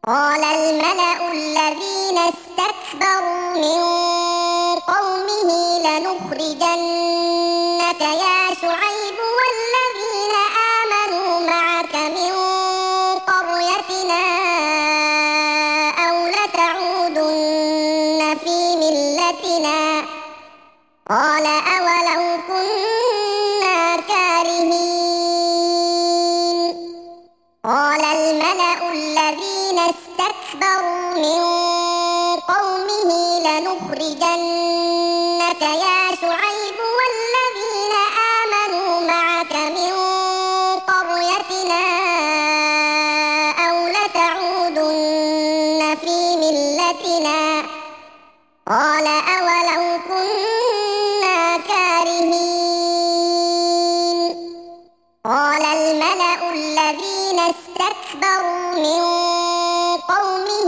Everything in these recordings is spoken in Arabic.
قال الملأ الذين استكبروا من قومه لنخرجنك يا شعيب والذين آمنوا معك من قريتنا أو لتعودن في ملتنا قال أولو كنا كارهين قال الملأ الذين استكبروا من قومه لنخرجنك يا شعيب والذين آمنوا معك من قريتنا أو لتعودن في ملتنا قال أولو كنا كارهين قال الملأ الذين استكبروا من قومه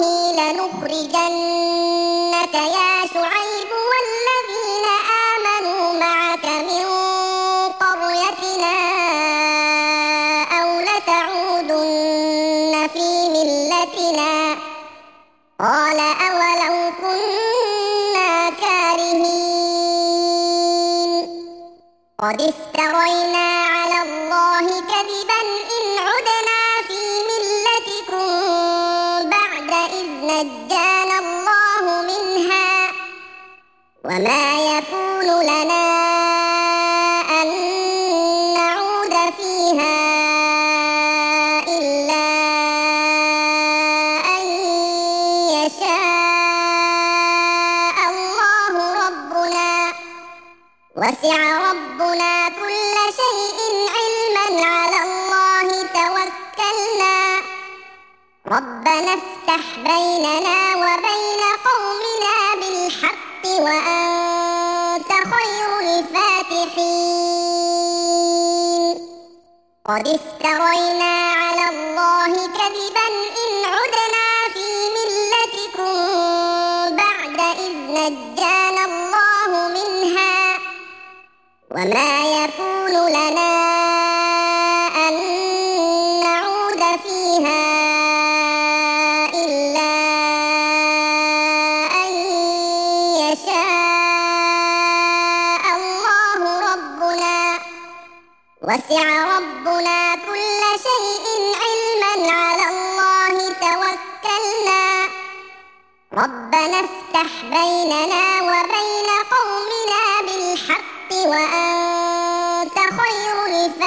لنخرجنك يا شعيب والذين آمنوا معك من قريتنا أو لتعودن في ملتنا قال أولو كنا كارهين قد افترينا على الله كذبا إن عدنا في ملتكم بعد إذ نجانا الله منها وما يكون لنا أن نعود فيها إلا أن يشاء الله ربنا وسع ربنا كل شيء علما على الله توكلنا ربنا افتح بيننا وبين قومنا بالحق وأنت خير الفاتحين قد افترينا على الله كذبا إن عدنا في ملتكم بعد إذ نجانا الله منها وما يكون لنا أن نعود فيها إلا أن يشاء الله ربنا وسع ربنا كل شيء علما على الله توكلنا ربنا افتح بيننا وبين قومنا بالحق وأنت خير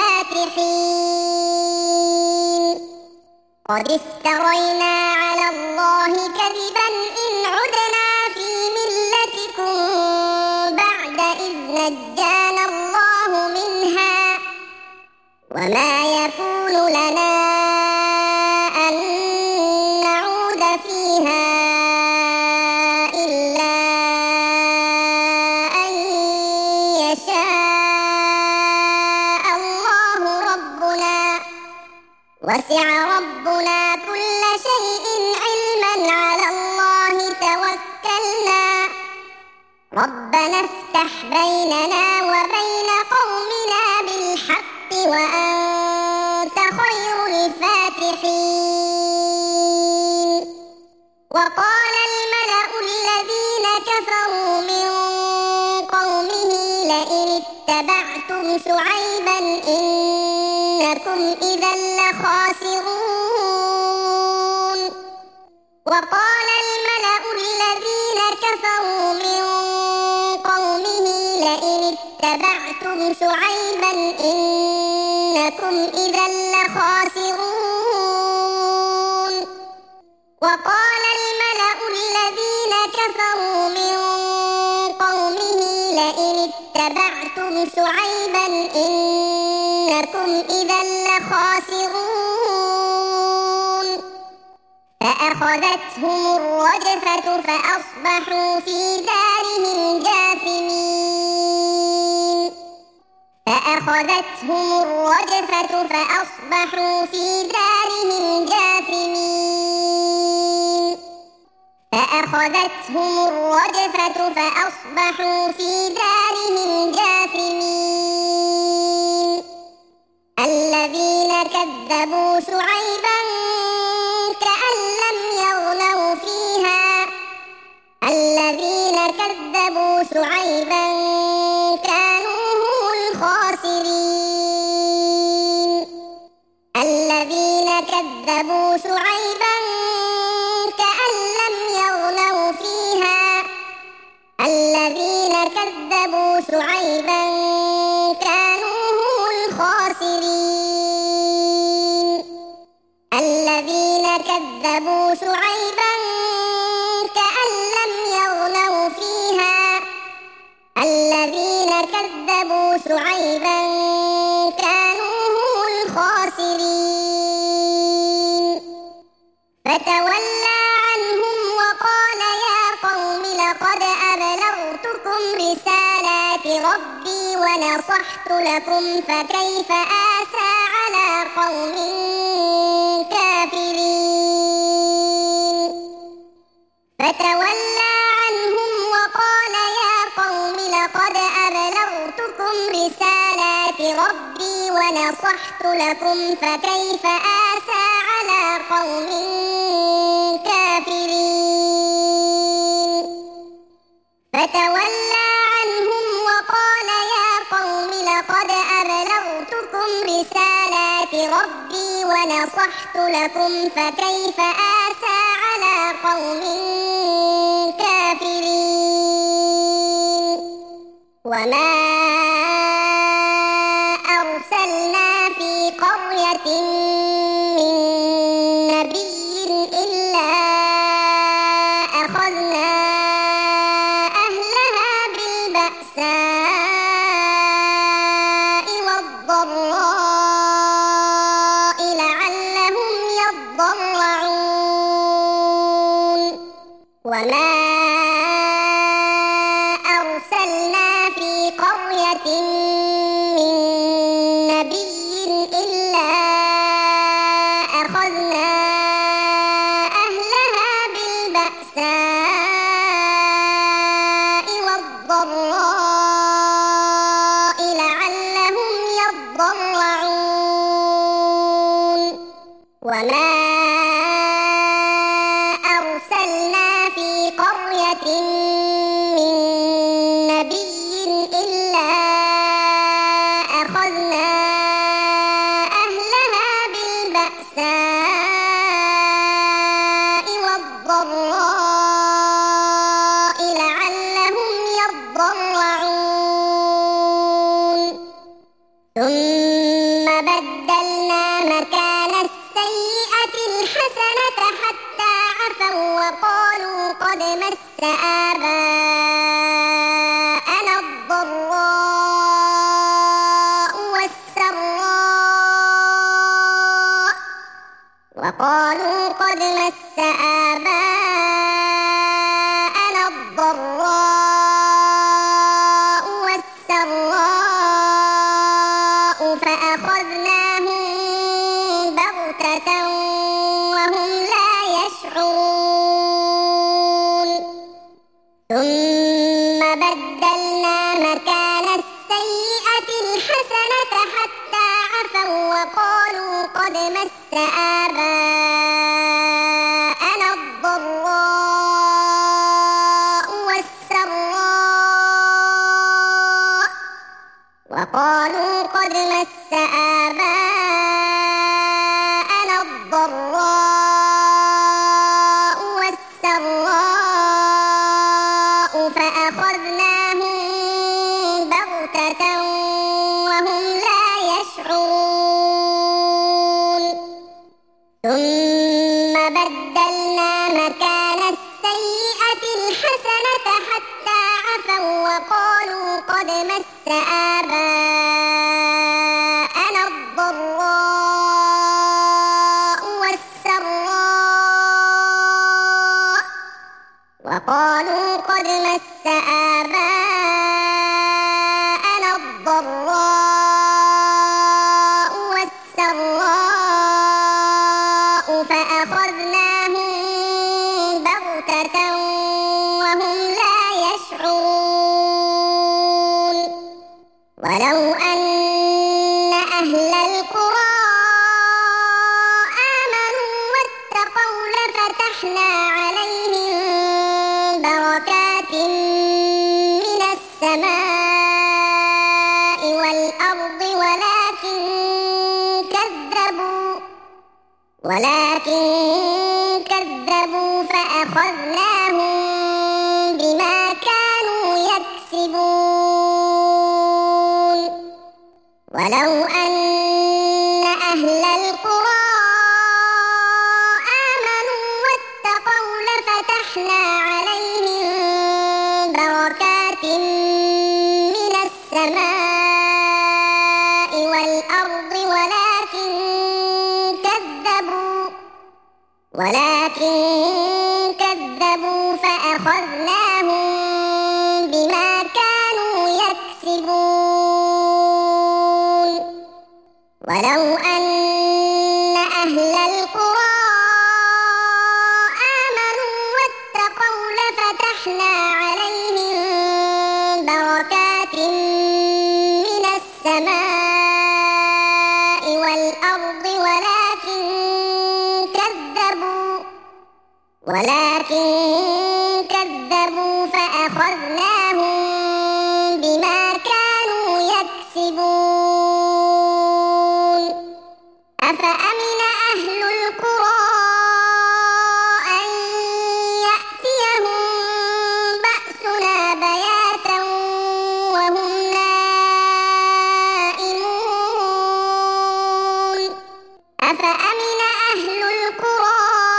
الفاتحين قد افترينا على الله كذبا إن عدنا في ملتكم بعد إذ نجانا الله منها وما يكون لنا أن نعود فيها إلا أن يشاء الله ربنا وسع ربنا كل شيء علما على الله توكلنا ربنا افتح بيننا وبين قومنا بالحق وأنت خير الفاتحين وقال الملأ الذين كفروا من قومه لئن اتبعتم شعيبا إنكم إذا لخاسرون وقال الملأ الذين كفروا من قومه لئن اتبعتم شعيبا إنكم إذا لخاسرون وقال الملأ الذين كفروا من قومه لئن اتبعتم شعيبا إنكم إذا لخاسرون فأخذتهم الرجفة فأصبحوا في دارهم جاثمين فأخذتهم الرجفة فأصبحوا في دارهم جاثمين فأخذتهم الرجفة فأصبحوا في دارهم جاثمين الذين كذبوا شعيبا كأن لم كذبوا شعيبا كأن لم يغنوا فيها الذين كذبوا شعيبا كانوا هم الخاسرين فتولى عنهم وقال يا قوم لقد أبلغتكم رسالات ربي ونصحت لكم فكيف آسى على قوم كافرين فتولى عنهم وقال يا قوم لقد أبلغتكم رسالات ربي ونصحت لكم فكيف آسى على قوم كافرين فتولى عنهم وقال يا قوم لقد أبلغتكم رسالات ربي ونصحت لكم فكيف آسى على قوم كافرين وما أرسلنا في قرية من نبي إلا أخذنا أهلها بالبأساء والضراء لعلهم يضرعون وما أرسلنا في قرية من نبي إلا أخذنا أهلها بالبأساء والضراء لعلهم يضرعون وما أرسلنا في قرية من نبي إلا أخذنا أهلها بالبأساء والضراء لعلهم يضرعون ثم بدلنا مكان السيئة الحسنة حتى عفوا وقالوا قد مس آباءنا الضراء والسراء وقالوا قد مس آباءنا الضراء والسراء فأخذناهم بغتة وهم لا يشعرون ثم بدلنا مكان السيئة الحسنة حتى عفوا وقالوا قد مس آباءنا الضراء والسراء وقالوا قد مس آباءنا الضراء والسراء فأخذناهم بغتة وهم لا يشعرون ثم بدلنا مكان السيئة الحسنة حتى عفوا وقالوا قد مس آباءنا الضراء والسراء وقالوا قد مس آباءنا الضراء والسراء فأخذناهم بغتة وهم لا يشعرون ولو أن أهل القرى آمنوا واتقوا لفتحنا عليهم بركات من السماء والأرض ولكن كذبوا فأخذناهم بما كانوا يكسبون ولو أن أهل القرى آمنوا ففتحنا عليهم بركات من السماء والأرض ولكن كذبوا فأخذناهم بما كانوا يكسبون ولو أن أهل القرى آمنوا واتقوا لفتحنا عليهم بركات من السماء والأرض ولكن كذبوا فأخذناهم بما كانوا يكسبون أفأمن أهل القرى أن يأتيهم بأسنا بياتا وهم نائمون أفأمن أهل القرى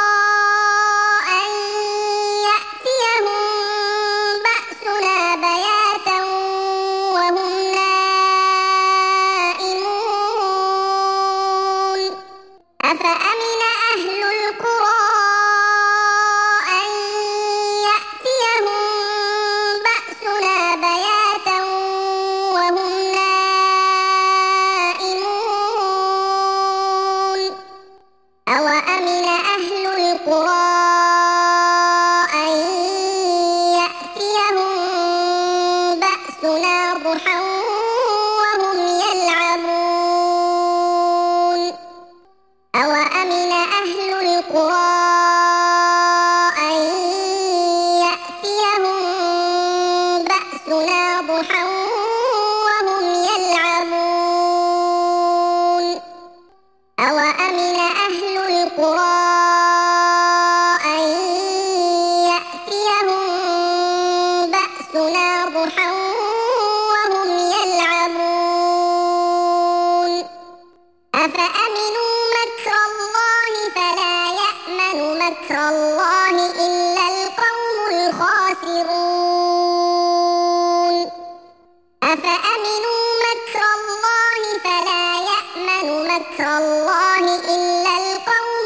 أفأمن أهل القرى أن يأتيهم بأسنا بياتا وهم نائمون أوأمن أهل القرى أن يأتيهم بأسنا ضحى وهم يلعبون أوأمن أهل القرى أن يأتيهم بأسنا ضحى وهم يلعبون أوأمن أهل القرى أن يأتيهم بأسنا ضحى وهم يلعبون أفأمنوا مكر الله فلا يأمن مكر الله إلا القوم الخاسرون أفأمنوا مكر الله فلا يأمن مكر الله إلا القوم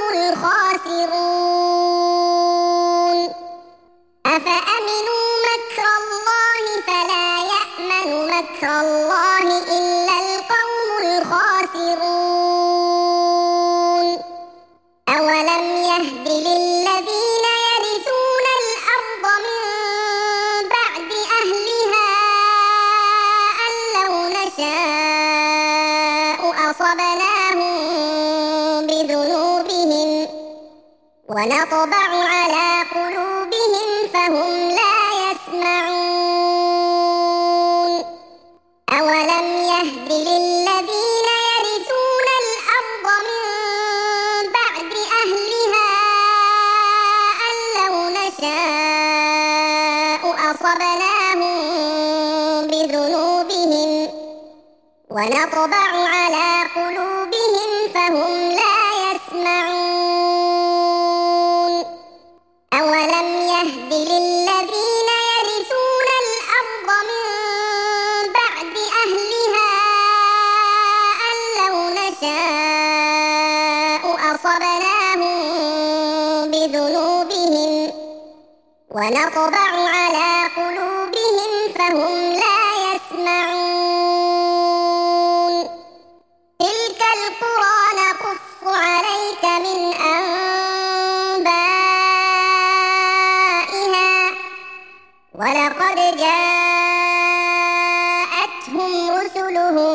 الخاسرون أفأمنوا مكر الله فلا يأمن مكر الله إلا القوم الخاسرون أولم يهد للذين يرثون الأرض من بعد أهلها أن لو نشاء أصبناهم بذنوبهم ونطبع على قلوبهم فهم لا يسمعون أولم يهد للذين يرثون الأرض من بعد أهلها أن لو نشاء أصبناهم بذنوبهم ونطبع على قلوبهم فهم لا يسمعون أولم يهد للذين يرثون الأرض من بعد أهلها أن لو نشاء أصبناهم بذنوبهم ونطبع على قلوبهم فهم لا يسمعون تلك القرى نقص عليك من أنبائها ولقد جاءتهم رسلهم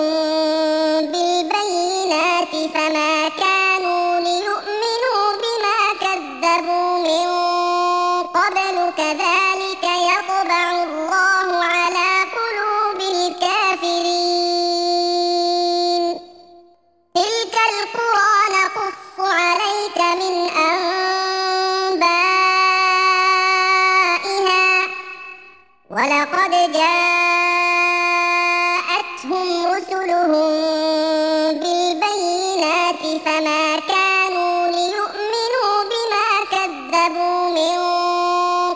بالبينات فما كانوا ليؤمنوا بما كذبوا من قبل كذلك يطبع الله على قلوب الكافرين تلك القرى نقص عليك من أنبائها ولقد جاءتهم رسلهم بالبينات فما كانوا ليؤمنوا بما كذبوا من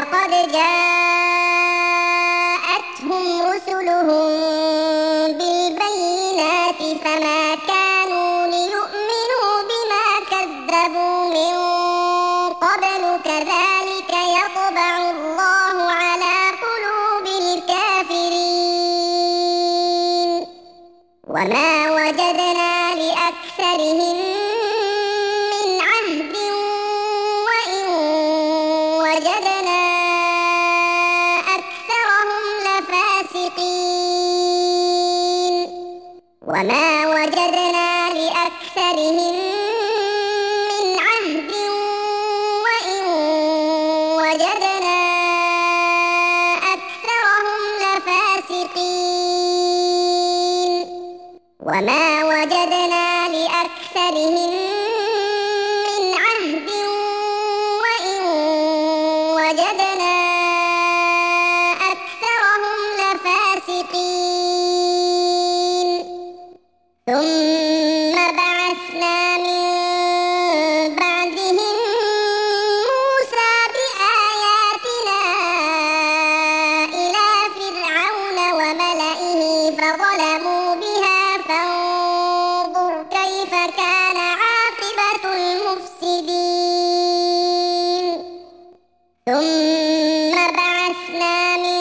ولقد جاءتهم رسلهم بالبينات فما كانوا ليؤمنوا بما كذبوا من قبل كذلك يطبع الله على قلوب الكافرين وما وجدنا لأكثرهم من عهد وإن وجدنا أكثرهم لفاسقين وما وجدنا لأكثرهم من عهد وإن وجدنا أكثرهم لفاسقين وما وجدنا لأكثرهم من عهد وإن وجدنا أكثرهم لفاسقين ثم بعثنا من بعدهم موسى بآياتنا إلى فرعون وملئه فظلموا بها فانظر كيف كان عاقبة المفسدين ثم بعثنا من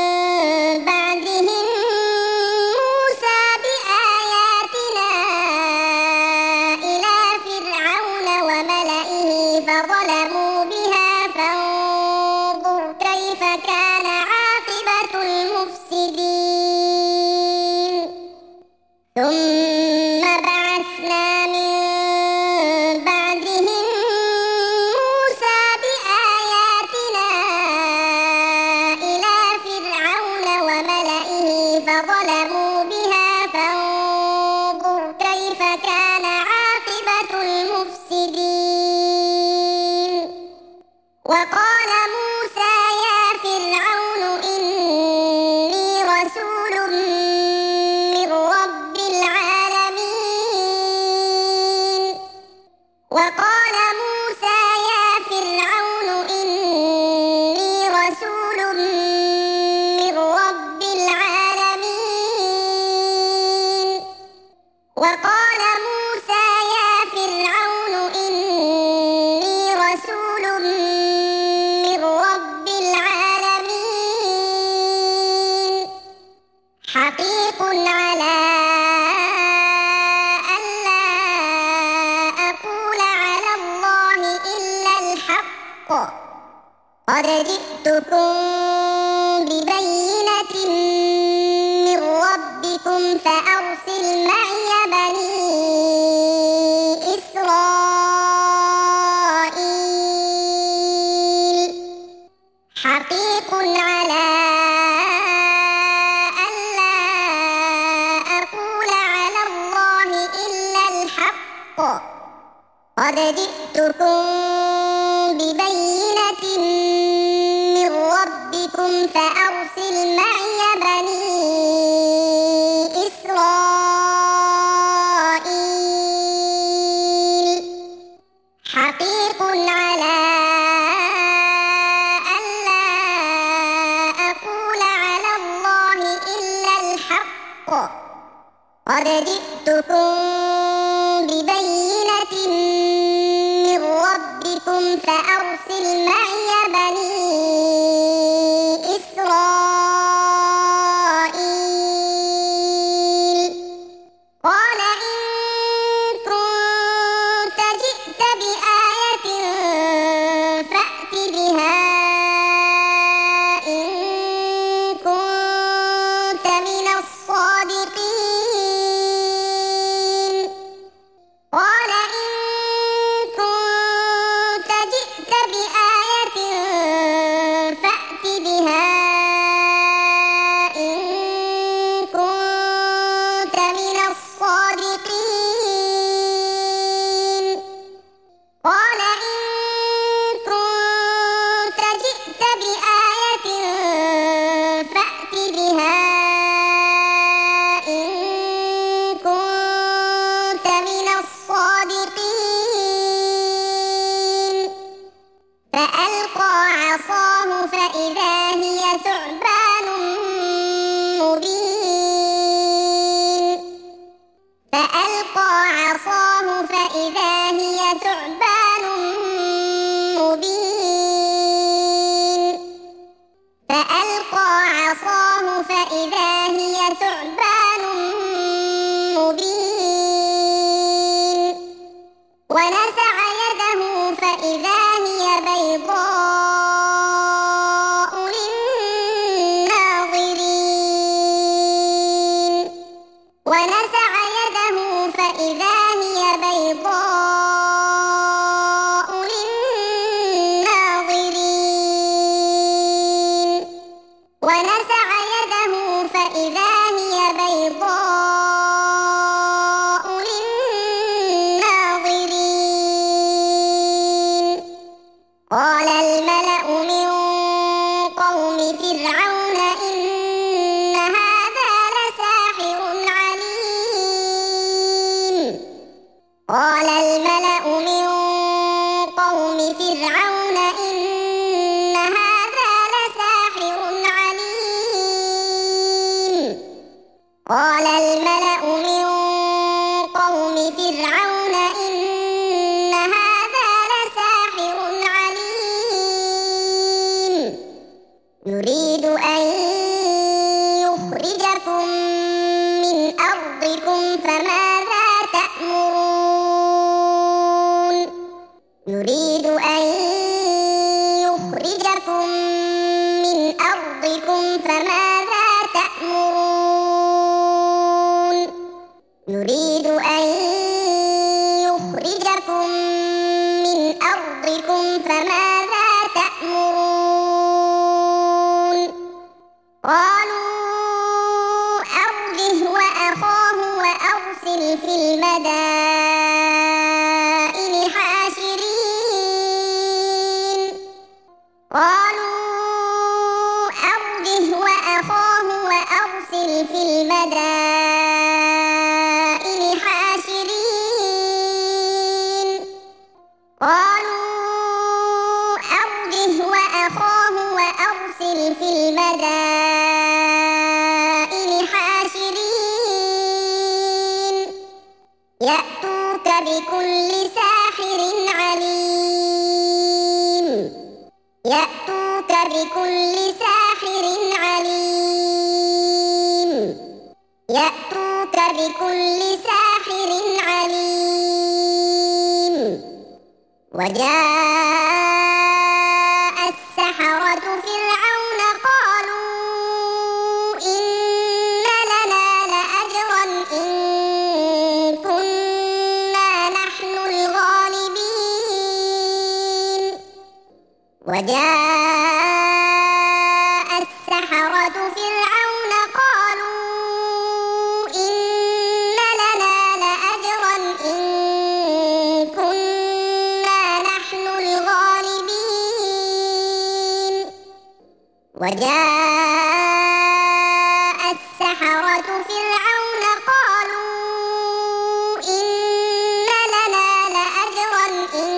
بعدهم موسى بآياتنا إلى فرعون وملئه فظلموا بها فانظر كيف كان عاقبة المفسدين ثم بعثنا من بعدهم موسى بآياتنا إلى فرعون وملئه فظلموا بها فانظر كيف كان عاقبة المفسدين وقال موسى يا فرعون إني رسول من رب العالمين وقال موسى يا فرعون إني رسول من رب العالمين وقال موسى يا فرعون إني رسول من رب العالمين حقيق على ألا أقول على الله إلا الحق قد جئتكم ببينة من ربكم فأرسل معي بني إسرائيل حقيق على ألا أقول على الله إلا الحق قد جئتكم ببينة من ربكم فأرسل معي بني إسرائيل حقيق على ألا أقول على الله إلا الحق قد جئتكم ببينة من ربكم فأرسل معي بني إسرائيل ونزع يده فإذا هي بيضاء للناظرين ونزع يده فإذا هي بيضاء للناظرين ونزع يده فإذا هي بيضاء للناظرين قال الملأ من قوم فرعون إن هذا لساحر عليم قال الملأ من قوم فرعون إن هذا لساحر عليم قال الملأ من قوم فرعون إن هذا لساحر عليم يريد أن يخرجكم من أرضكم فماذا تأمرون يريد أن يخرجكم من أرضكم فماذا تأمرون يريد أن يخرجكم من أرضكم فماذا تأمرون قالوا أرجه وأخاه وأرسل في المدائن حاشرين قالوا أرجه وأخاه وأرسل في المدائن حاشرين قالوا أرجه وأخاه وأرسل في المدائن حاشرين يأتوك بكل ساحر عليم يأتوك بكل ساحر عليم يأتوك بكل ساحر عليم وجاء السحرة فرعون قالوا إن لنا لأجرا إن كنا نحن الغالبين وجاء السحرة فرعون قالوا إن لنا لأجرا إن كنا نحن الغالبين وجاء السحرة فرعون قالوا إن لنا لأجرا إن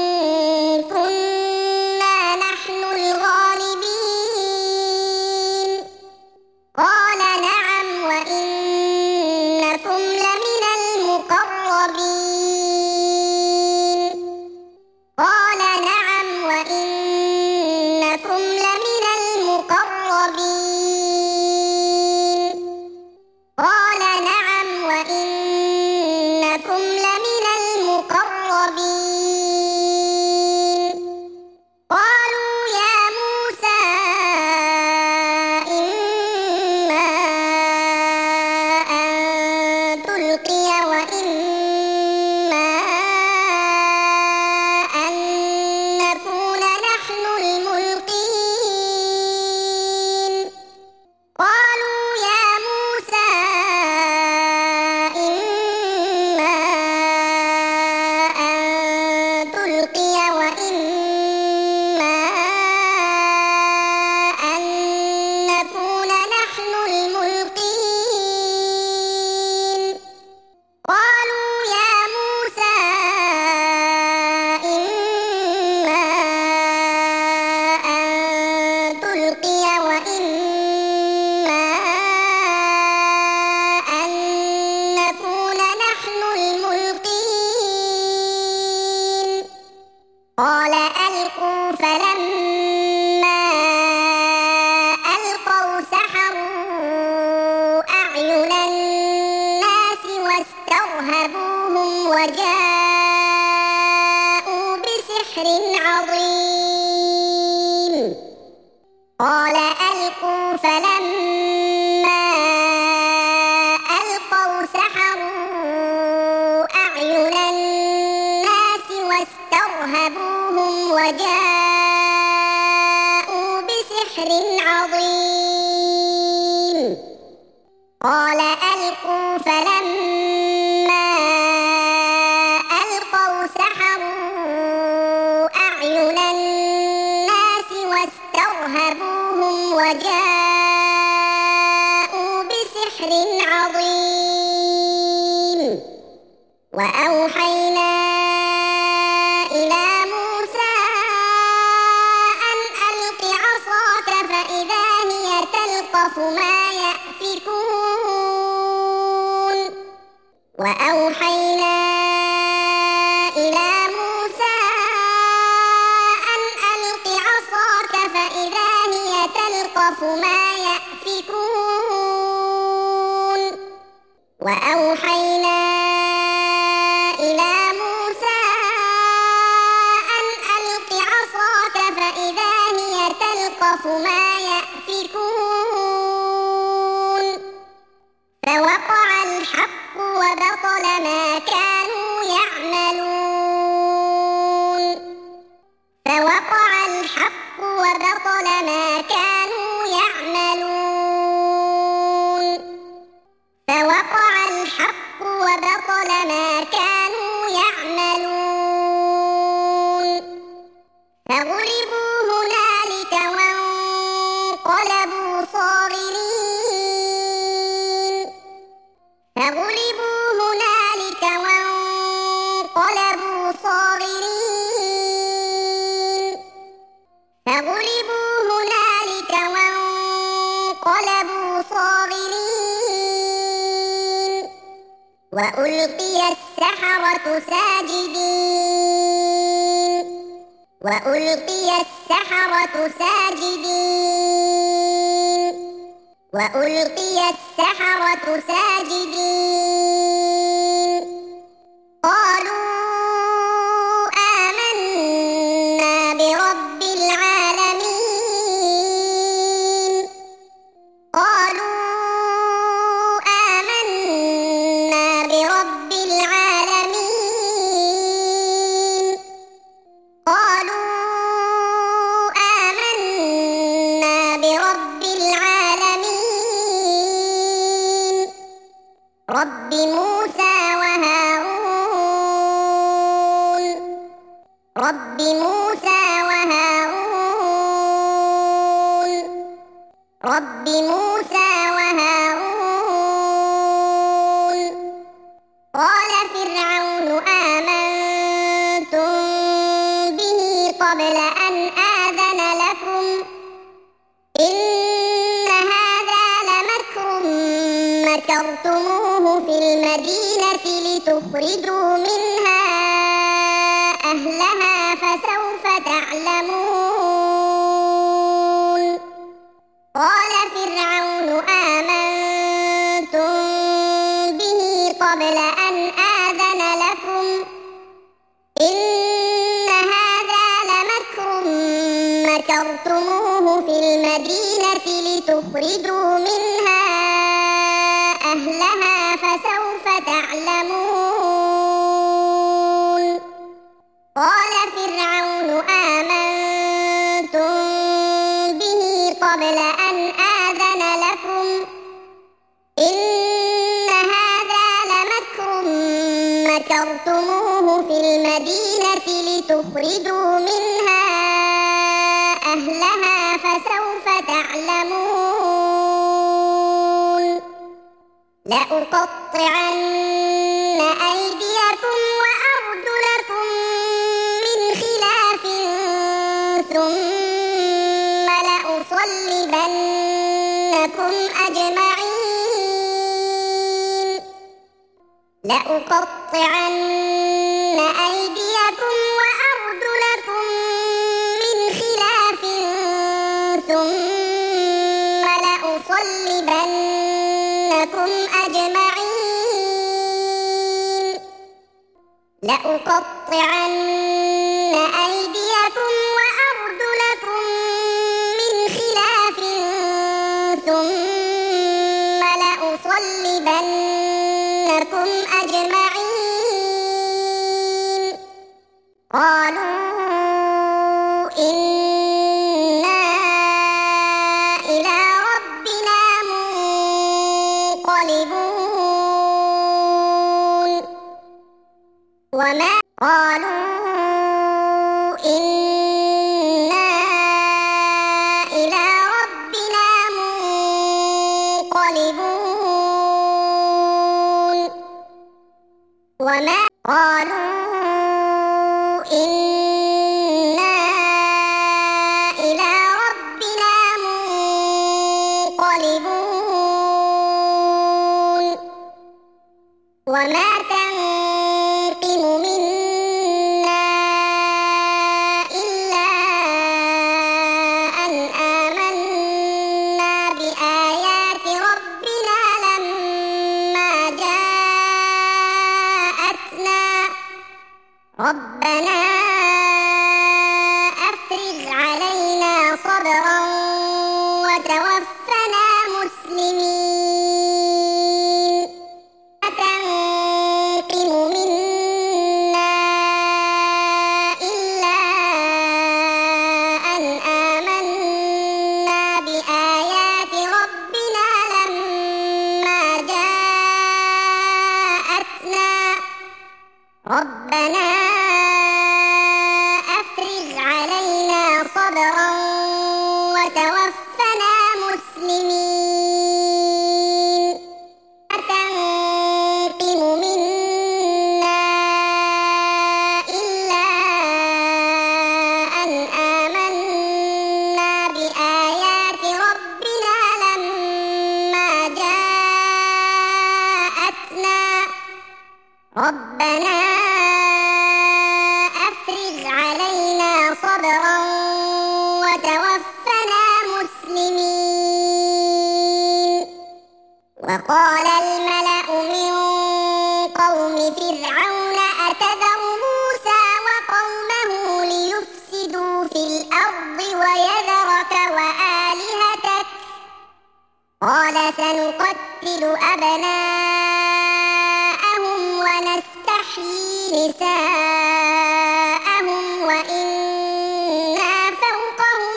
كنا نحن الغالبين قال نعم وإنكم لمن المقربين قال نعم وإنكم لمن المقربين قال نعم وإنكم لمن المقربين قالوا يا موسى إما أن تلقي وإما أن نكون نحن الملقين قالوا يا موسى إما أن تلقي وإما أن نكون نحن الملقين قالوا يا موسى إما أن تلقي وإما أن نكون نحن الملقين قال ألقوا فلما ألقوا سحروا أعين الناس واسترهبوهم وجاءوا بسحر عظيم قال ألقوا فلما ألقوا سحروا أعين الناس واسترهبوهم وجاءوا بسحر عظيم قال ألقوا فلما ألقوا سحروا أعين الناس واسترهبوهم وجاءوا بسحر عظيم وأوحينا إلى موسى أن ألق عصاك فإذا هي تلقف ما يأفكون وأوحينا إلى موسى أن ألق عصاك فإذا هي تلقف ما يأفكون وأوحينا إلى موسى أن ألق عصاك فإذا هي تلقف ما يأفكون فوقع الحق وبطل ما كانوا يعملون فوقع الحق وبطل ما كانوا يعملون فوقع الحق وبطل ما كانوا يعملون فغلبوا هنالك وانقلبوا صاغرين فغلبوا هنالك وانقلبوا صاغرين فغلبوا هنالك وانقلبوا صاغرين وألقي السحرة ساجدين وألقي السحرة ساجدين وألقي السحرة ساجدين قالوا آمنا برب العالمين قالوا آمنا برب العالمين قالوا آمنا برب العالمين رب موسى وهارون رب موسى وهارون رب موسى وهارون قال فرعون آمنتم به قبل أن آذن لكم إن هذا لمكر مكرتموه في المدينة لتخرجوا منها أهلها فسوف تعلمون قال فرعون آمنتم به قبل أن آذن لكم إن هذا لمكر مكرتموه في المدينة لتخرجوا منها أهلها فسوف تعلمون قال فرعون آمنتم به قبل أن آذن لكم إن هذا لمكر مكرتموه في المدينة لتخرجوا منها أهلها فسوف تعلمون لأقطعن أيديكم وأرجلكم من خلاف ثم لأصلبنكم أجمعين لأقطعن أيديكم وأرجلكم من خلاف ثم لأصلبنكم أجمعين لأقطعن أيديكم قالوا إنا إلى ربنا منقلبون قالوا إنا إلى ربنا منقلبون قالوا إنا إلى ربنا منقلبون وما تنقم منا إلا أن آمنا بآيات ربنا لما جاءتنا ربنا أفرغ علينا صبرا وتوفنا مسلمين لا تنقم منا إلا أن آمنا بآيات ربنا لما جاءتنا ربنا أفرغ علينا صبرا وتوفنا مسلمين لا تنقم منا إلا أن آمنا بآيات ربنا لما جاءتنا ربنا أفرغ علينا صبرا وتوفنا مسلمين وقال الملأ من قوم فرعون أتذر موسى وقومه ليفسدوا في الأرض ويذرك وآلهتك قال سنقتل أبناءهم ونستحيي نساءهم وإنا فوقهم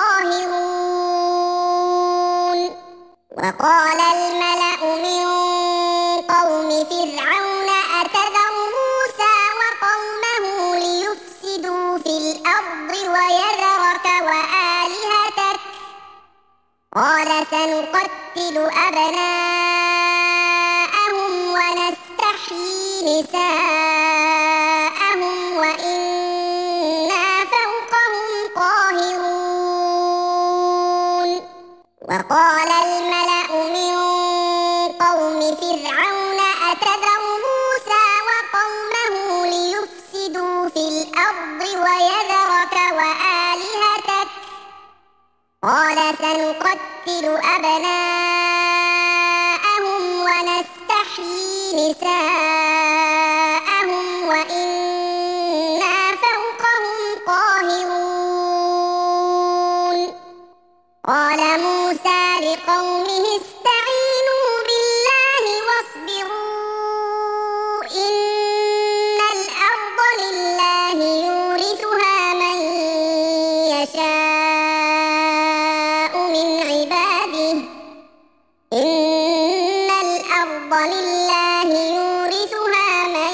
قاهرون وقال الملأ من قوم فرعون أتذر موسى وقومه ليفسدوا في الأرض ويذرك وآلهتك قال سنقتل أبناءهم ونستحيي نساءهم وإنا فوقهم قاهرون وقال الملأ من قوم فرعون أتذر موسى وقومه ليفسدوا في الأرض ويذرك وآلهتك قال سنقتل أبناءهم ونستحيي نساءهم وإنا فوقهم قاهرون قال موسى لقومه استعينوا بالله واصبروا إن الأرض لله يورثها من يشاء من عباده إن الأرض لله يورثها من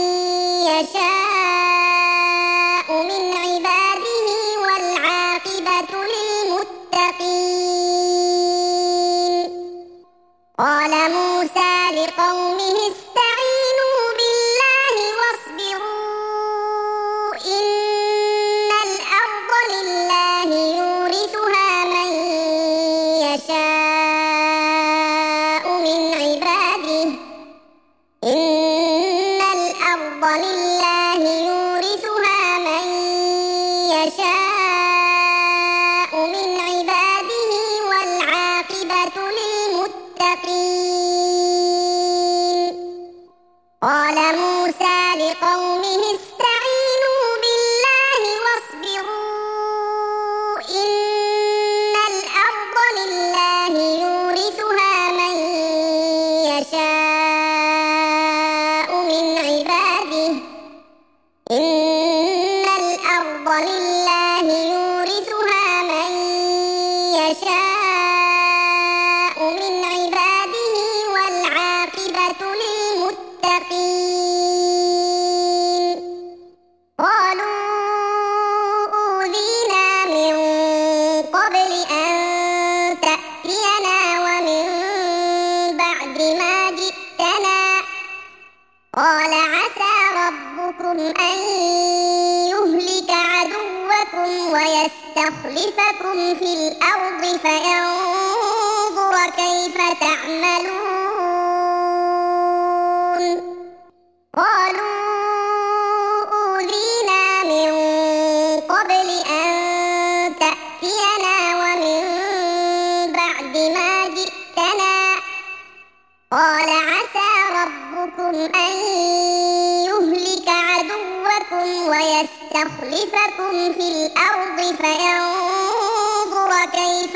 يشاء من عباده والعاقبة للمتقين قال موسى لقومه استعينوا بالله واصبروا إن الأرض لله يورثها من يشاء من عباده إن الأرض لله يورثها من يشاء من عباده والعاقبة للمتقين قال موسى لقومه استعينوا بالله واصبروا إن الأرض لله يورثها من يشاء من عباده إن ويستخلفكم في الأرض فينظر كيف تعملون قالوا أوذينا من قبل أن تأتينا ومن بعد ما جئتنا قال عسى ربكم أن يهلك عدوكم ويستخلفكم في الأرض فينظر كيف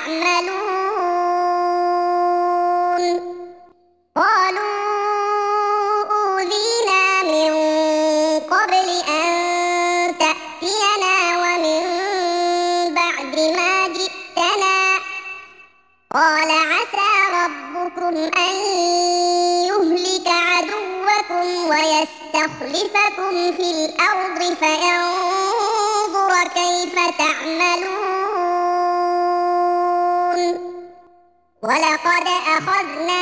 تعملون قالوا أوذينا من قبل أن تأتينا ومن بعد ما جئتنا قال عسى ربكم أن يهلك عدوكم ويستخلفكم في الأرض فينظر كيف تعملون ولقد أخذنا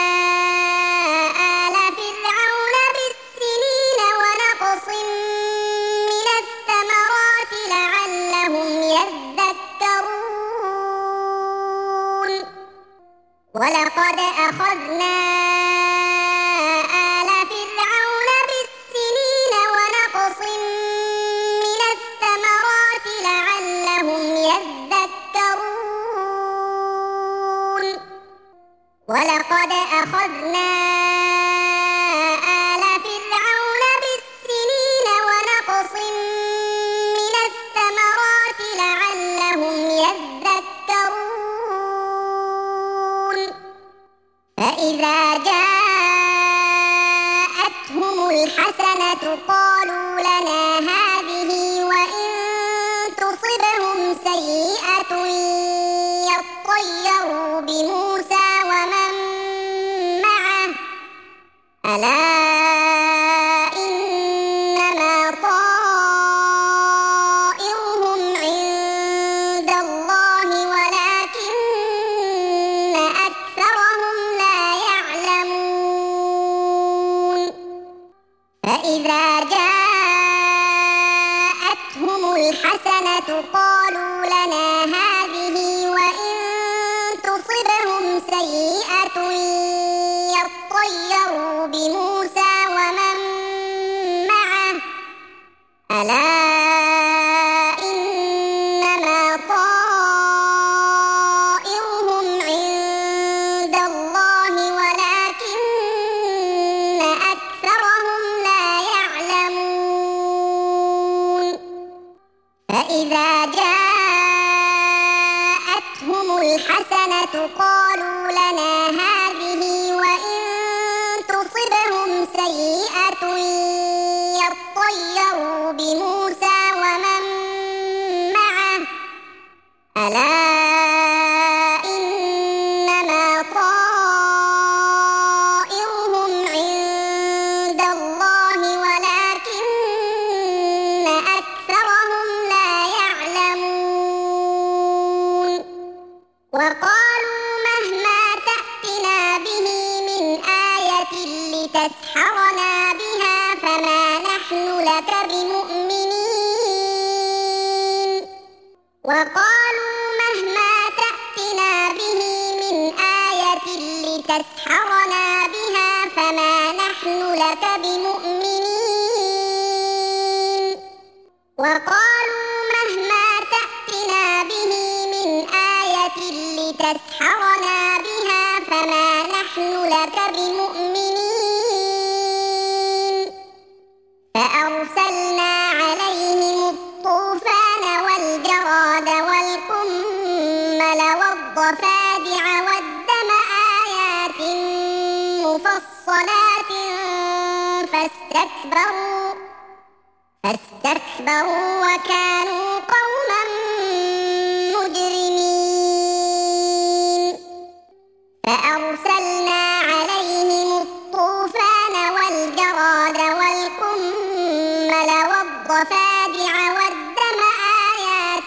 آل فرعون بالسنين ونقص من الثمرات لعلهم يذكرون ولقد أخذنا آل فرعون بالسنين ونقص من الثمرات لعلهم يذكرون ولقد أخذنا آل فرعون بالسنين ونقص من الثمرات لعلهم يذكرون فإذا جاءتهم الحسنة قالوا لنا هذه وإن تصبهم سيئة يطيروا بموسى ومن معه ألا إنما طائرهم عند الله ولكن أكثرهم لا يعلمون فإذا جاءتهم الحسنة قالوا لنا هذه وإن تصبهم سيئة يطيروا بموسى ومن معه ألا إنما طائرهم عند الله ولكن أكثرهم لا يعلمون فإذا جاءتهم الحسنة قالوا لنا هذه وإن تصبهم سيئة يطيروا بموسى ومن معه ألا إنما طائرهم عند الله ولكن أكثرهم لا يعلمون وقالوا مهما تأتنا به من آية لتسحرنا بها فما نحن لك بمؤمنين وقالوا مهما تأتنا به من آية لتسحرنا بها فما نحن لك بمؤمنين وقالوا مهما تأتنا به من آية لتسحرنا بها فما نحن لك بمؤمنين فأرسلنا عليهم الطوفان والجراد والقمل والضفادع والدم آيات مفصلات فاستكبروا وكانوا قوما مجرمين فأرسلنا عليهم الطوفان والجراد والقمل والضفادع والدم آيات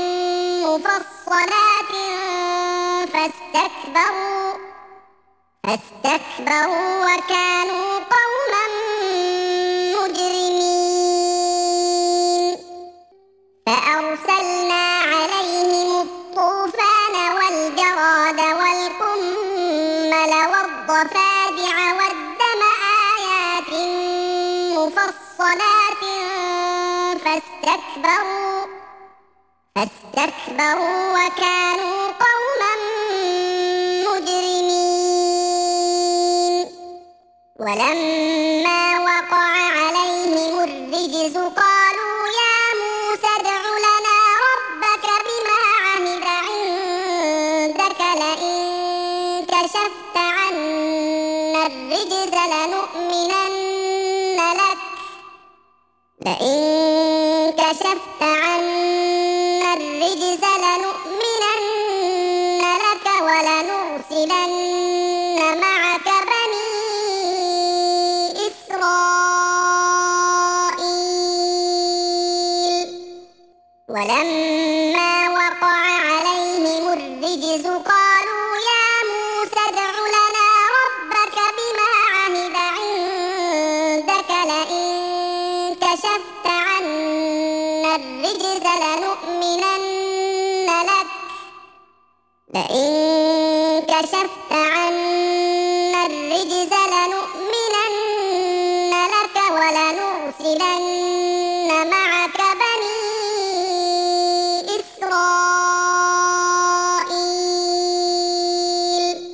مفصلات فاستكبروا وكانوا قوما مجرمين فأرسلنا فاستكبروا وكانوا قوما مجرمين ولما وقع عليهم الرجز قالوا يا موسى ادع لنا ربك بما عهد عندك لئن كشفت عنا الرجز لنؤمنن لك ولنرسلن معك بني إسرائيل ولما وقع عليهم الرجز قالوا يا موسى ادع لنا ربك بما عهد عندك لئن كشفت عنا الرجز لنؤمنن لك ولنرسلن معك بني إسرائيل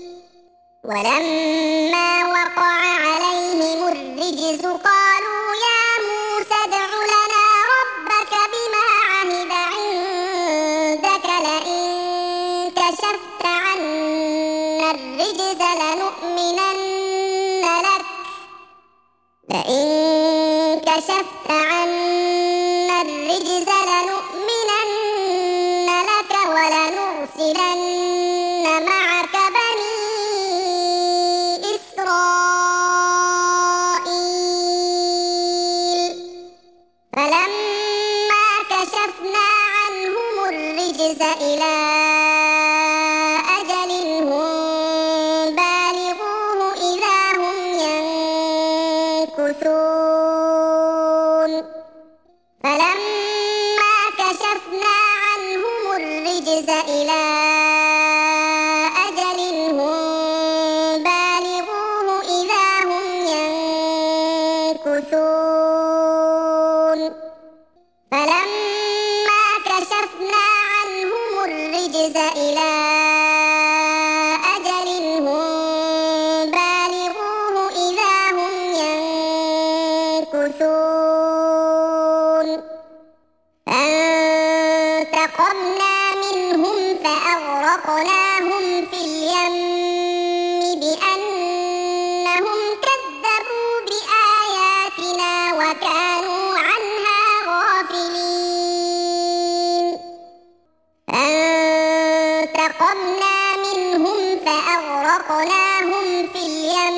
ولما وقع عليهم الرجز قالوا يا موسى ادع لنا ربك بما عهد عندك لئن كشفت عنا الرجز لنؤمنن لك ولنرسلن معك بني إسرائيل فلما كشفنا عنهم الرجز إلى أجل هم بالغوه إذا هم ينكثون فلما كشفنا عنهم الرجز إلى أجل هم بالغوه إذا هم ينكثون فلما كشفنا عنهم الرجز إلى أجل هم بالغوه إذا هم ينكثون فانتقمنا منهم فأغرقناهم في اليم بأنهم كذبوا بآياتنا وكانوا عنها غافلين فانتقمنا منهم فأغرقناهم في اليم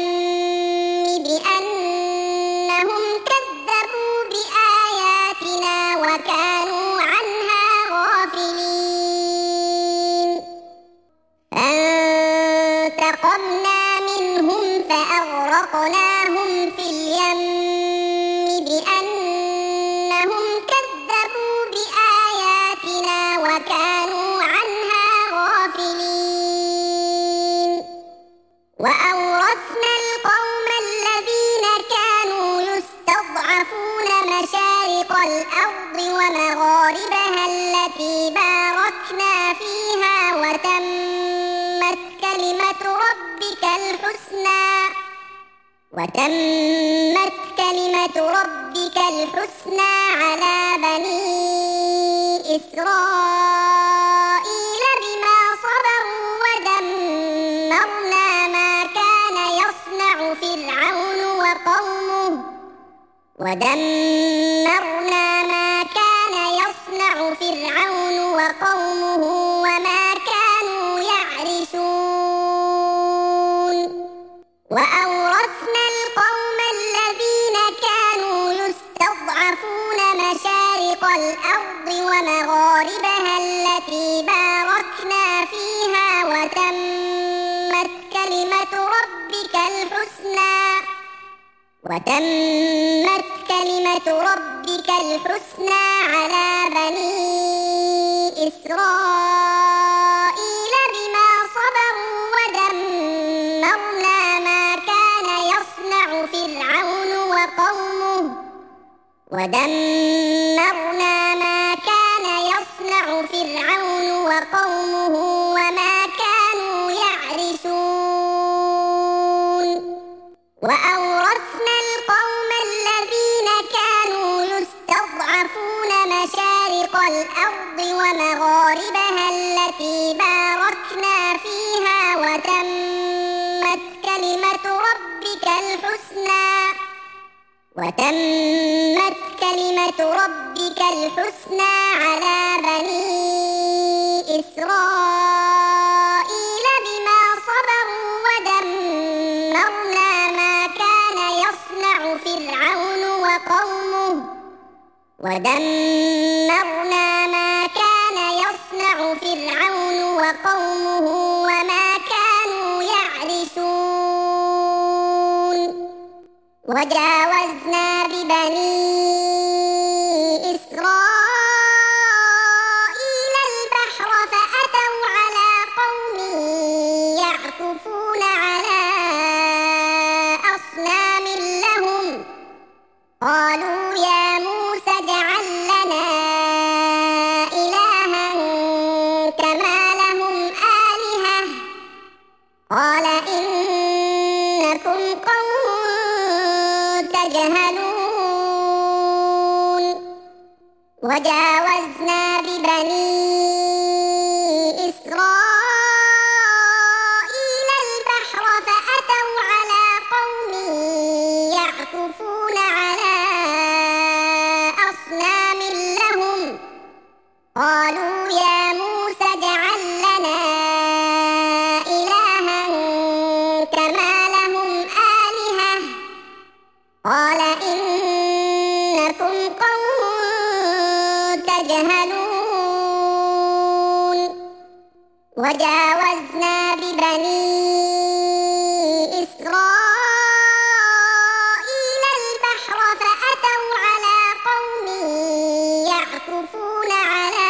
بأنهم كذبوا بآياتنا وكانوا عنها غافلين فانتقمنا منهم فأغرقناهم في اليم بأنهم كذبوا بآياتنا وكانوا عنها غافلين وأورثنا القوم الذين كانوا يستضعفون مشارق الأرض ومغاربها التي باركنا فيها وتمت كلمة ربك الحسنى على بني إسرائيل بما صبروا ودمرنا ما كان يصنع فرعون وقومه وما كانوا يعرشون وأورثنا القوم الذين كانوا يستضعفون مشارق الأرض ومغاربها التي باركنا فيها وتمت كلمة ربك الحسنى على بني إسرائيل بما صبروا ودمرنا ما كان يصنع فرعون وقومه مشارق الأرض ومغاربها التي باركنا فيها وتمت كلمة ربك الحسنى على بني إسرائيل بما صبروا ودمرنا ما كان يصنع فرعون وقومه وما كانوا يعرشون وجاوزنا ببني إسرائيل البحر فأتوا على قوم يعكفون على أصنام لهم قالوا يا موسى اجعل لنا إلها كما لهم آلهة قال إنكم قوم تجهلون وجاوزنا ببني إسرائيل البحر فأتوا على قوم يعكفون على أصنام لهم قالوا يا موسى اجعل لنا إلها كما لهم آلهة قال إنكم قوم تجهلون وجاوزنا ببني إسرائيل البحر فأتوا على قوم يعكفون على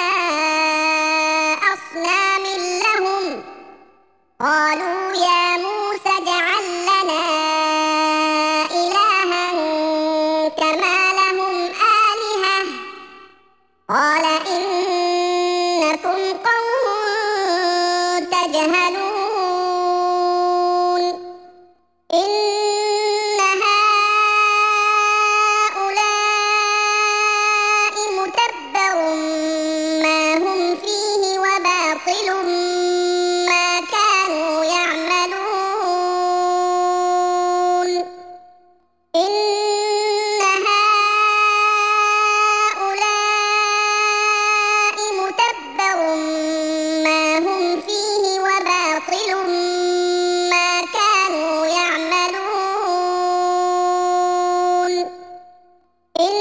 أصنام لهم قالوا يا موسى اجعل لنا إلها كما لهم آلهة قال إنكم قوم تجهلون إن هؤلاء متبر ما هم فيه وباطل ما كانوا يعملون إن هؤلاء متبر ما هم فيه وباطل ما كانوا يعملون إن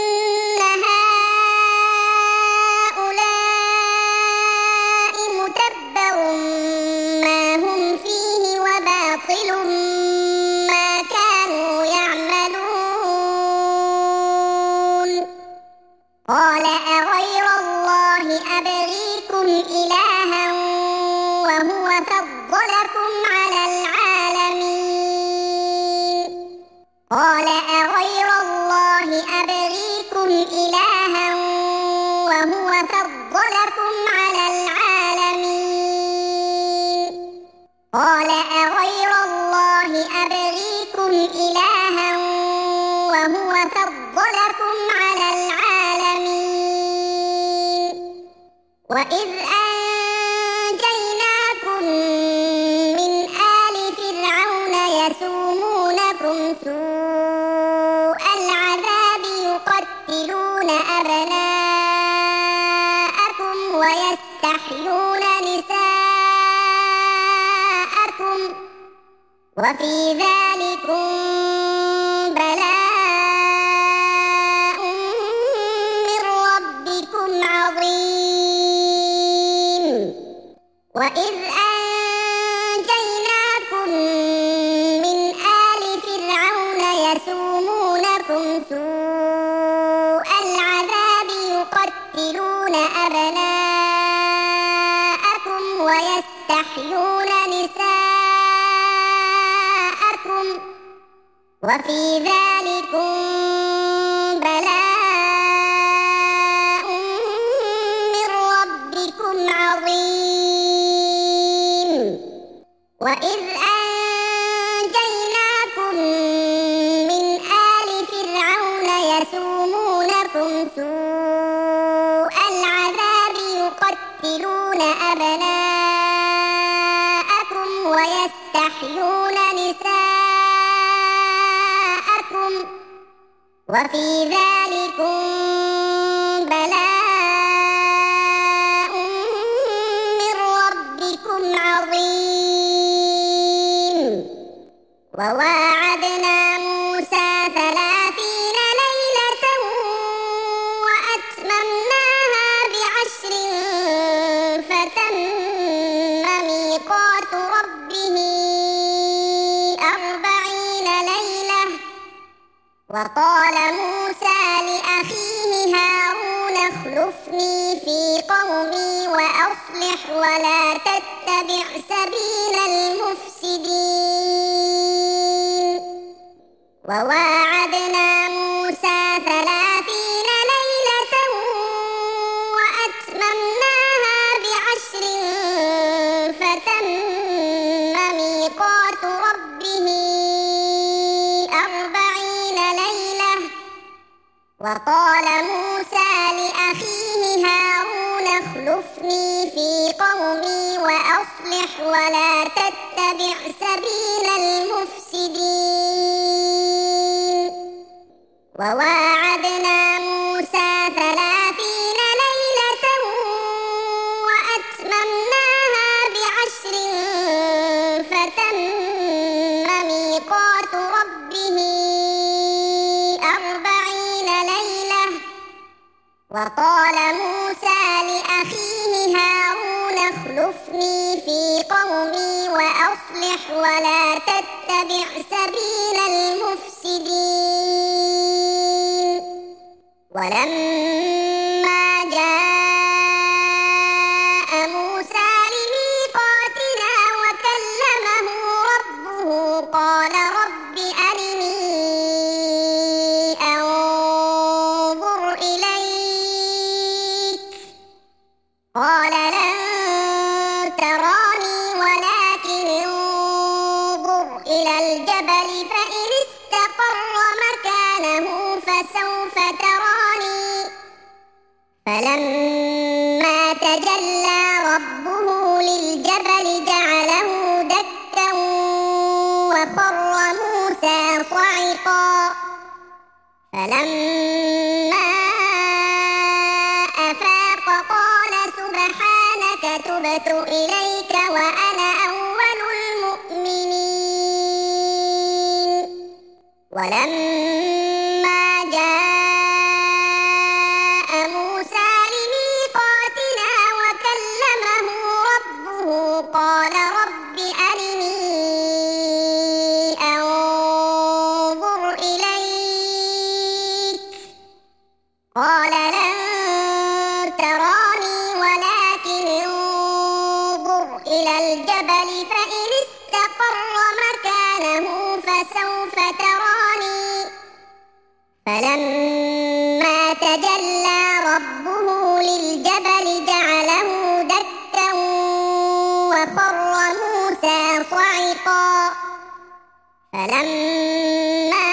هؤلاء متبر ما هم فيه وباطل ما كانوا يعملون قال أغير الله أبغيكم إلها وهو فضلكم على العالمين قال أغير الله أبغيكم إلها وهو فضلكم على العالمين قال أغير الله أبغيكم إلها وهو فضلكم على العالمين وإذ أنجيناكم من آل فرعون يسومونكم سوء العذاب يقتلون أبناءكم ويستحيون نساءكم وفي ذلكم بلاء من ربكم عظيم وإذ أنجيناكم من آل فرعون يسومونكم سوء العذاب يقتلون أبناءكم ويستحيون نساءكم وفي ذلكم بلاء من ربكم عظيم وإذ أنجيناكم من آل فرعون يسومونكم سوء تذبحون أبناءكم ويستحيون نساءكم وفي ذلكم بلاء من ربكم عظيم. وواعدنا موسى 30 ليلة وأتممناها ب10 فتم ميقات ربه 40 ليلة. وقال موسى لأخيه هارون اخلفني في قومي وأصلح ولا تتبع سبيل المفسدين. وواعدنا موسى 30 ليلة وأتممناها ب10 فتم ميقات ربه 40 ليلة. وقال موسى لأخيه هارون اخلفني في قومي وأصلح ولا تتبع سبيل المفسدين. وواعدنا موسى 30 ليلة وأتممناها ب10 فتم ميقات ربه 40 ليلة. وقال موسى لأخيه هارون اخلفني في قومي وأصلح ولا تتبع سبيل المفسدين. ولما جاء موسى لميقاتنا وكلمه ربه قال رب أرني أنظر إليك قال لن تراني ولكن انظر إلى الجبل فإن استقر مكانه فسوف تراني. فلما تجلى ربه للجبل جعله دكا وخر موسى صعقا. فلما أفاق قال سبحانك تبت إليك وأنا أول المؤمنين. ولما جاء موسى لميقاتنا وكلمه ربه قال رب أرني أنظر إليك قال لن تراني ولكن انظر إلى الجبل فإن استقر مكانه فسوف تراني. فلما تجلى ربه للجبل جعله دكا وخر موسى صعقا. فلما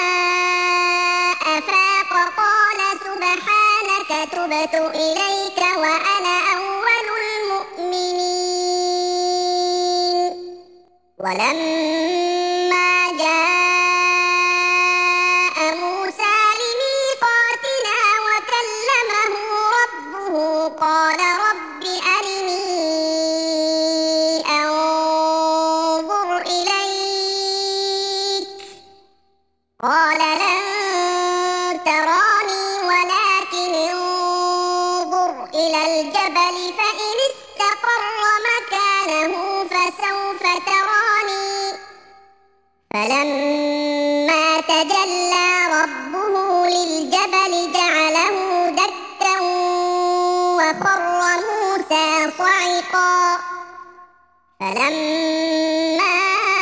أفاق قال سبحانك تبت إليك وأنا أول المؤمنين. ولما جاء موسى لميقاتنا وكلمه ربه قال رب أرني أنظر إليك قال لن تراني ولكن انظر إلى الجبل فإن استقر مكانه فسوف تراني. فلما تجلى ربه للجبل جعله دكا وخر موسى صعقا. فلما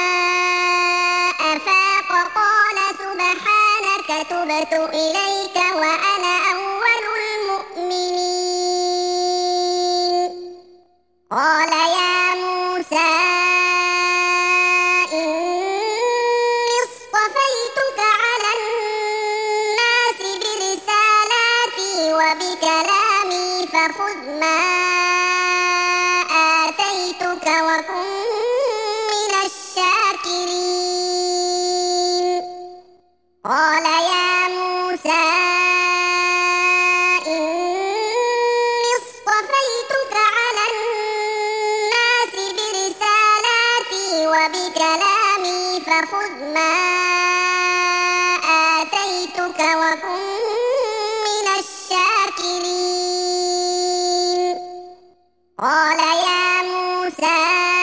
أفاق قال سبحانك تبت إليك وأنا أول المؤمنين. قال يا موسى إني اصطفيتك على الناس برسالاتي وبكلامي فخذ ما فخذ ما آتيتك وكن من الشاكرين قال يا موسى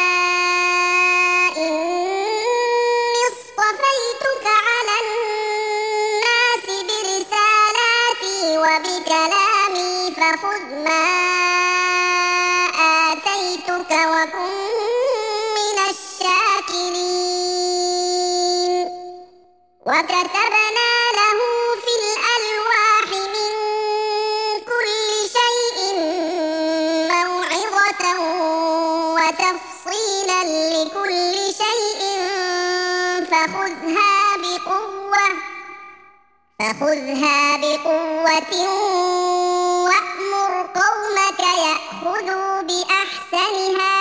إني اصطفيتك على الناس برسالاتي وبكلامي فخذ ما آتيتك وكن من الشاكرين وكتبنا له في الألواح من كل شيء موعظة وتفصيلا لكل شيء فخذها بقوة وأمر قومك يأخذوا بأحسنها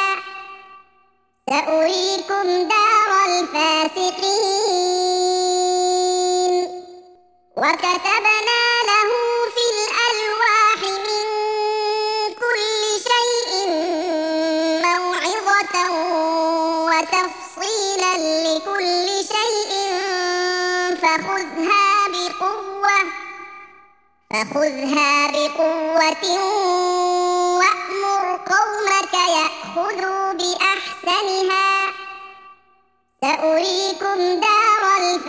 سأريكم دار الفاسقين وكتبنا له في الألواح من كل شيء موعظة وتفصيلا لكل شيء فخذها بقوة وأمر قومك يأخذوا بأحسنها سأريكم دار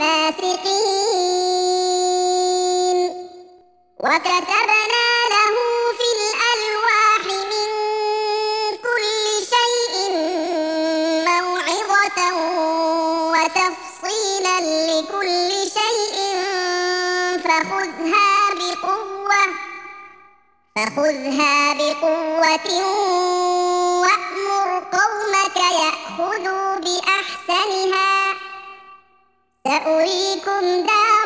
الفاسقين وكتبنا له في الألواح من كل شيء موعظة وتفصيلا لكل شيء فخذها بقوة وأمر قومك يأخذوا بأحسنها سأريكم دار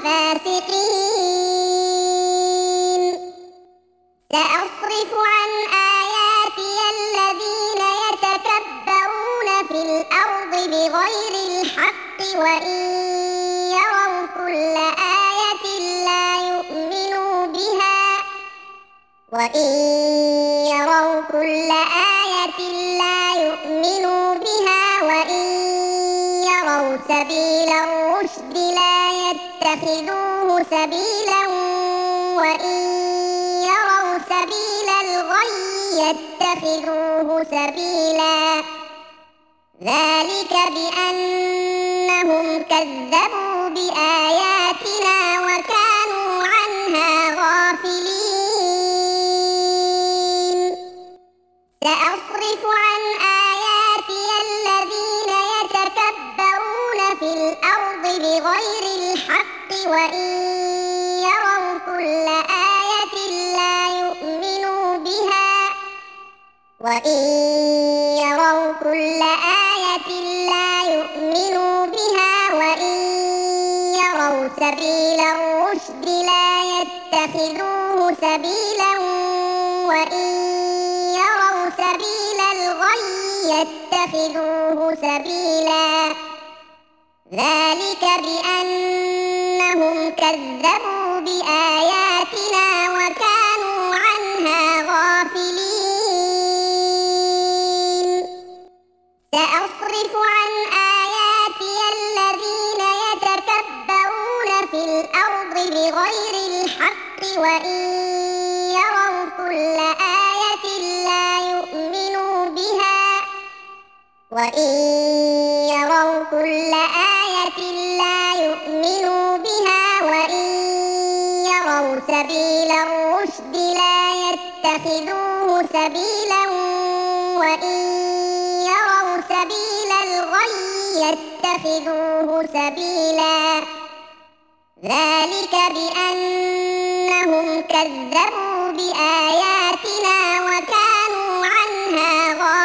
الفاسقين سأصرف عن آياتي الذين يتكبرون في الأرض بغير الحق وإن يروا كل آية لا يؤمنوا بها وإن يروا كل آية لا يؤمنوا بها وإن يروا سبيل الرشد لا يتخذوه سبيلا وإن يروا سبيل الغي يتخذوه سبيلا ذلك بأنهم كذبوا بآياتنا وكانوا عنها غافلين سأصرف عن آياتي الذين يتكبرون في الأرض بغير الحق وإن يروا كل آية لا يؤمنوا بها وإن يروا كل آية لا يؤمنوا بها وإن يروا سبيل الرشد لا يتخذوه سبيلا وإن يروا سبيل الغي يتخذوه سبيلا ذلك بأنهم كذبوا بآياتنا وكانوا عنها غافلين سأصرف عن آياتي الذين يتكبرون في الأرض بغير الحق وإن يروا كل آية لا يؤمنوا بها وإن يروا كل آية لا يؤمنوا بها وإن يروا سبيل الرشد لا يتخذوه سبيلا وإن يروا سبيل الغي يتخذوه سبيلا ذلك بأنهم كذبوا بآياتنا وكانوا عنها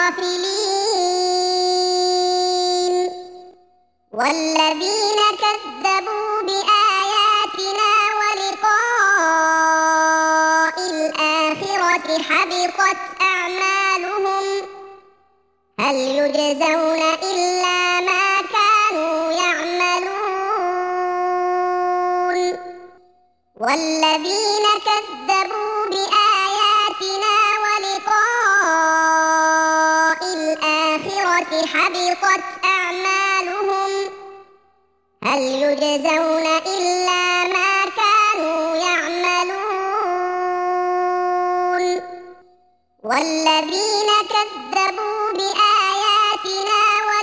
غافلين والذين كذبوا بآياتنا ولقاء الآخرة حبطت أعمالهم هل يجزون إلا ما كانوا يعملون والذين كذبوا بآياتنا ولقاء الآخرة حبطت أعمالهم يجزون إلا ما كانوا يعملون والذين كذبوا بآياتنا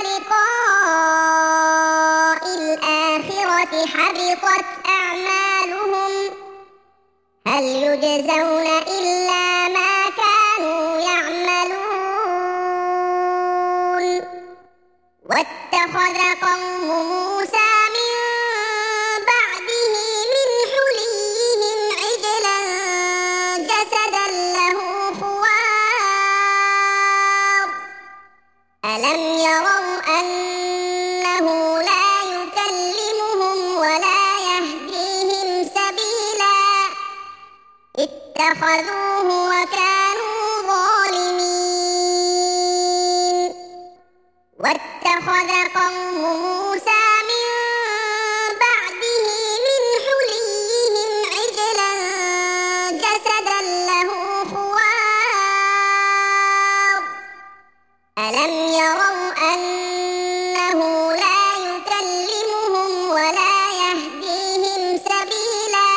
ولقاء الآخرة حبطت أعمالهم هل يجزون إلا ما كانوا يعملون واتخذ قوم موسى من بعده من حليهم عجلا جسدا له خوار ألم يروا أنه لا يكلمهم ولا يهديهم سبيلا اتخذوه وكانوا ظالمين واتخذ قوم موسى من بعده من حليهم عجلا جسدا له خوار ألم يروا أنه لا يكلمهم ولا يهديهم سبيلا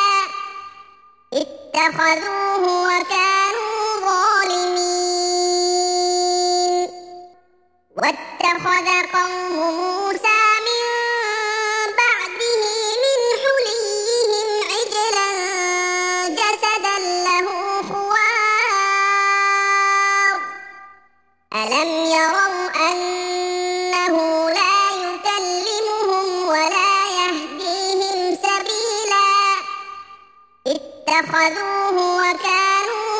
اتخذوه وكانوا ظالمين واتخذ قوم موسى من بعده من حليهم عجلا جسدا له خوار ألم يروا أنه لا يكلمهم ولا يهديهم سبيلا اتخذوه وكانوا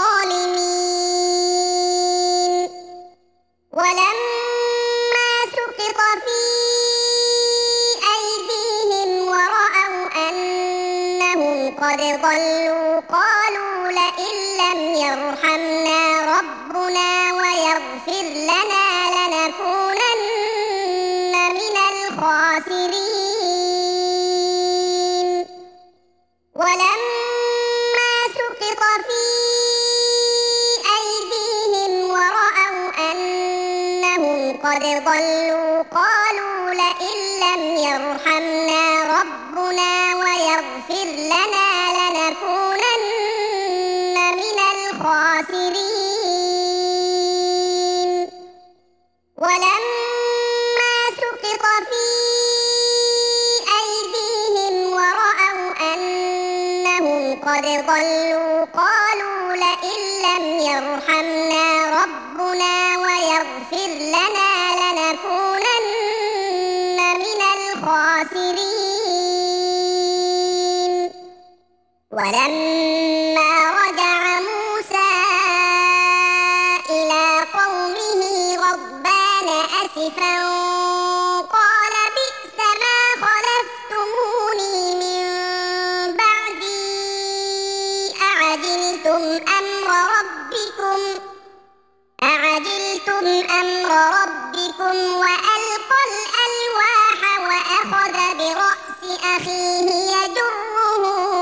ظالمين ولما سقط في أيديهم ورأوا أنهم قد ضلوا قالوا لئن لم يرحمنا ربنا ويغفر لنا لنكونن من الخاسرين ولما سقط في أيديهم ورأوا أنهم قد ضلوا قالوا لئن لم يرحمنا ربنا ويغفر لنا لنكونن من الخاسرين ولما سقط في أيديهم ورأوا أنهم قد ضلوا قالوا لئن لم يرحمنا ربنا ويغفر لنا لنكونن من الخاسرين ولما رجع موسى إلى قومه غضبان أسفا قال بئس ما خلفتموني من بعدي أعجلتم أمر ربكم وألقى الألواح وأخذ برأس أخيه يجره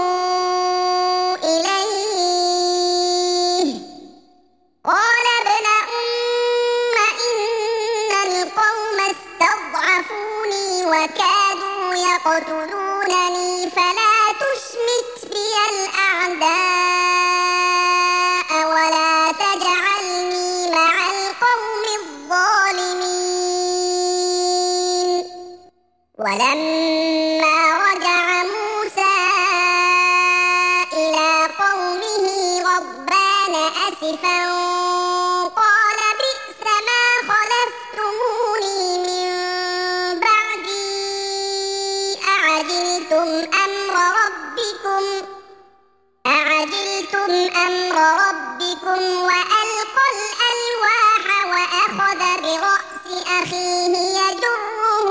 إليه قال ابن أم إن القوم استضعفوني وكادوا يقتلونني فلا تشمت بي الأعداء ولا تجعلني مع القوم الظالمين ولما رجع موسى إلى قومه غضبان أسفا قال بئس ما خلفتموني من بعدي أعجلتم أمر ربكم وألقى الألواح وأخذ برأس أخيه يجره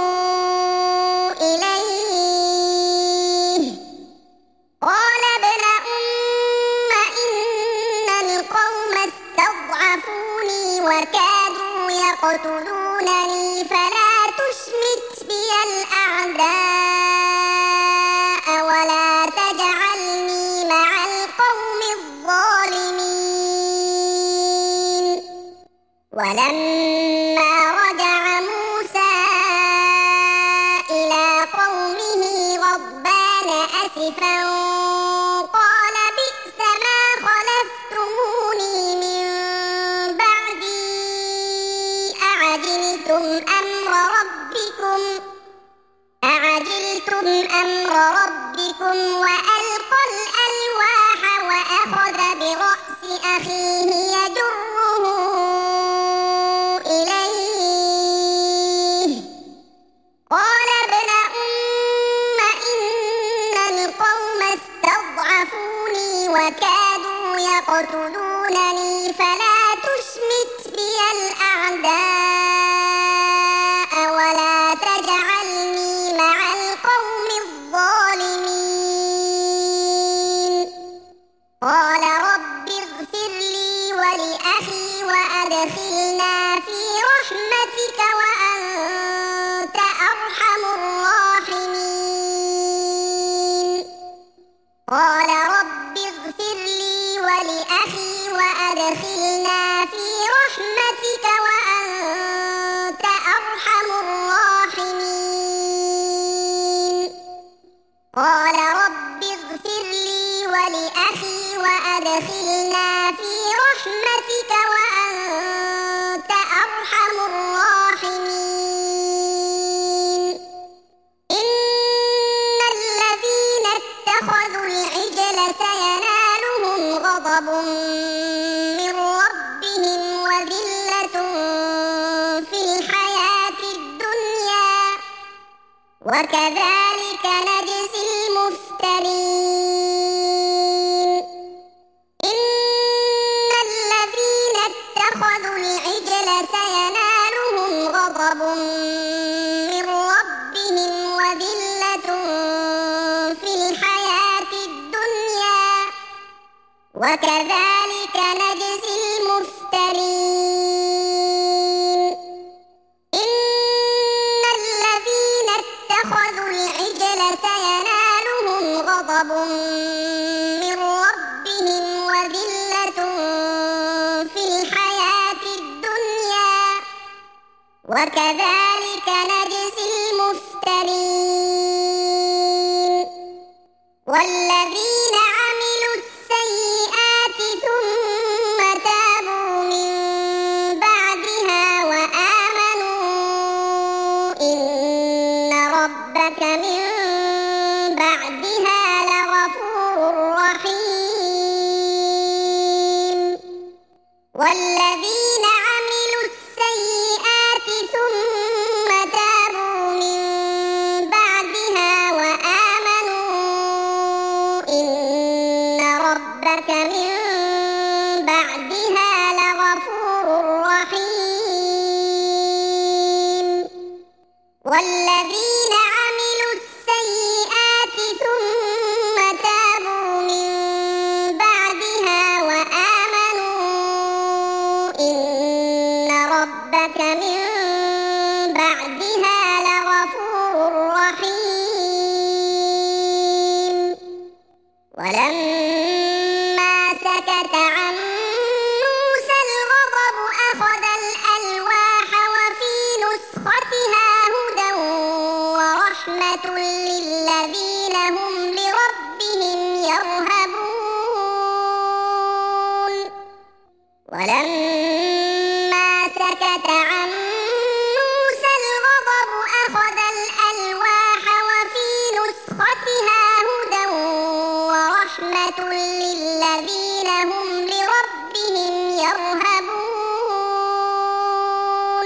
إليه قال ابن أم إن القوم استضعفوني وكادوا يقتلونني فلا تشمت بي الأعداء ولا تجعلني مع القوم الظالمين ولما رجع موسى إلى قومه وألقى الألواح وأخذ برأس أخيه يجره إليه قال ابن أم إن القوم استضعفوني وكادوا يقتلونني فلا تشمت بي الأعداء ولا تجعلني مع القوم الظالمين قال رب اغفر لي ولأخي وأدخلنا في رحمتك وأنت أرحم الراحمين قال رب اغفر لي ولأخي وأدخلنا في رحمتك وأنت أرحم الراحمين قال رب اغفر لي ولأخي وأدخلنا في رحمتك وأنت أرحم الراحمين إن الذين اتخذوا العجل سينالهم غضب من ربهم وذلة في الحياة الدنيا وكذلك نجزي المفترين إن الذين اتخذوا العجل سينالهم غضب من ربهم وذلة في الحياة الدنيا وكذلك نجزي المفترين إن الذين اتخذوا العجل سينالهم غضب من ربهم وذلة في الحياة الدنيا وكذلك نجزي المفترين والذين عملوا السيئات ثم تابوا من بعدها وآمنوا إن ربك من بعدها لغفور رحيم والذين عملوا السيئات ثم تابوا من بعدها وآمنوا إن ربك من بعدها لغفور رحيم والذين عملوا السيئات ثم تابوا من بعدها وآمنوا إن ربك من بعدها لغفور رحيم ولما سكت عن موسى الغضب أخذ الألواح وفي نسختها هدى ورحمة للذين هم لربهم يرهبون ولما سكت عن موسى الغضب أخذ الألواح وفي نسختها هدى ورحمة للذين هم لربهم يرهبون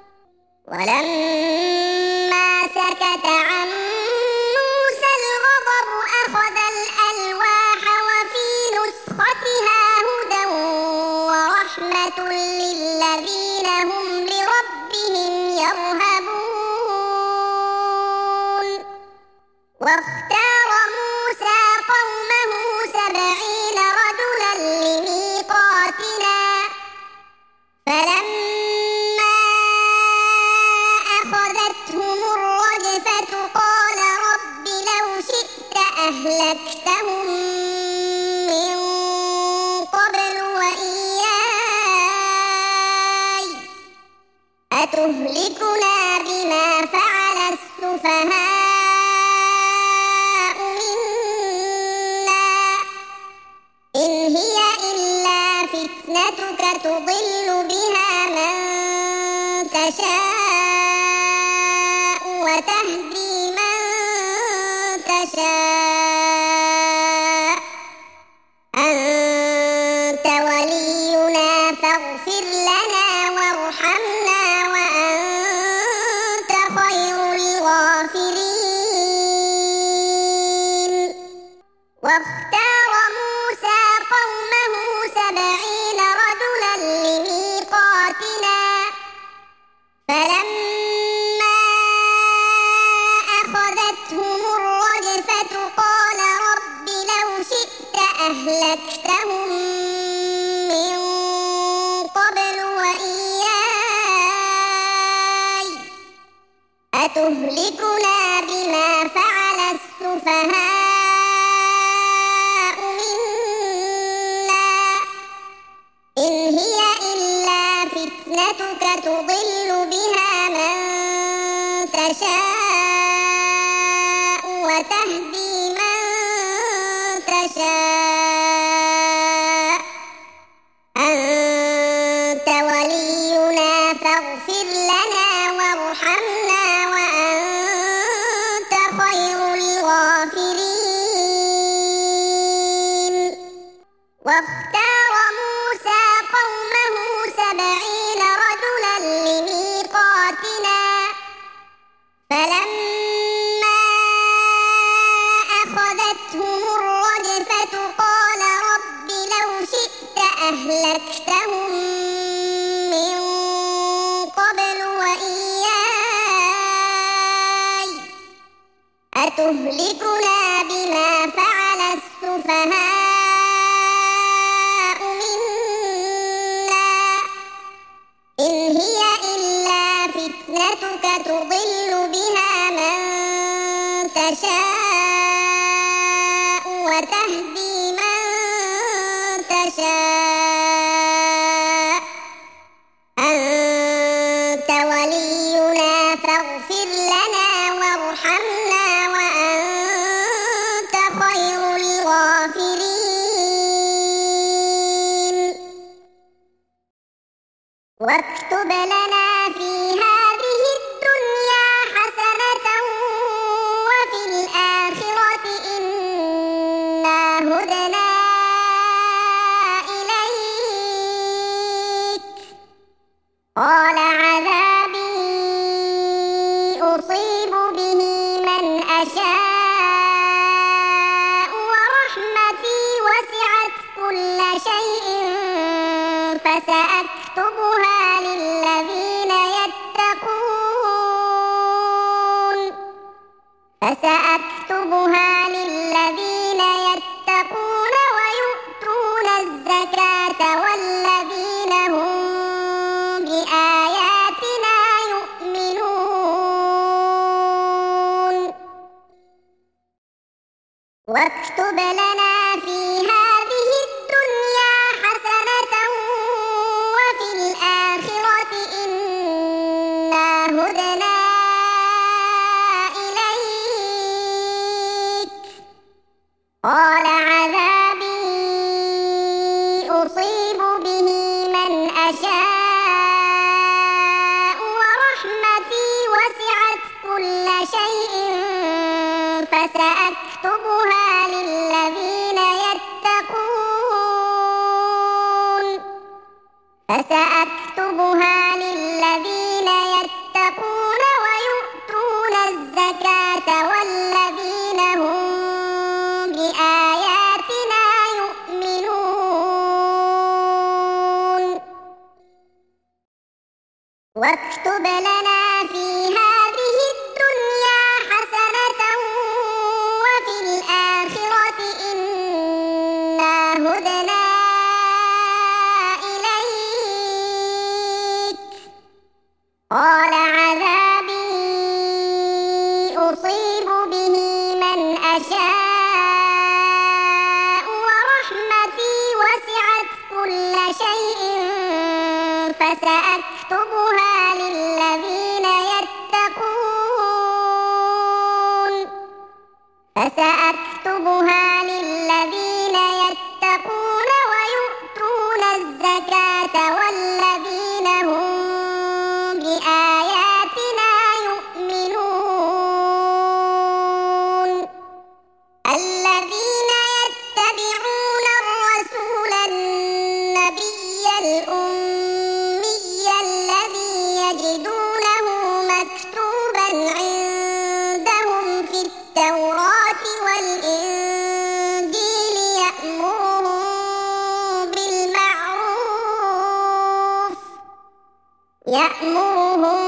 ولما سكت عن موسى الغضب أخذ الألواح وفي نسختها هدى ورحمة للذين هم لربهم يرهبون واختار موسى قومه 70 رجلا لميقاتنا فلما أخذتهم الرجفة قال رب لو شئت أهلكتهم من قبل وإياي أتهلكنا بما فعل السفهاء منا إن هي إلا فتنتك تضل بها من تشاء وتهدي من تشاء أتهلكنا بما فعل السفهاء منا إن هي إلا فتنتك تضل بها من تشاء وتهدي من تشاء أنت ولينا فاغفر لنا وارحمنا وأنت خير الغافرين. واختار موسى قومه 70 رجلا لميقاتنا فلما أخذتهم الرجفة قال رب لو شئت أهلكتهم من قبل وإياي أتهلكنا بما فعل السفهاء منا إن هي إلا فتنتك تضل بها من تشاء وتهدي من تشاء أنت ولينا فاغفر لنا وارحمنا وأنت خير الغافرين. واكتب لنا في هذه الدنيا حسنة وفي الآخرة إنا هدنا إليك قال عذابي أصيب به من أشاء ورحمتي وسعت كل شيء فسأكتبها للذين ويؤتون الزكاة والذين هم بآياتنا يؤمنون. واكتب لنا في هذه الدنيا حسنة وفي الآخرة إنا هدنا إليك قال عذابي أصيب به من أشاء ورحمتي وسعت كل شيء فسأكتبها للذين يتقون ويؤتون الزكاة والذين هم بآياتنا يؤمنون. واكتب لنا في هذه الدنيا حسنة وفي الآخرة إنا هدنا إليك قال عذابي أصيب به من أشاء ورحمتي وسعت كل شيء فسأكتبها للذين يتقون ويؤتون الزكاة والذين هم بآياتنا يؤمنون. الذين يتبعون الرسول النبي الأمي الذي يجدونه مكتوبا عندهم في التوراة والإنجيل يأمرهم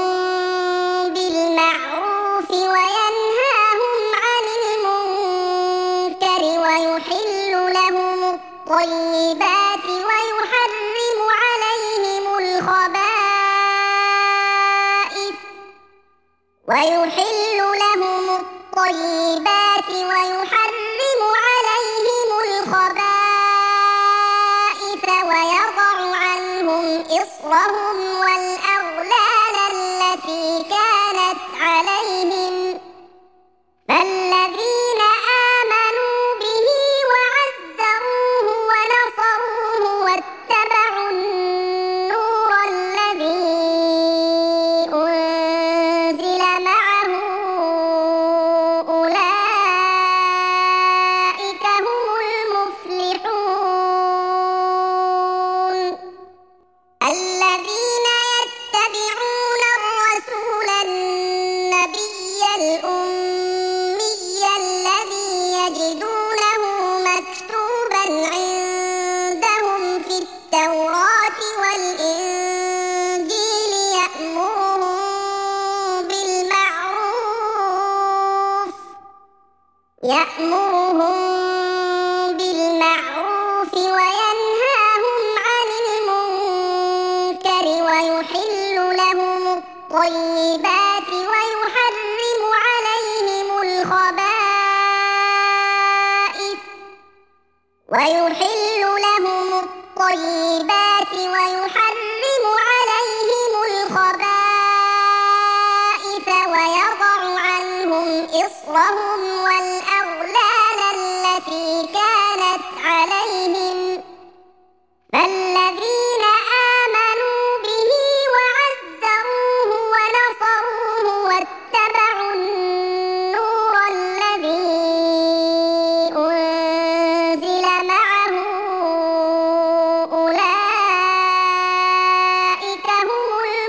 بالمعروف وينهاهم عن المنكر ويحل لهم الطيبات ويحرم عليهم الخبائث ويحل لهم الطيبات ويحرم عليهم الخبائث ويضع عنهم إصرهم والأغلال التي كانت عليهم فالذين آمنوا به وعزروه ونصروه واتبعوا النور الذي أنزل معه أولئك هم المفلحون الذين يتبعون الرسول النبي الأمي الذي يجدونه مكتوبا عندهم في التوراة والإنجيل يأمرهم بالمعروف وينهاهم عن المنكر ويحل لهم الطيبات ويحرم عليهم الخبائث ويضع عنهم إصرهم والأغلال التي كانت عليهم فالذين آمنوا به وعزروه ونصروه واتبعوا النور الذي أنزل معه أولئك هم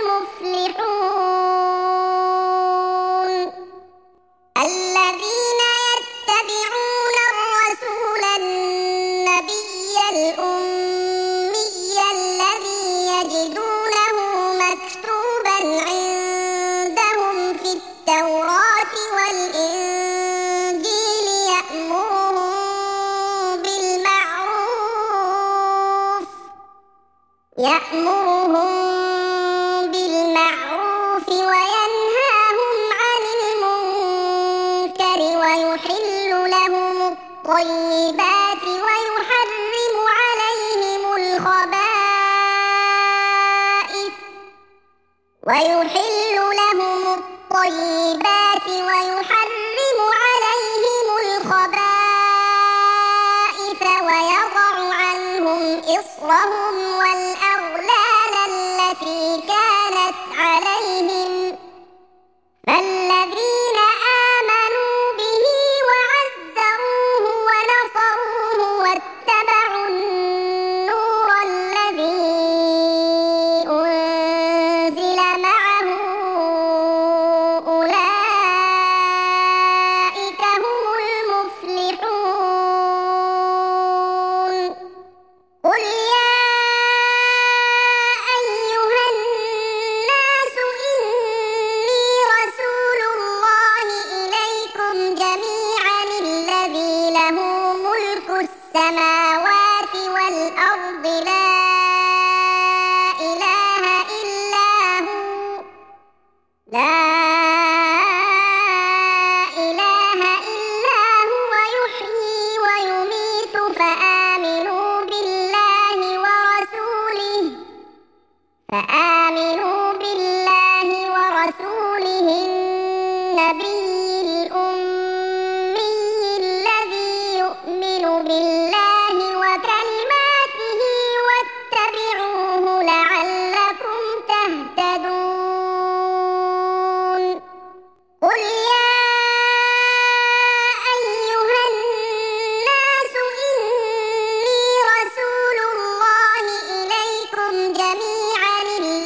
المفلحون الذين يتبعون الرسول النبي الأمي الذي يجدونه مكتوبا عندهم في التوراة والإنجيل يأمرهم بالمعروف وينهاهم عن المنكر ويحل لهم الطيبات ويحرم عليهم الخبائث ويضع عنهم إصرهم والأغلال التي كانت عليهم فالذين آمنوا به وعزروه ونصروه واتبعوا النور الذي أنزل معه أولئك هم المفلحون قل يا أيها الناس إني رسول الله إليكم جميعا الذي له ملك السماوات والأرض لا إله إلا هو يحيي ويميت فآمنوا بالله ورسوله النبي الأمي الذي يؤمن بالله وكلماته واتبعوه لعلكم تهتدون قل يا أيها الناس إني رسول الله إليكم جميعا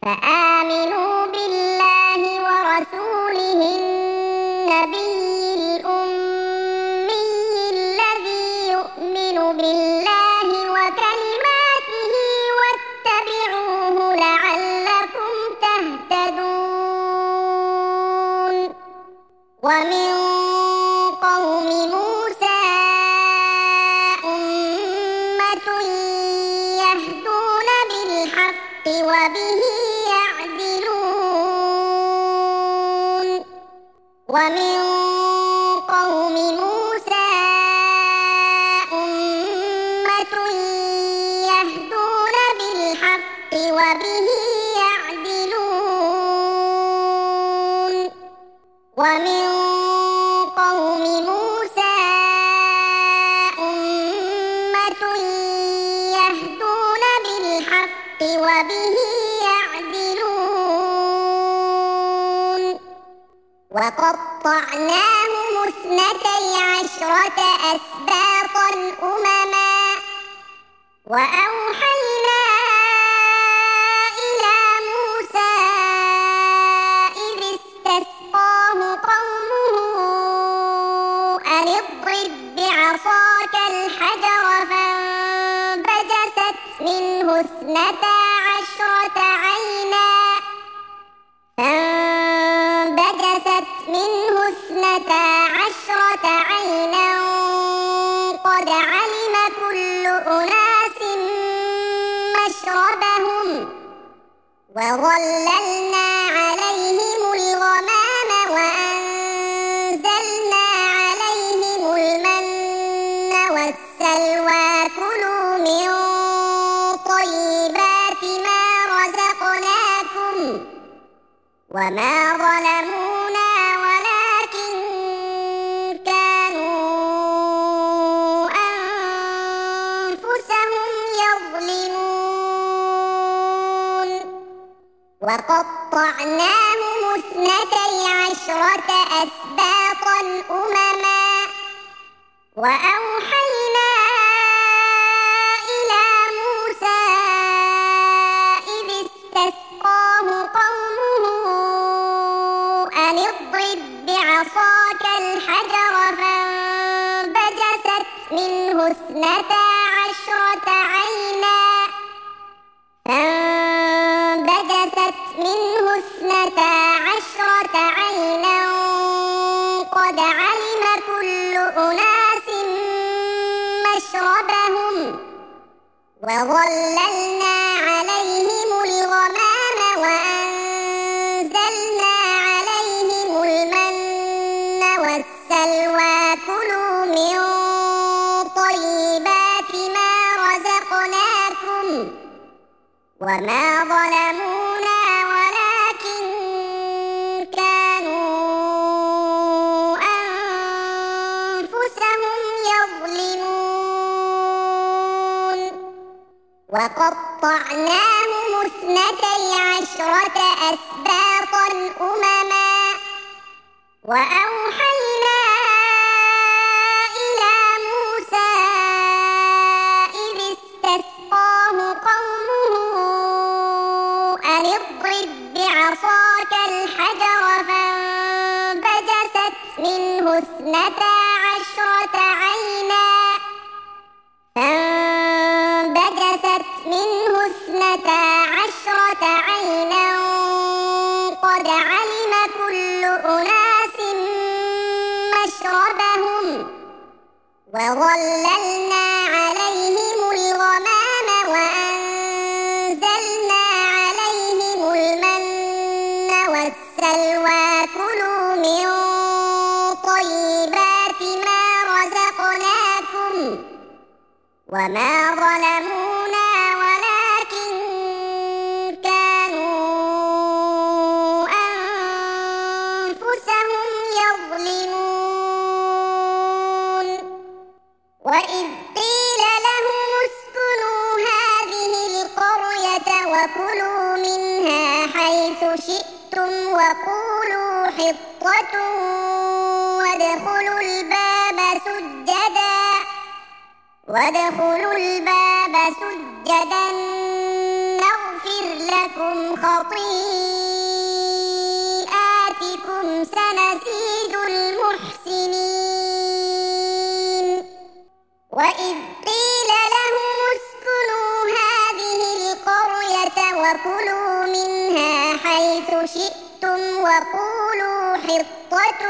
فآمنوا بالله ورسوله النبي الأمي الذي يؤمن بالله وكلماته واتبعوه لعلكم تهتدون ومن قوم موسى أمة يهدون بالحق وبه يعدلون ومن قوم موسى أمة يهدون بالحق وبه يعدلون ومن قوم موسى أمة يهدون بالحق وبه يعدلون وقطعناهم 12 أسباطا أمما وأوحينا إلى موسى إذ استسقاه قومه أن اضرب بعصاك الحجر فانبجست منه 12 عينا قد علم كل أناس مشربهم وظللنا عليهم الغمام وأنزلنا عليهم المن والسلوى كلوا من طيبات ما رزقناكم وما ظلمونا ولكن كانوا أنفسهم يظلمون وقطعناهم 12 أسباطا أمما وأوحينا إلى موسى إذ استسقاه قومه أن اضرب بعصاك الحجر فانبجست منه 12 عينا قد علم كل أناس مشربهم وظللنا عليهم الغمام وأنزلنا عليهم المن والسلوى كلوا من طيبات ما رزقناكم وما ظلمونا ولكن كانوا أنفسهم يظلمون وقطعناهم 12 أسباطا أمما وأوحينا إلى موسى إذ استسقاه قومه أن اضرب بعصاك الحجر فانبجست منه 12 عينا قد علم كل أناس مشربهم وظللنا عليهم الغمام وأنزلنا عليهم المن والسلوى كلوا من طيبات ما رزقناكم وما ظلمونا ولكن كانوا أنفسهم يظلمون وإذ قيل لهم اسكنوا هذه القرية وكلوا منها حيث شئتم وقولوا حطة وادخلوا الباب سجدا نغفر لكم لكم خطيئاتكم سنزيد المحسنين وإذ قيل لهم اسكنوا هذه القرية وكلوا منها حيث شئتم وقولوا حطة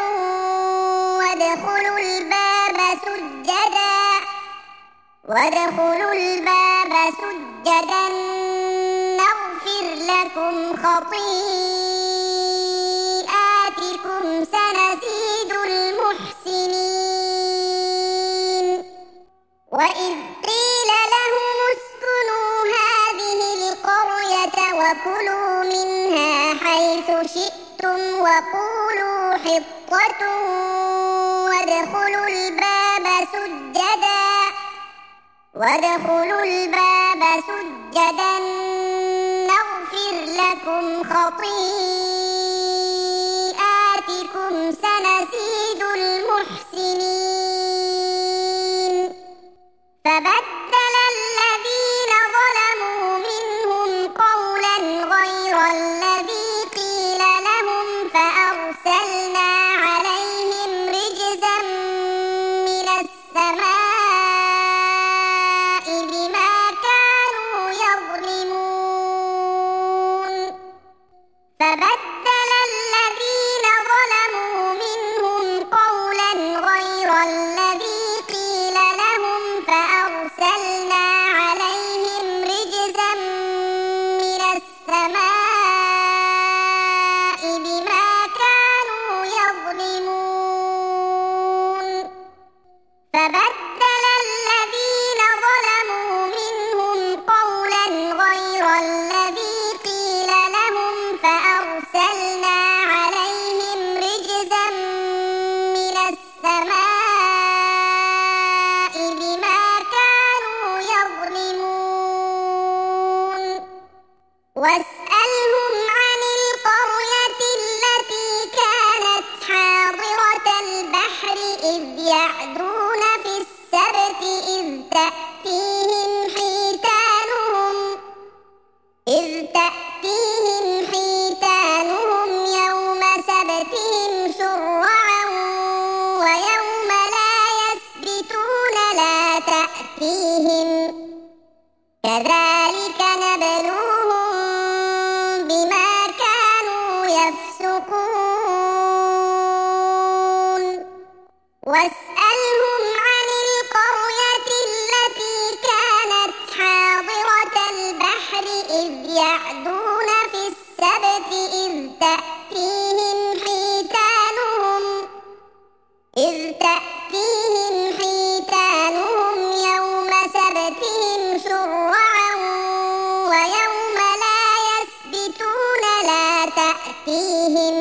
وادخلوا الباب سجدا نغفر لكم خطيئاتكم سنزيد المحسنين وإذ قيل لهم اسكنوا هذه القرية وكلوا منها حيث شئتم وقولوا حطة وادخلوا الباب سجدا نغفر لكم خطيئاتكم سنزيد المحسنين فبدل الذين ظلموا منهم قولا غير الذي قيل لهم فأرسلنا عليهم رجزا من السماء فبدل الذين ظلموا منهم قولا غير الذي قيل لهم فأرسلنا عليهم رجزا من السماء بما كانوا يظلمون فبدل الذين ظلموا منهم قولا غير الذي قيل لهم فأرسلنا عليهم رجزا من السماء بما كانوا يظلمون واسألهم عن القرية التي كانت حاضرة البحر إذ يعدون في السبت إذ تأتيهم حيتانهم يوم سبتهم شرعا ويوم لا يسبتون لا تأتيهم كذلك نبلوهم بما كانوا يفسقون واسألهم عن القرية التي كانت حاضرة البحر إذ يعدون في السبت إذ تأتيهم حيتانهم يوم سبتهم شرعا ويوم لا يسبتون لا تأتيهم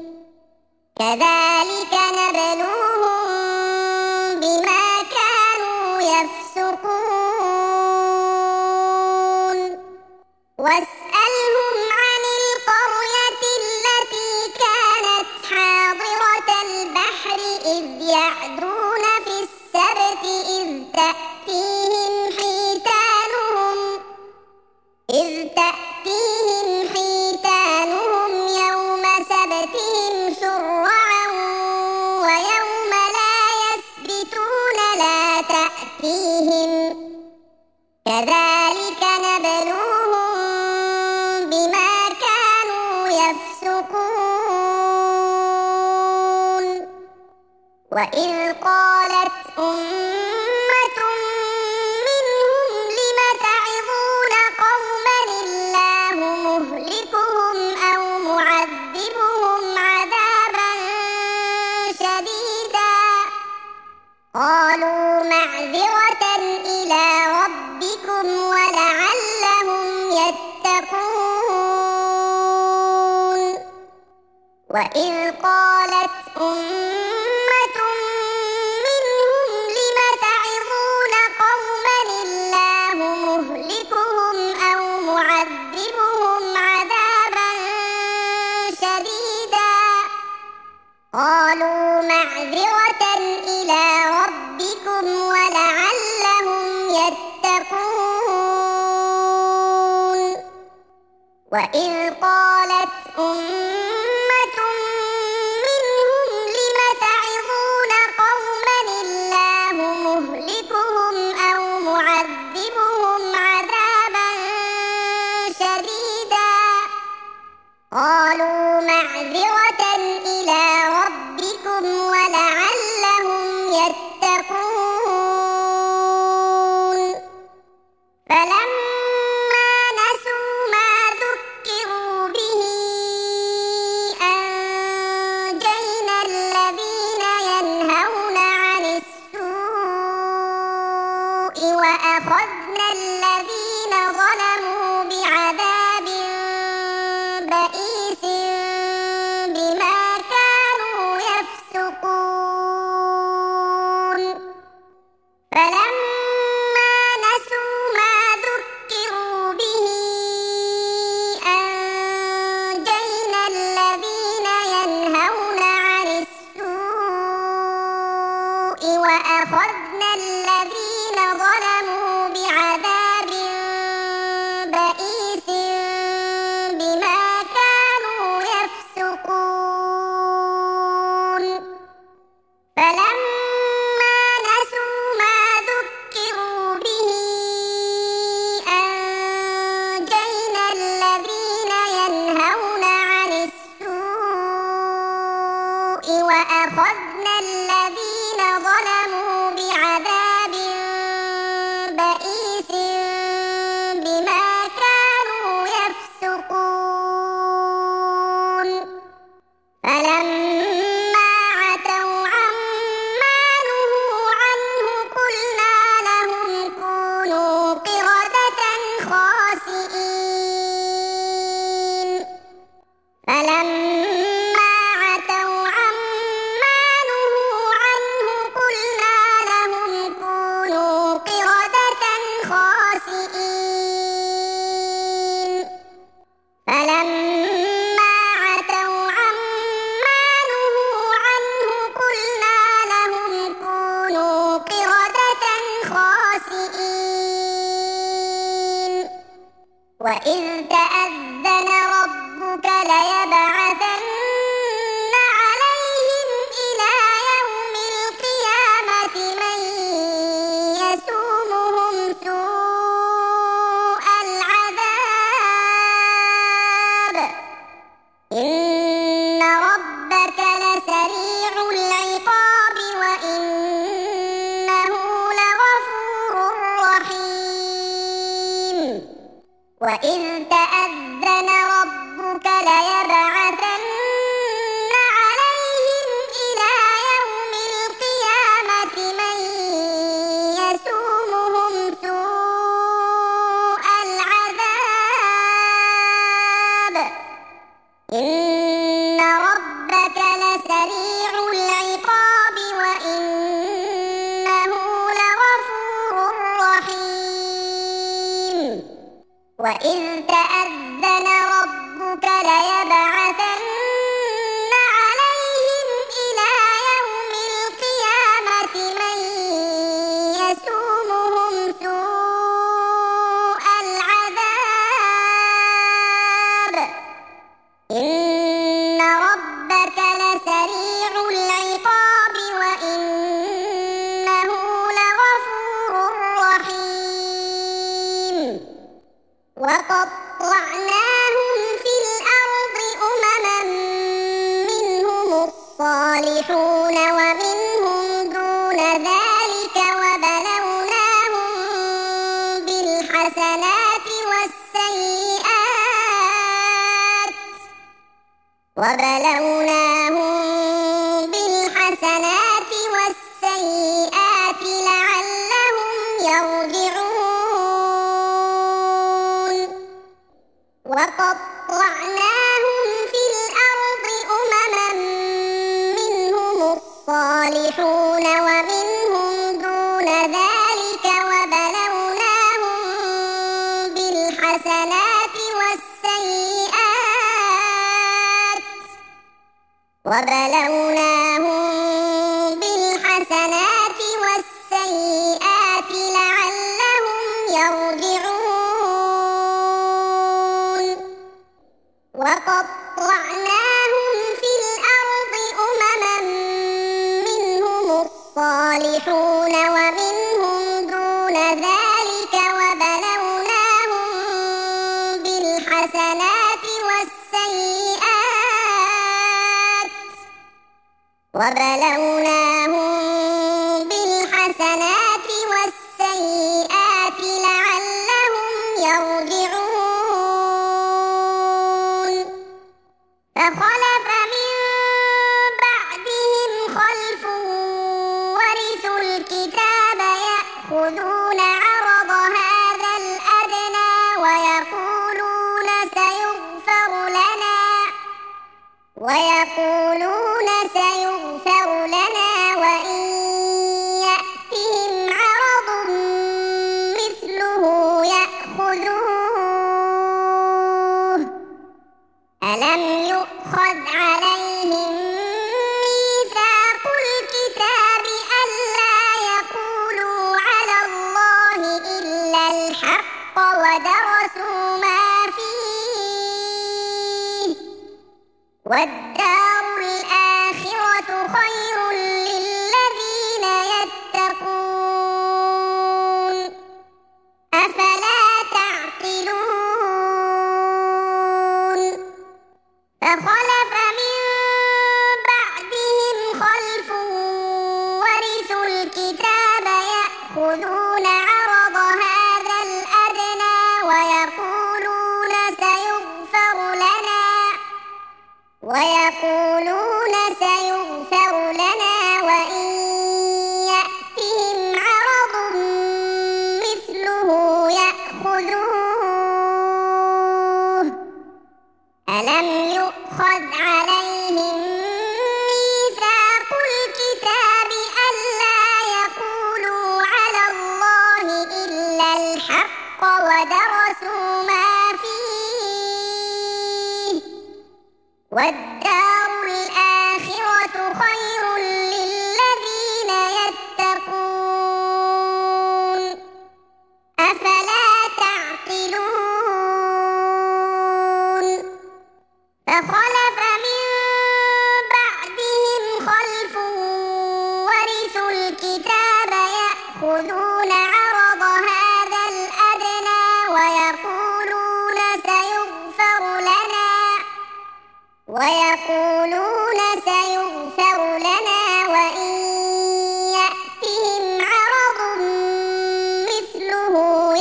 كذلك نبلوهم بما كانوا يفسقون واسألهم عن القرية التي كانت حاضرة البحر إذ يعدون في السبت إذ تأتيهم حيتانهم يوم سبتهم شرعا ويوم لا يسبتون لا تأتيهم كذلك نبلوهم بما كانوا يفسقون وإذ قالت أمة منهم لم تعظون قوما الله مهلكهم أو معذبهم عذابا شديدا قالوا معذرة إلى ربكم ولعلهم يتقون وإذ قالت أمة منهم لم تعظون قوما الله مهلكهم أو معذبهم عذابا شديدا قالوا معذرة إلى ربكم ولعلهم يتقون وإذ قالت أمة منهم لم تعظون قوما الله مهلكهم أو معذبهم عذابا شديدا قالوا معذرة إلى ربكم ولعلهم يتقون فلما نسوا ما ذكروا به أنجينا الذين ينهون عن السوء وأخذنا الذين ظلموا بعذاب بئيس بما كانوا يفسقون فلما نسوا ما ذكروا به أنجينا الذين ينهون عن السوء وأخذنا الذين ظلموا بعذاب بئيس بما كانوا يفسقون فلما نسوا ما ذكروا به أنجينا الذين ينهون عن السوء وأخذنا الذين ظلموا بعذاب بئيس بما كانوا يفسقون فلما عتوا عما نهوا عنه قلنا لهم كونوا قردة خاسئين فلما عتوا عما نهوا عنه قلنا لهم كونوا قردة خاسئين فلما عتوا عما نهوا عنه قلنا لهم كونوا قردة خاسئين وإذ تأذن ربك ليبعثن عليهم إلى يوم القيامة من يسومهم سوء العذاب إن ربك لسريع العقاب وإنه لغفور رحيم وإذ تأذن ربك ليبعثن عليهم إلى يوم القيامة من يسومهم سوء العذاب إن ربك لسريع العقاب وإنه لغفور رحيم وإذ تأذن ربك ليبعثن عليهم إلى يوم القيامة من يسومهم سوء العذاب إن ربك لسريع العقاب وإنه لغفور رحيم وقطعناهم في الأرض أمما منهم الصالحون ومنهم دون ذلك وبلوناهم بالحسنات والسيئات لعلهم يرجعون وقطعناهم في الأرض أمما منهم الصالحون ومنهم دون ذلك وبلوناهم بالحسنات والسيئات لعلهم يرجعون وقطعناهم في الأرض أمما منهم الصالحون ومنهم دون ذلك وبلوناهم بالحسنات والسيئات لعلهم يرجعون فخلف من بعدهم خلف ورثوا الكتاب يأخذون عرض هذا الأدنى ويقولون سيغفر لنا وإن يأتهم عرض مثله يأخذوه ألم يؤخذ عليهم ميثاق الكتاب ألا يقولوا على الله إلا الحق ودرسوا ما فيه والدار الآخرة خير للذين يتقون أفلا تعقلون فخلف من بعدهم خلف ورثوا الكتاب يأخذون عرض هذا الأدنى ويقولون سيغفر لنا وإن يأتهم عرض مثله يأخذوه ألم يؤخذ عليهم ميثاق الكتاب ألا يقولوا على الله إلا الحق ودرسوا ما فيه والدار الآخرة خير للذين يتقون أفلا تعقلون فخلف من بعدهم خلف ورثوا الكتاب يأخذون عرض هذا الأدنى ويقولون سيغفر لنا وإن يأتهم عرض مثله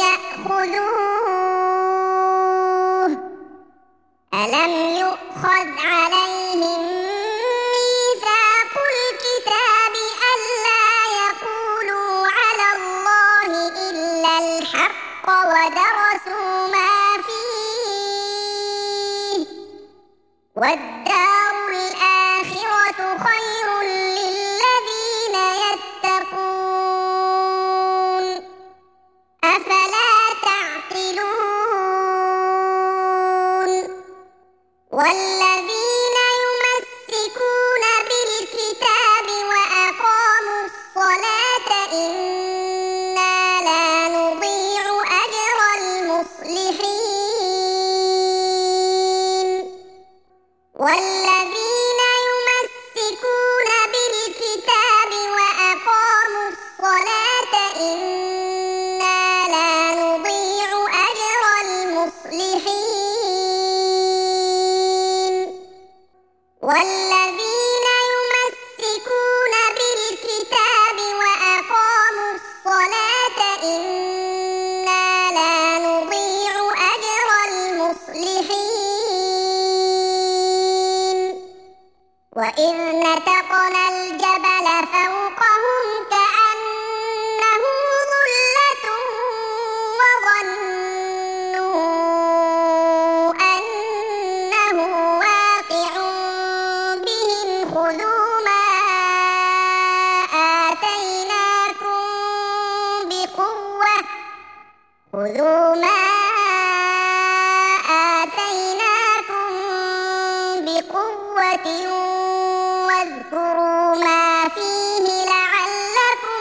يأخذوه ألم يؤخذ عليهم ميثاق الكتاب ألا يقولوا على الله إلا الحق ودرسوا ما فيه والدار الآخرة خير للذين يتقون أفلا تعقلون والذين يمسكون بالكتاب وأقاموا الصلاة إنا لا نضيع أجر المصلحين والذين يمسكون بالكتاب وأقاموا الصلاة إنا لا نضيع أجر المصلحين والذين يمسكون بالكتاب وأقاموا الصلاة إنا لا نضيع أجر المصلحين وإذ نتقنا الجبل فوقهم كأنه ظلة وظنوا أنه واقع بهم خذوا ما آتيناكم بقوة واذكروا ما فيه لعلكم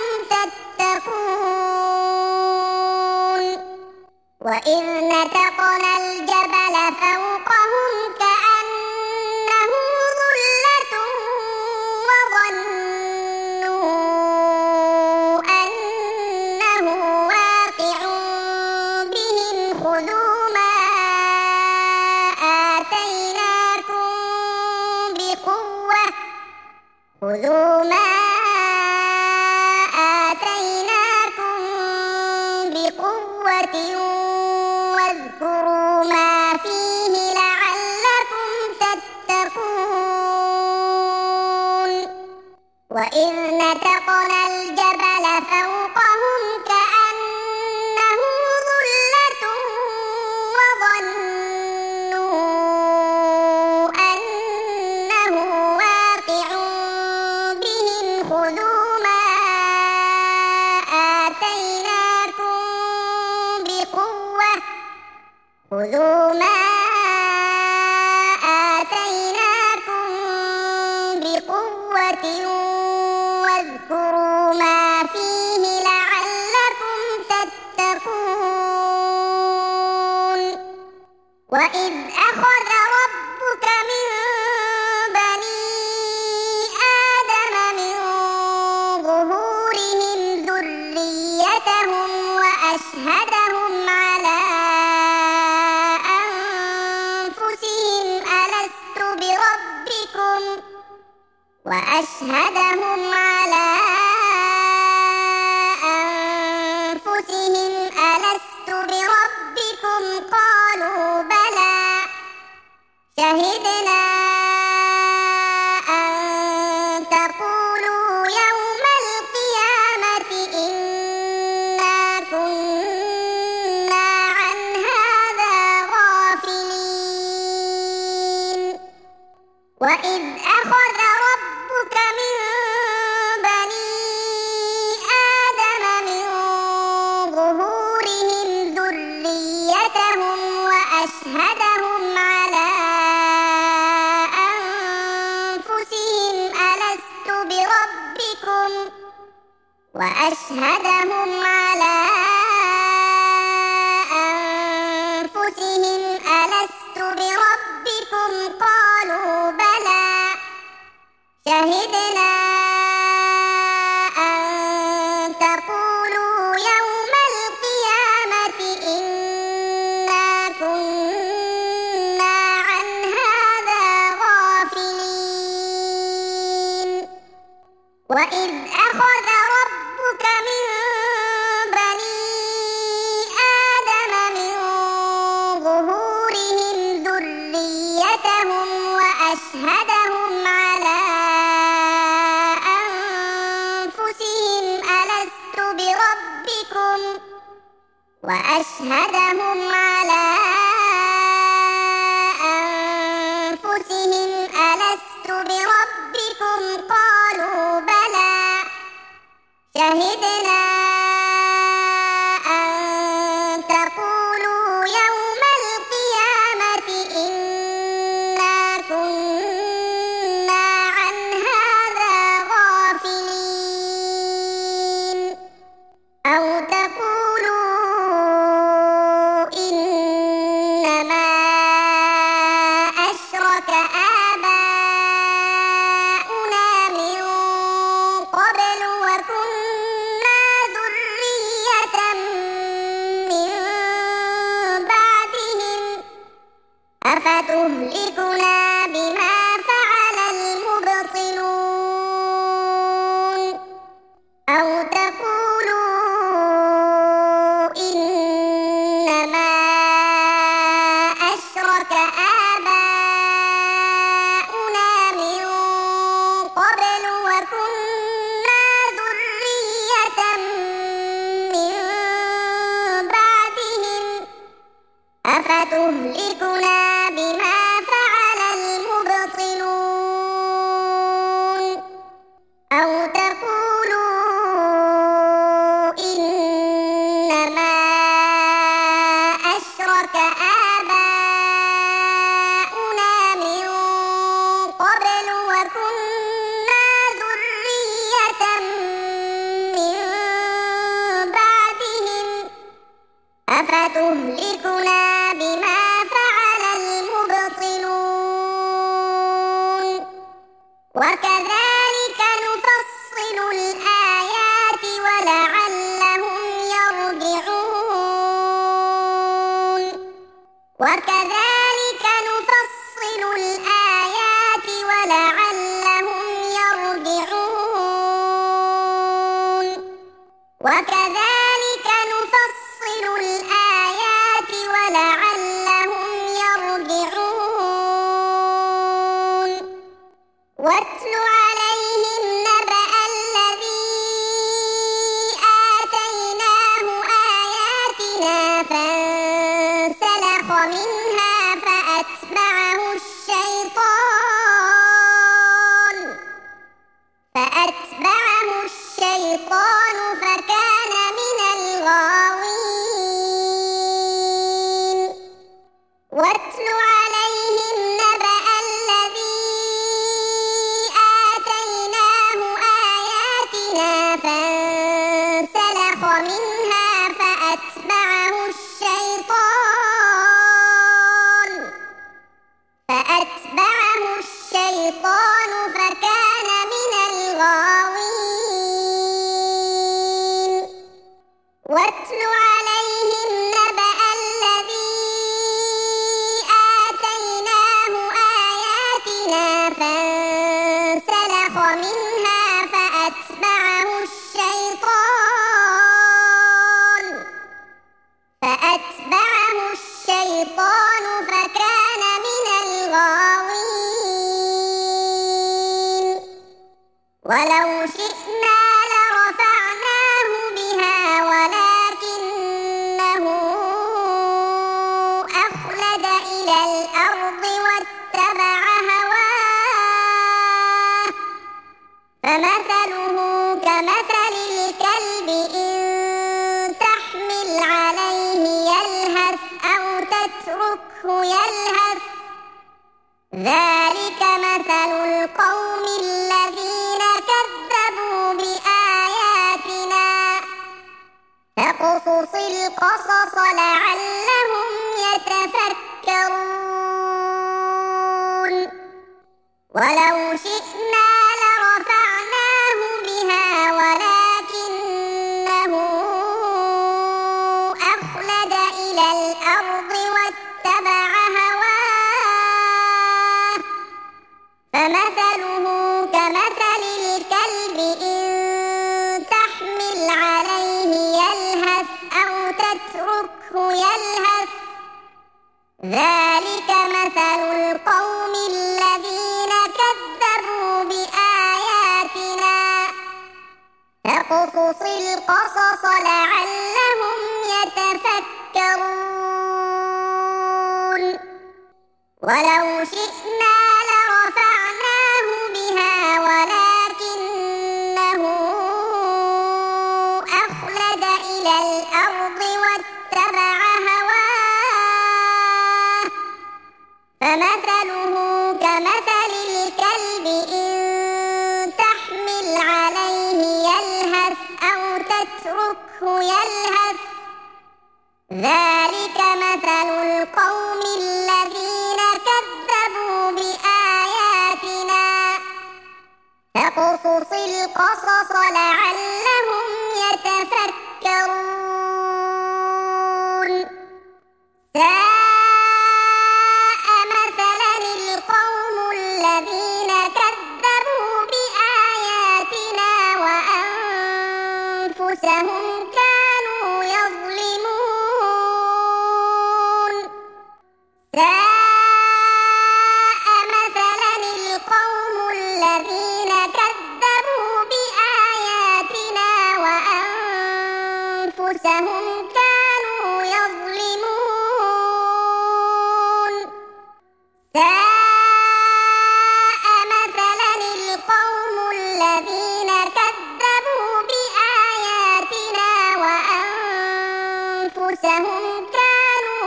تتقون وإذ نتقنا الجبل فوقهم كأنه خذوا ما آتيناكم بقوة واذكروا ما فيه لعلكم تتقون وإذ نتقنا الجبل فوقهم كأنه ظلة وظنوا أنه واقع بهم خذوا ما آتيناكم بقوة واذكروا ما فيه لعلكم تتقون وإذ أخذ ربك من بني آدم من ظهورهم ذريتهم وأشهدهم على أنفسهم ألست بربكم قالوا بلى شهدنا أن تقولوا يوم القيامة إنا كنا عن هذا غافلين وإذ أخذ ربك من بني آدم من ظهورهم ذريتهم وأشهدهم على أنفسهم ألست بربكم قالوا بلى شهدنا أن تقولوا يوم القيامة إنا كنا عن هذا غافلين وإذ أخذ ربك من بني آدم من ظهورهم ذريتهم وأشهدهم على أنفسهم ألست بربكم قالوا بلى شهدنا أن تقولوا يوم القيامة إنا كنا عن هذا غافلين أو تقولوا إنما أشرك آباؤنا من قبل وكنا ذرية من بعدهم أفتهلكنا بما فعل المبطلون أو تقولوا إنما أشرك آباؤنا من قبل وكنا ذرية من بعدهم أفتهلكنا بما فعل ولو شئنا لرفعناه بها ولكنه أخلد إلى الأرض واتبع هواه فمثله كمثل الكلب إن تحمل عليه يلهث أو تتركه يلهث ذلك مثل القوم الذين كذبوا بآياتنا فاقصص القصص لعلهم يتفكرون ولو شئنا لرفعناه بها ولكنه أخلد إلى الأرض واتبع هواه فمثله كمثل الكلب إن تحمل عليه يلهث أو تتركه يلهث ذلك مثل القوم الذين كذبوا بآياتنا فاقصص القصص لعلهم يتفكرون ولو شئنا لرفعناه بها ولكنه أخلد إلى الأرض واتبع هواه فمثله كمثل الكلب إن تحمل عليه يلهث أو تتركه يلهث ذلك مثل القوم الذين كذبوا بآياتنا فاقصص القصص لعلهم يتفكرون ساء مثلا القوم الذين كذبوا بآياتنا وأنفسهم كانوا يظلمون ساء مثلا القوم الذين كذبوا بآياتنا وأنفسهم كانوا يظلمون ساء مثلا القوم الذين كذبوا بآياتنا وأنفسهم كانوا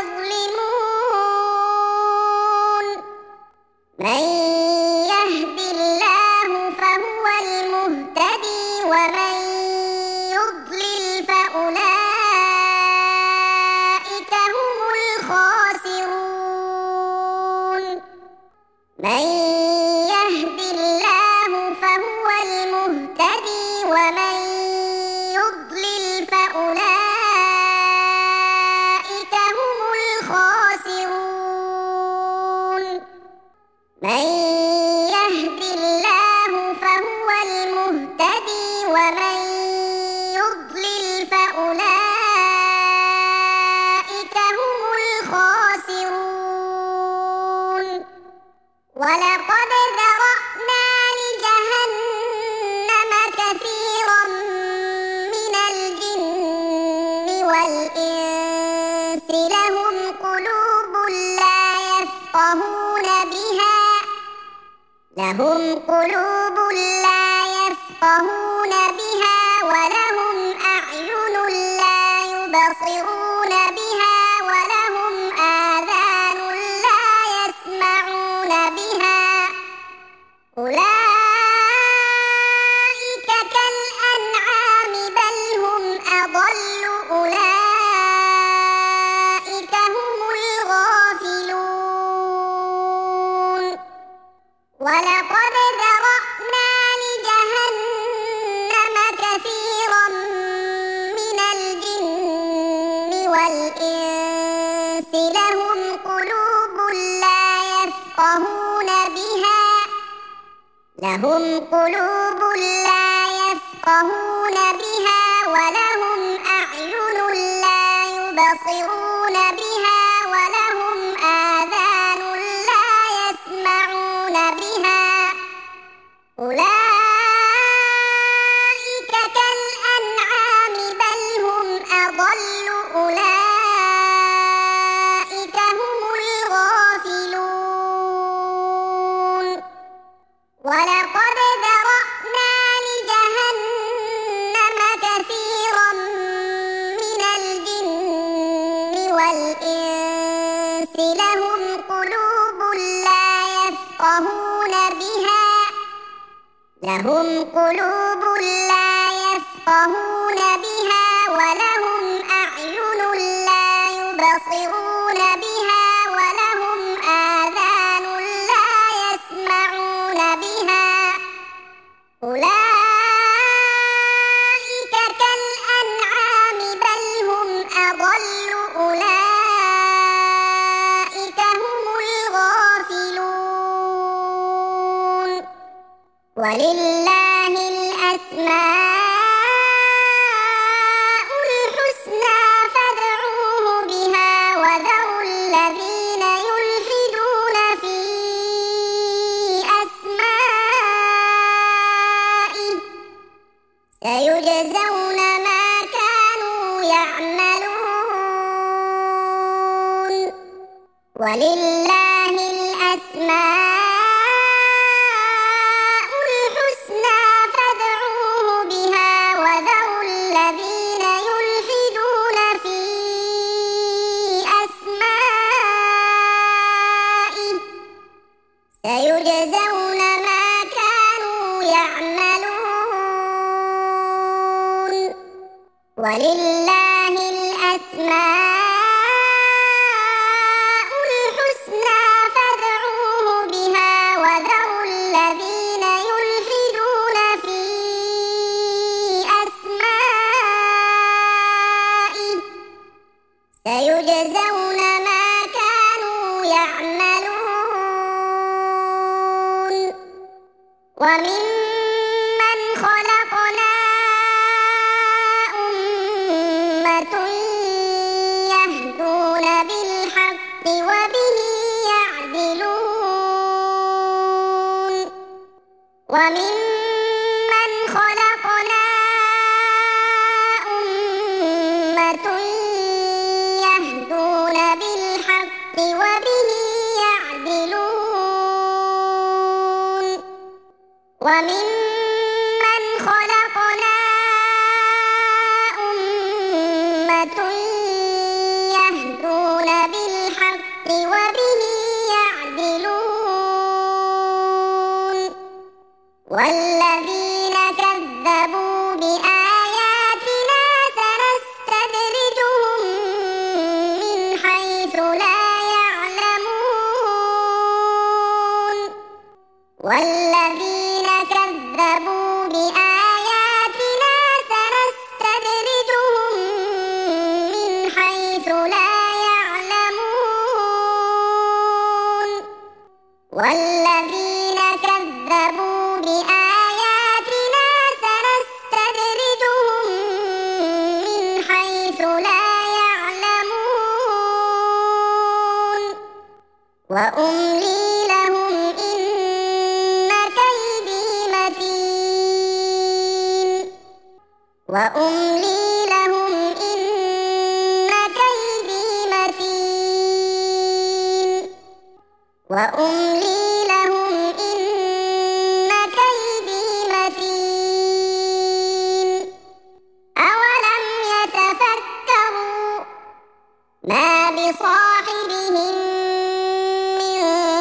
يظلمون من يهد الله فهو المهتدي ومن يضلل فأولئك هم الخاسرون من يهد الله فهو المهتدي ومن يضلل فأولئك هم الخاسرون من يهد الله فهو المهتدي ومن يضلل فأولئك هم الخاسرون ولقد ذرأنا لجهنم كثيرا من الجن والإنس لهم قلوب لا يفقهون بها ولهم أعين لا يبصرون بها ولهم آذان لا يسمعون بها أولئك كالأنعام بل هم أضل أولئك هم الغافلون ولقد ذرأنا لجهنم كثيرا من الجن والإنس لهم قلوب لا يفقهون بها ولهم أعين لا يبصرون بها ولهم آذان لا يسمعون بها أولئك لهم قلوب لا يفقهون بها ولهم أعين لا يبصرون بها ولهم آذان لا يسمعون بها أولئك كالأنعام بل هم أضل أولئك هم الغافلون ولله الأسماء الحسنى فادعوه بها وذروا الذين يلحدون في أسمائه سيجزون ما كانوا يعملون ولله الأسماء الحسنى فادعوه بها وذروا الذين يلحدون في أسمائه سيجزون ما كانوا يعملون ولله الأسماء الحسنى فادعوه بها وذروا الذين يلحدون في أسمائه سيجزون ما كانوا يعملون وممن خلقنا أمة يهدون بالحق وبه يعدلون وممن خلقنا أمة يهدون بالحق وبه يعدلون وممن خلقنا أمة يهدون بالحق وبه يعدلون والذين كذبوا بآياتنا سنستدرجهم من حيث لا يعلمون والذين كذبوا بآياتنا سنستدرجهم من حيث لا يعلمون والذين كذبوا بآياتنا سنستدرجهم من حيث لا يعلمون وأملي لهم إن كيدي متين وأملي لهم إن كيدي متين وأملي لهم إن كيدي متين أولم يتفكروا ما بصاحبهم من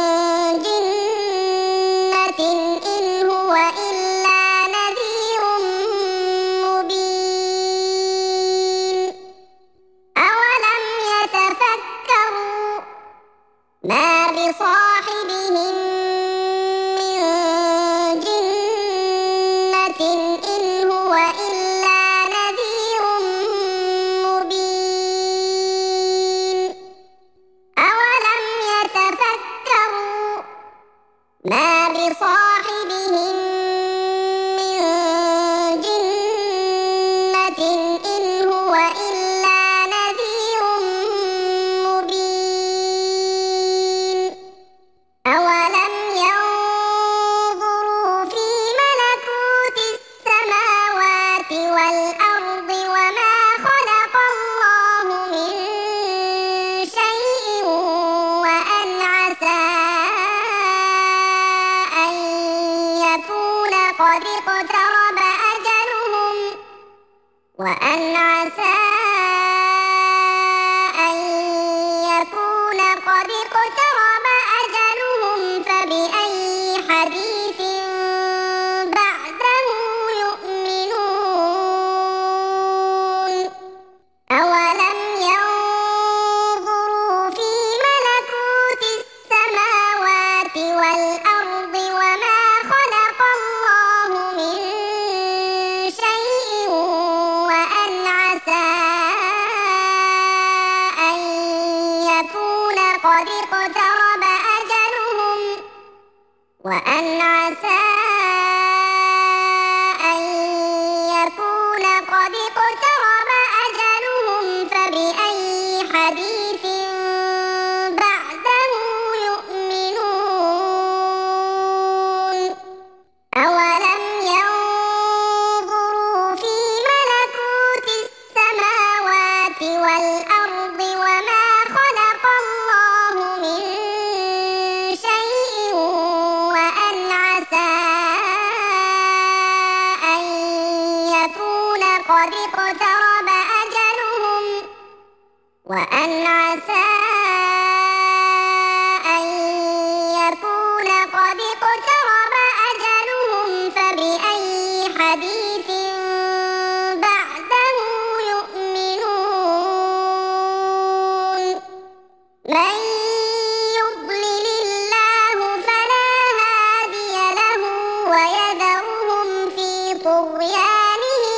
جنة إن هو إلا نذير مبين أولم يتفكروا ما بصاحبهم من جنة إن هو إلا نذير مبين أولم يتفكروا ما بصاحبهم من جنة إن هو إلا نذير مبين أولم ينظروا في ملكوت السماوات والأرض وما خلق الله من شيء وأن عسى أن يكون والأرض وما خلق الله من شيء وأن عسى أن يكون قد اقترب أجلهم فبأي حديث بعده يؤمنون أولم ينظروا في ملكوت السماوات والأرض وما خلق الله من شيء وأن عسى أن يكون قد اقترب أجلهم فبأي حديث بعده يؤمنون من يضلل الله فلا هادي له ويذرهم في طغيانهم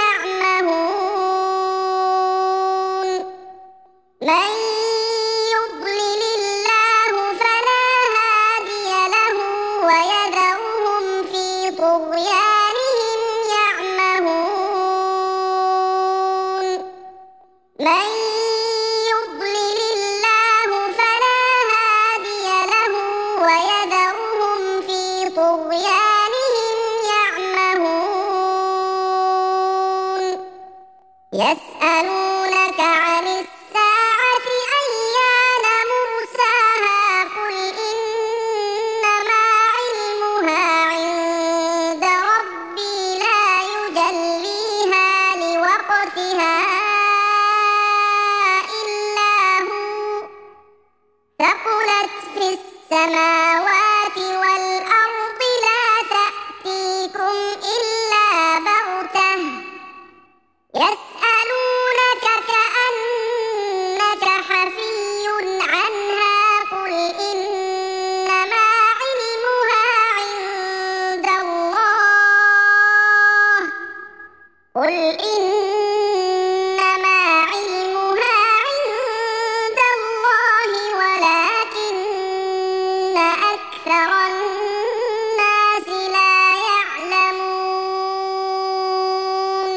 يعمهون من يضلل الله فلا هادي له ويذرهم في طغيانهم يعمهون من يضلل الله فلا هادي له ويذرهم في طغيانهم يعمهون يسألونك عن الساعة أيان مرساها قل إنما علمها عند ربي لا يجليها لوقتها إلا هو ثقلت في السماوات والأرض لا تأتيكم إلا بغتة يسألونك كأنك حفي عنها قل إنما علمها عند الله ولكن أكثر الناس لا يعلمون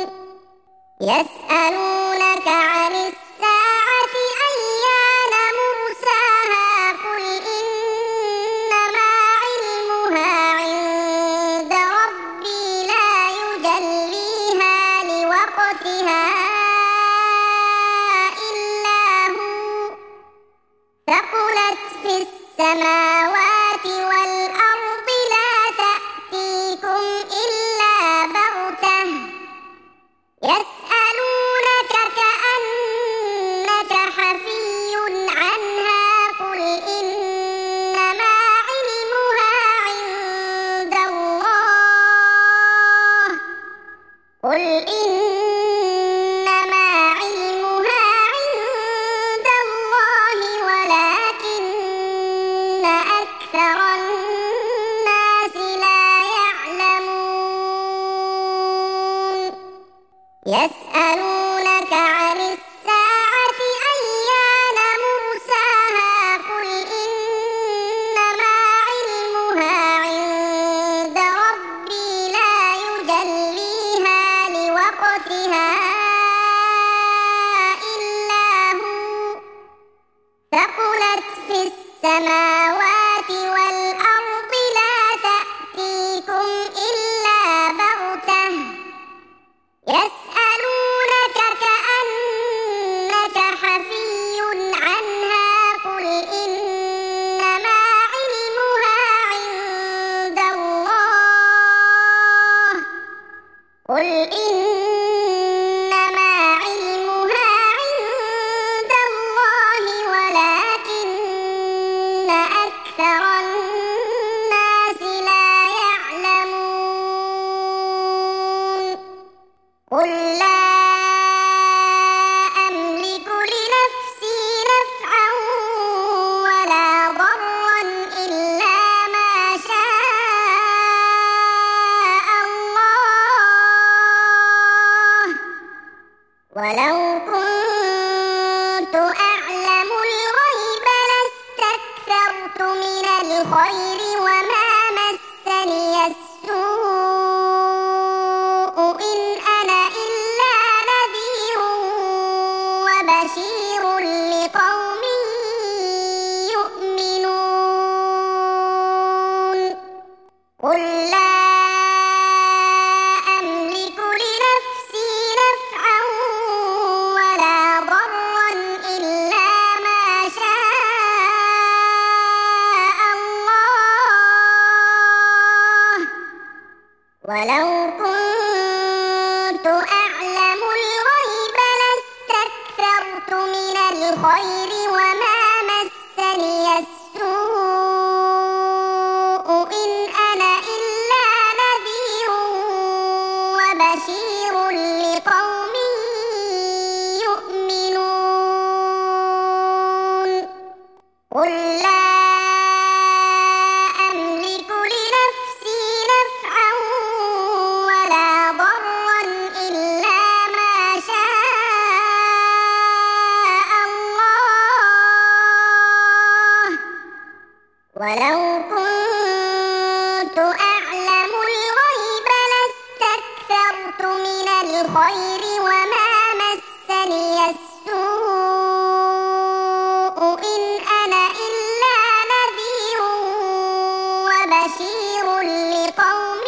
يسألونك عن الساعة أيان مرساها قل إنما علمها عند ربي لا يجليها لوقتها إلا هو، ثقلت في السماوات والأرض لا تأتيكم إلا بغتة، يسألونك كأنك حفي عنها قل إنما علمها عند الله ولكن أكثر الناس لا يعلمون يسألونك عن الساعة أيان مرساها قل إنما علمها عند ربي لا يجليها لوقتها إلا هو، ثقلت في السماوات والأرض استكثرت من الخير وما مسني السوء إن أنا إلا نذير وبشير لقوم يؤمنون قل لا أملك لنفسي نفعا ولا ضرا إلا ما شاء الله ولو كنت أعلم الغيب لاستكثرت من الخير وما مسني السوء إن أنا إلا نذير وبشير لقوم يؤمنون قل لا أملك لنفسي نفعا ولا ضرا إلا ما شاء الله ولو كنت أعلم الغيب لاستكثرت من الخير وما مسني السوء إن أنا إلا نذير وبشير لقوم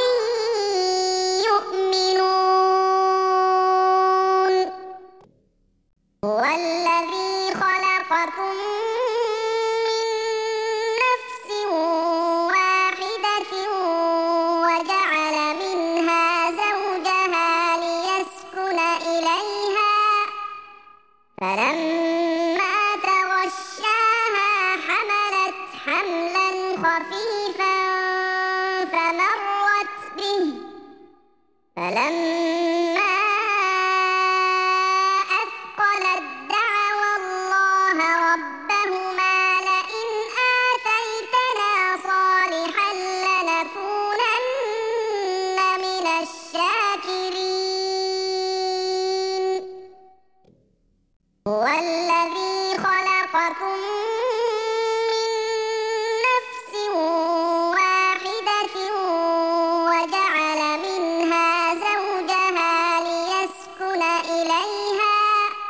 يؤمنون هو الذي خلقكم من نفس واحدة وجعل منها زوجها ليسكن إليها فلما تغشاها حملت حملا خفيفا فمرت به فلما أثقلت دعوا الله ربهما لئن آتيتنا صالحا لنكونن من الشاكرين هو الذي خلقكم من نفس واحدة وجعل منها زوجها ليسكن إليها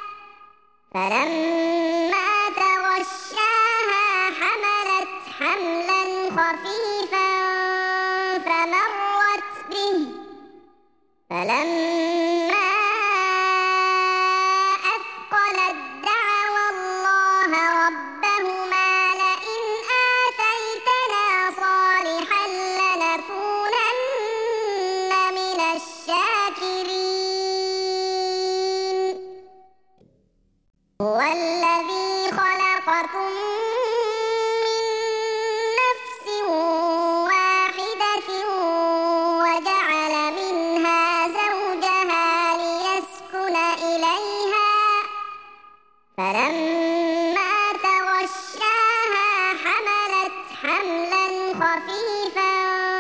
فلما تغشاها حملت حملا خفيفا فمرت به فلما أثقلت دعوا الله ربهما لئن آتيتنا صالحا لنكونن من الشاكرين هو الذي خلقكم من نفس واحدة وجعل منها زوجها ليسكن إليها فلما تغشاها حملت حملا خفيفا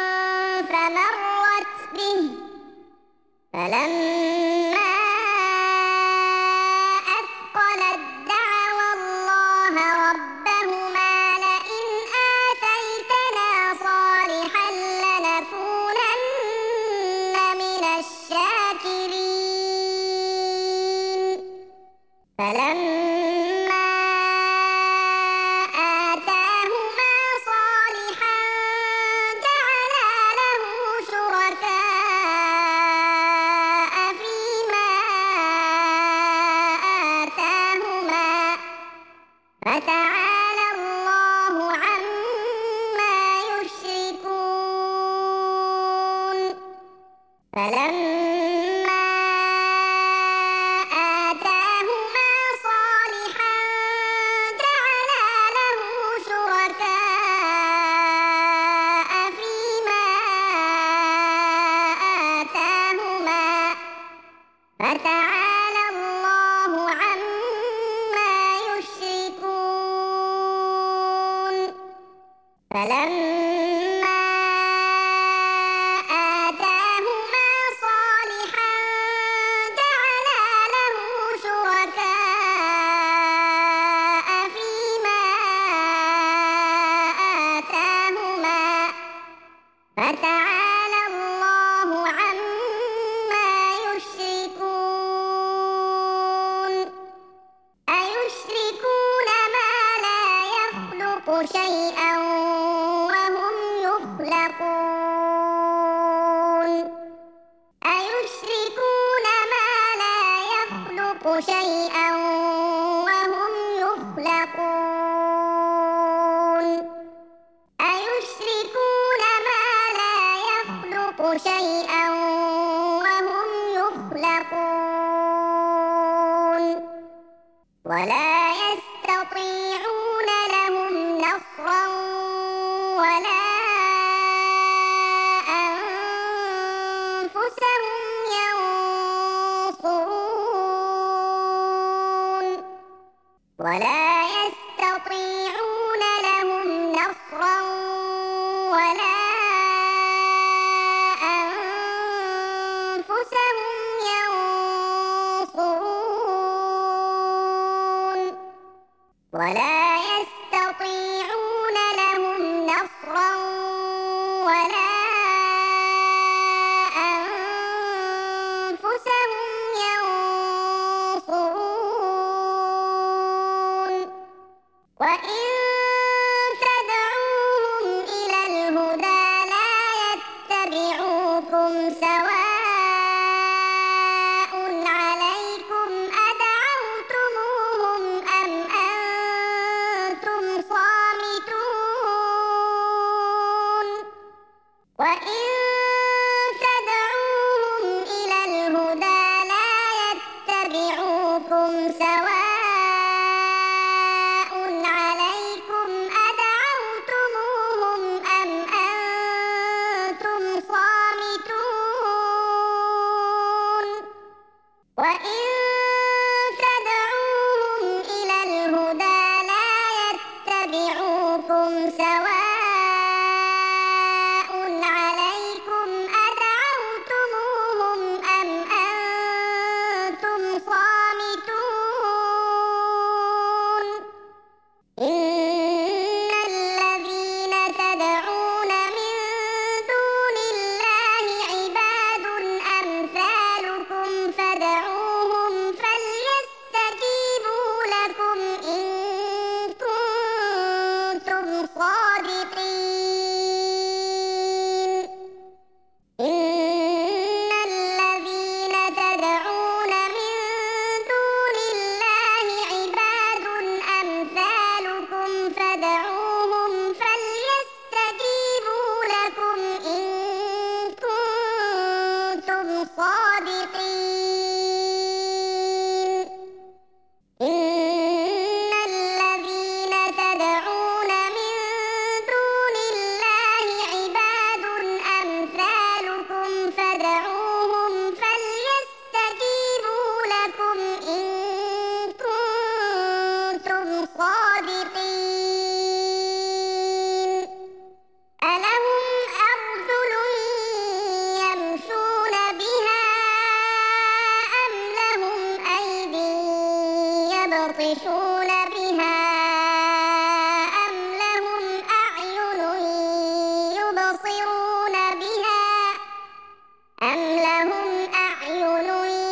فمرت به فلما أثقلت دعوا الله ربهما لئن آتيتنا صالحا لنكونن من الشاكرين فلما آتاهما صالحا جعلا له شركاء فيما آتاهما فتعالى الله عما يشركون فلما آتاهما صالحا جعلا له شركاء فيما آتاهما فتعالى الله عما يشركون فلما آتاهما صالحا جعلا له شركاء فيما آتاهما فتعالى الله عما يشركون فلما آتاهما صالحا جعلا له شركاء فيما آتاهما فتعالى الله عما يشركون فلما آتاهما صالحا جعلا له شركاء فيما آتاهما فتعالى الله عما يشركون فتعالى الله عما يشركون أيشركون ما لا يخلق شيئا وهم يخلقون أيشركون ما لا يخلق شيئا وهم يخلقون أيشركون ما لا يخلق شيئا وهم يخلقون ولا يستطيعون لهم نصرا ولا أنفسهم ينصرون ولا يستطيعون لهم نصرا ولا أنفسهم ينصرون ولا يستطيعون لهم نصرا ولا أنفسهم ينصرون وإن تدعوهم إلى الهدى لا يتبعوكم سواء عليكم أدعوتموهم أم أنتم صامتون وإن تدعوهم إلى الهدى لا يتبعوكم سواء عليكم أدعوتموهم أم أنتم صامتون وإن تدعوهم إلى الهدى لا يتبعوكم سواء عليكم أدعوتموهم أم أنتم صامتون إن الذين تدعون من دون الله عباد أمثالكم فادعوهم فليستجيبوا لكم إن كنتم صادقين إن الذين تدعون من دون الله عباد أمثالكم فادعوهم فليستجيبوا لكم إن كنتم صادقين إن الذين تدعون من دون الله عباد أمثالكم فادعوهم فليستجيبوا لكم إن كنتم صادقين ألهم أرجل يمشون بها أم لهم أيد يبطشون بها أم لهم أعين يبصرون بها أم لهم أعين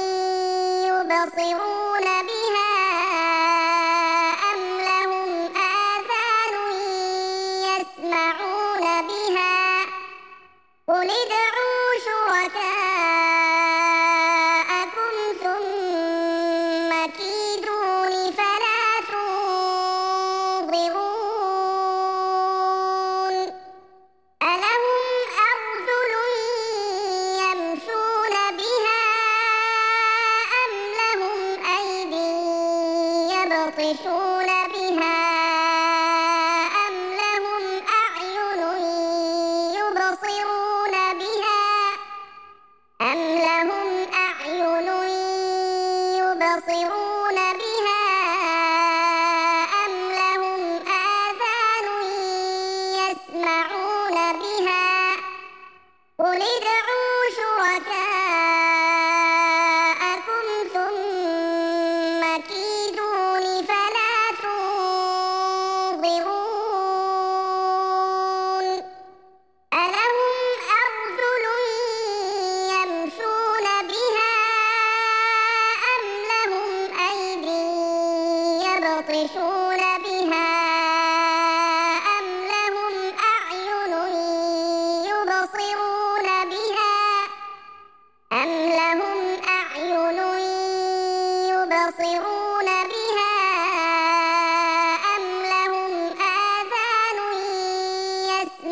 يبصرون بها أم لهم آذان يسمعون بها قل ادعوا شركاءكم ثم كيدون فلا تنظرون ألهم أرجل يمشون بها أم لهم أيد يبطشون بها أم لهم أعين يبصرون بها أم لهم أعين يبصرون بها أم لهم آذان يسمعون بها قل ادعوا شركاءكم ثم كيدون فلا تنظرون ألهم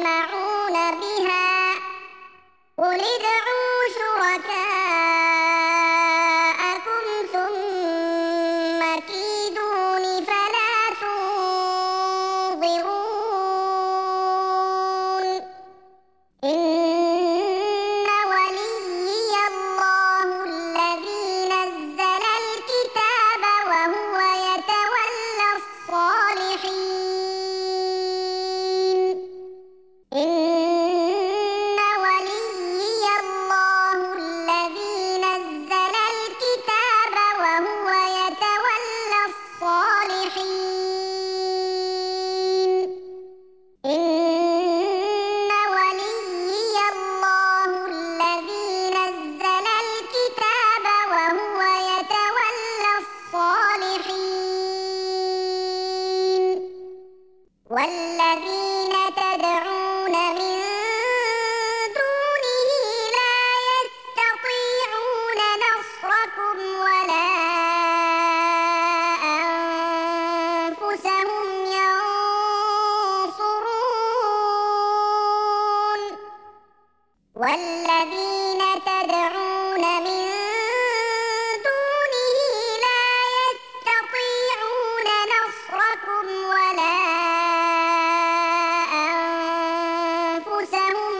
يسمعون بها قل ادعوا شركاءكم ثم كيدون فلا تنظرون إن وليي الله الذي نزل الكتاب وهو يتولى الصالحين إن وليي الله الذي نزل الكتاب وهو يتولى الصالحين إن وليي الله الذي نزل الكتاب وهو يتولى الصالحين والذين تدعون من دونه لا يستطيعون نصركم ولا أنفسهم ينصرون والذين تدعون من دونه لا يستطيعون نصركم ولا أنفسهم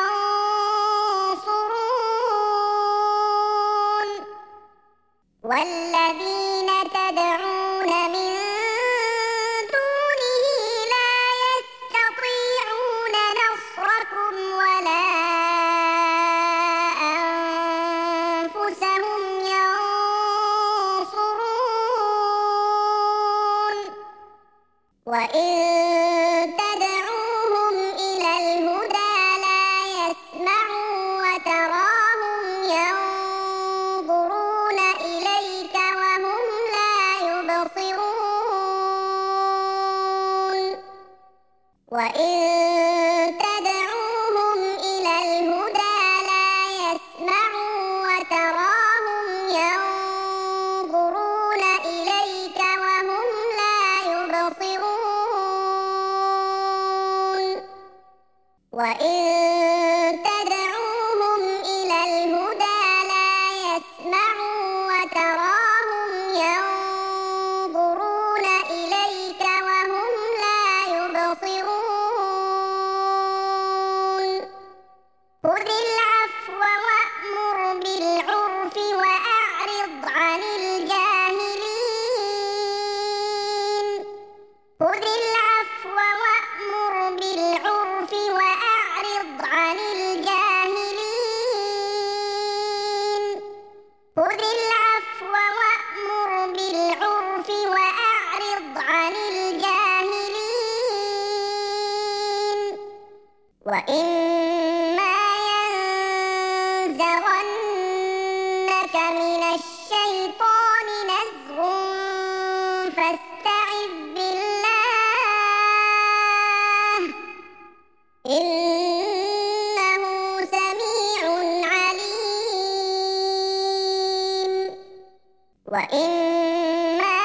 ينصرون والذين تدعون من دونه لا يستطيعون نصركم ولا أنفسهم ينصرون وإن تدعوهم إلى الهدى لا يسمعوا وتراهم ينظرون إليك وهم لا يبصرون وإن تدعوهم إلى الهدى لا يسمعوا وتراهم ينظرون إليك وهم لا يبصرون وإن تدعوهم إلى الهدى لا يسمعوا وتراهم ينظرون إليك وهم لا يبصرون خذ العفو وأمر بالعرف وأعرض عن الجاهلين خذ العفو وأمر بالعرف وأعرض عن الجاهلين خذ العفو وأمر بالعرف وأعرض عن الجاهلين وإما ينزغنك من الشيطان نزغ فاستعذ بالله إنه سميع عليم وإما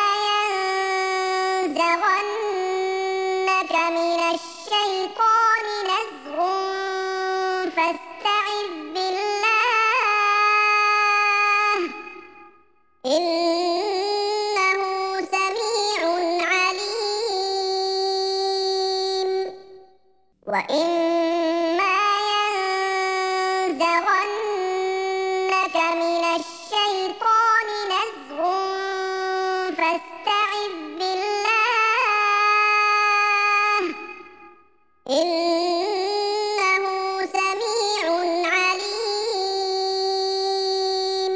ينزغنك من الشيطان نزغ فاستعذ بالله إنه سميع عليم وإما ينزغنك من الشيطان نزغ فاستعذ بالله إنه سميع عليم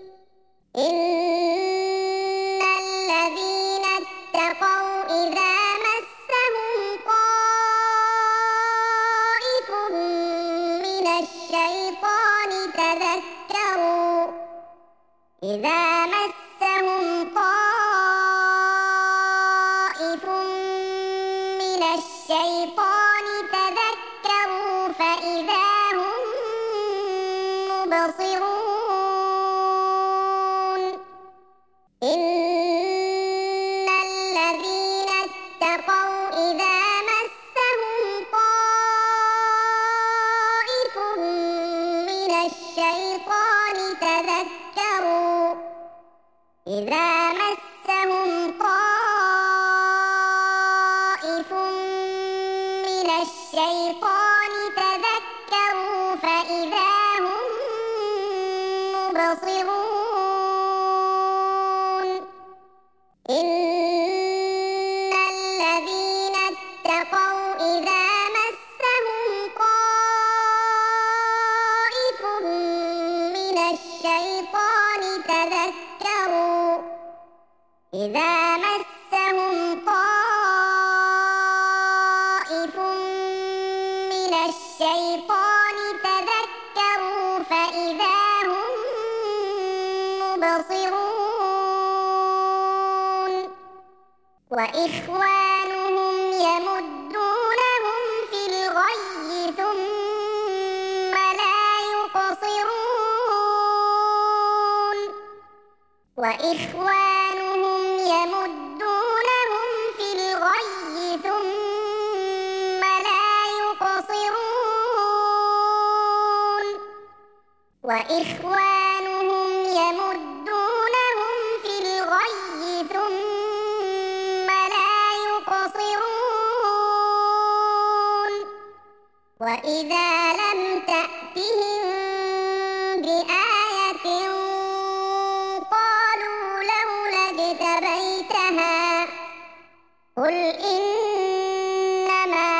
إن الذين اتقوا إذا مسهم طائف من الشيطان تذكروا إذا مسهم طائف من الشيطان تذكروا فإذا هم مبصرون إن الذين اتقوا إذا مسهم طائف الشيطان تذكروا إذا مسهم طائف من الشيطان تذكروا فإذا هم مبصرون إن الذين اتقوا إذا مسهم طائف من الشيطان تذكروا إذا مسهم طائف من الشيطان تذكروا فإذا هم مبصرون وإخوانهم يمدونهم في الغي ثم لا يقصرون وإخوانهم يمدونهم في الغي ثم لا يقصرون وإخوانهم يمدونهم في الغي ثم لا يقصرون وإذا لم تأتهم بآية قالوا لولا اجتبيتها قل إنما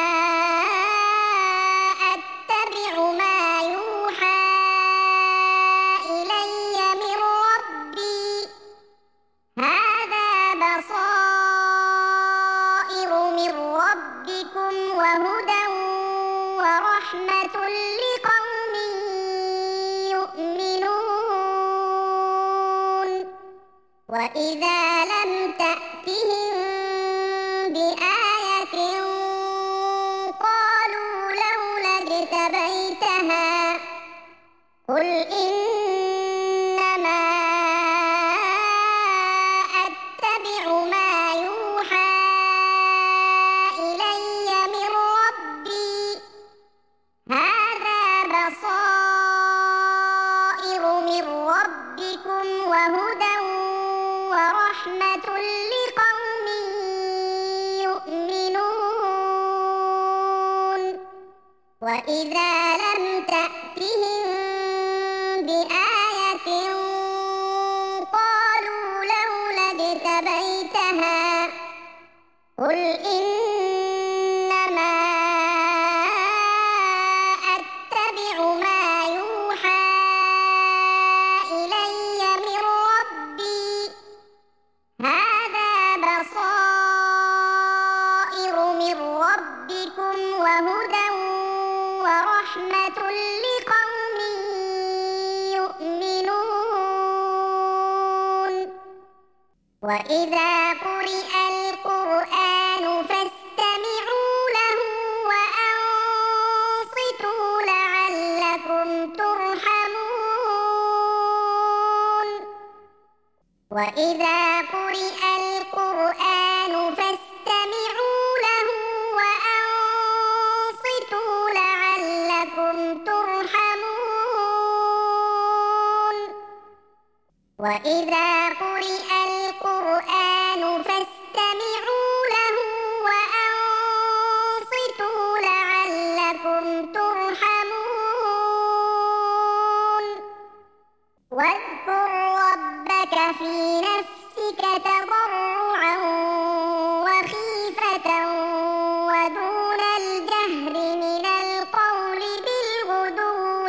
أتبع ما يوحى إلي من ربي هذا بصائر من ربكم وهدى ورحمة لقوم يؤمنون وإذا لم تأتهم بآية قالوا لولا اجتبيتها قل إنما أتبع ما يوحى إلي من ربي هذا بصائر من ربكم وهدى ورحمة لقوم يؤمنون وإذا لم تأتهم بآية قالوا لولا اجتبيتها قل إنما أتبع ما يوحى إلي من ربي هذا بصائر من ربكم وهدى ورحمة لقوم يؤمنون وإذا قرئ القرآن فاستمعوا له وأنصتوا لعلكم ترحمون وإذا قرئ القرآن فاستمعوا له وأنصتوا لعلكم ترحمون وإذا قرئ القرآن فاستمعوا له وأنصتوا لعلكم ترحمون واذكر ربك في نفسك تضرعا وخيفة ودون الجهر من القول بالغدو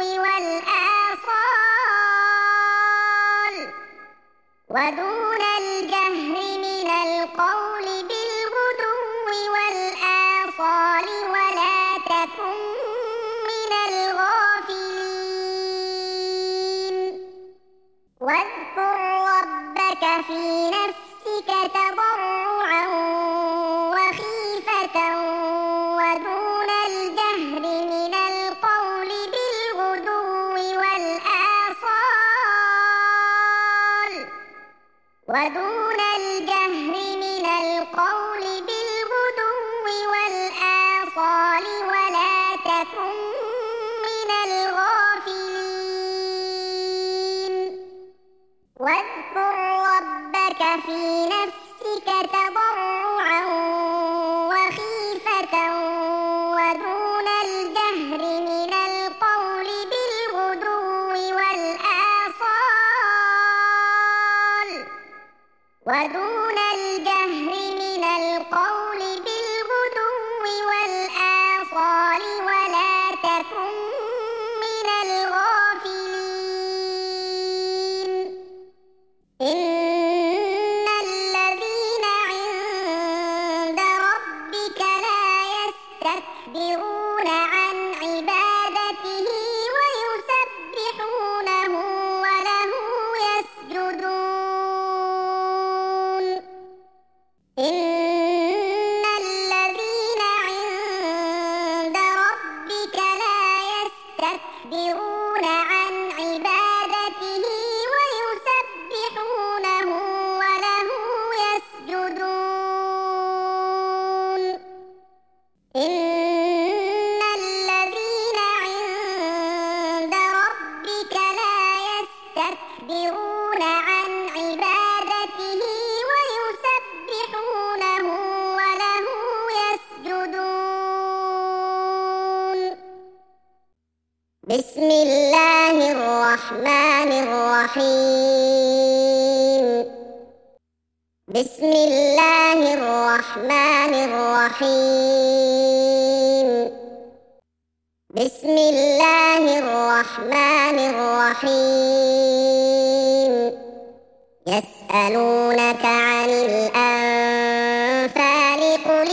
والآصال ودون الجهر من القول بالغدو والآصال ولا تكن من الغافلين واذكر ربك في نفسك تضرعا وخيفة ودون الجهر من القول بالغدو والآصال ودون الجهر من القول بالغدو والآصال ولا تكن من الغافلين ودون الجهر من القول بالغدو والآصال ولا تكن من الغافلين إن الذين عند ربك لا يستكبرون عن عبادته ويسبحونه وله يسجدون إن الذين عند ربك لا يستكبرون عن عبادته ويسبحونه وله يسجدون إن الذين عند ربك لا يستكبرون عن عبادته ويسبحونه وله يسجدون بسم الله الرحمن الرحيم بسم الله الرحمن الرحيم بسم الله الرحمن الرحيم يسألونك عن الأنفال قل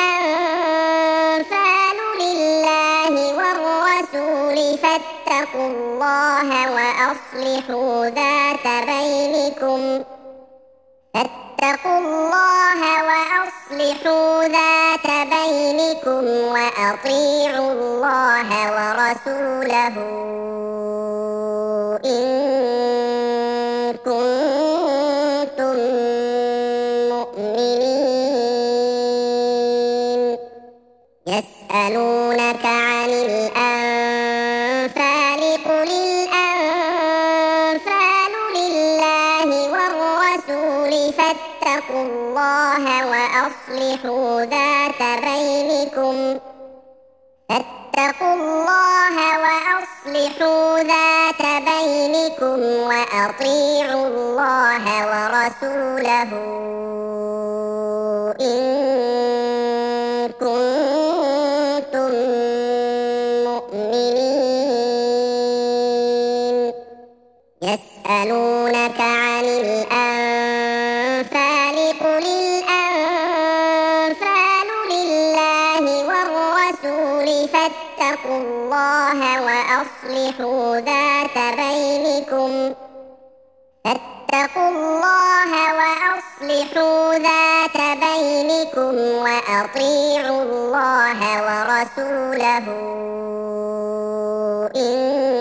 الأنفال لله والرسول فاتقوا الله وأصلحوا ذات بينكم فاتقوا الله وأصلحوا ذات بينكم وأطيعوا الله ورسوله إن كنتم مؤمنين يسألونك عن الأنفال قل الأنفال لله والرسول فاتقوا الله وأصلحوا ذات بينكم فاتقوا الله وأصلحوا ذات بينكم وأطيعوا الله ورسوله إن كنتم مؤمنين يسألونك عن الأنفال قل الأنفال لله والرسول فاتقوا الله وأصلحوا ذات بينكم فاتقوا الله وأصلحوا ذات بينكم وأطيعوا الله ورسوله إن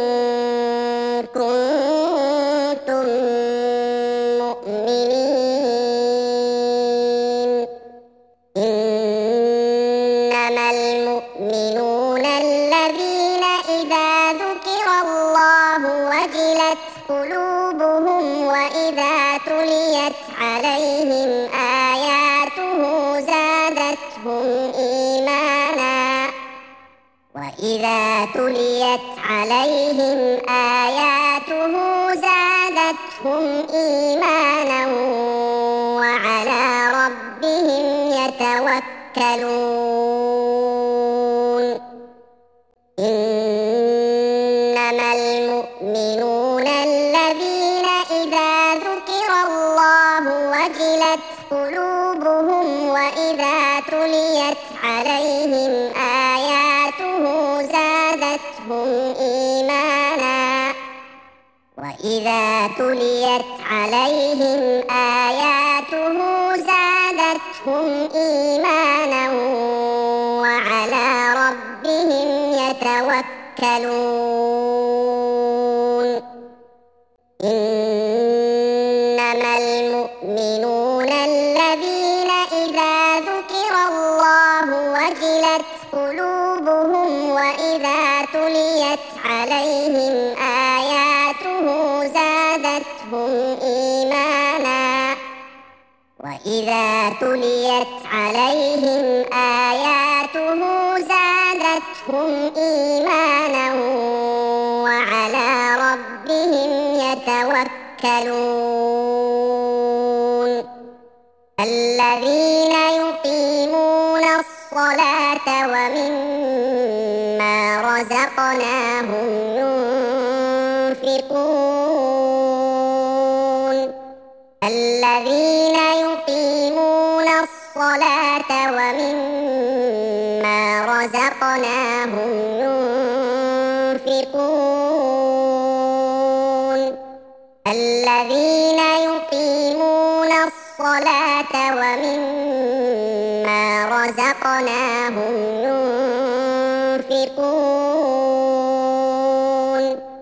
كنتم مؤمنين إنما المؤمنون الذين إذا ذكر الله وجلت قلوبهم وإذا تليت عليهم آياته زادتهم إيمانا وإذا تليت عليهم آياته زادتهم إيمانا وعلى ربهم يتوكلون إنما المؤمنون الذين إذا ذكر الله وجلت قلوبهم وإذا تليت عليهم آياته زادتهم إيمانا وإذا تليت عليهم آياته زادتهم إيمانا وعلى ربهم يتوكلون إنما المؤمنون الذين إذا ذكر الله وجلت قلوبهم وإذا تليت عليهم آياته زادتهم إيمانا وإذا تليت عليهم آياته زادتهم إيمانا وعلى ربهم يتوكلون رزقناهم ينفقون الذين يقيمون الصلاة ومما رزقناهم ينفقون الذين يقيمون الصلاة ومما رزقناهم ينفقون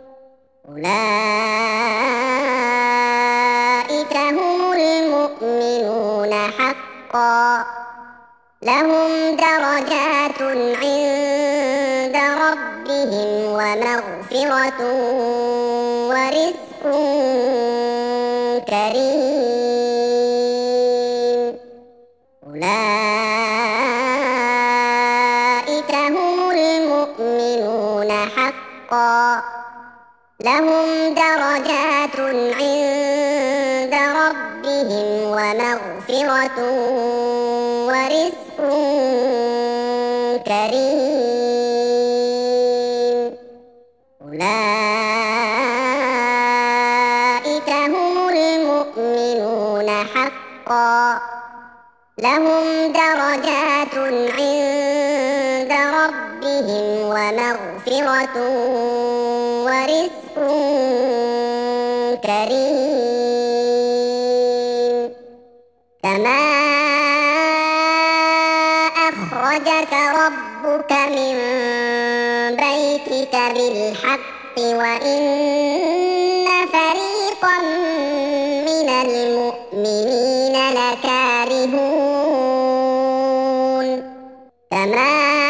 أولئك هم المؤمنون حقا لهم درجات عند ربهم ومغفرة ورزق كريم أولئك هم المؤمنون حقا لهم درجات عند ربهم ومغفرة ورزق كريم أولئك هم المؤمنون حقا لهم درجات عند ربهم ومغفرة ورزق كريم كما أخرجك ربك من بيتك بالحق وإن فريقا من المؤمنين لكارهون كما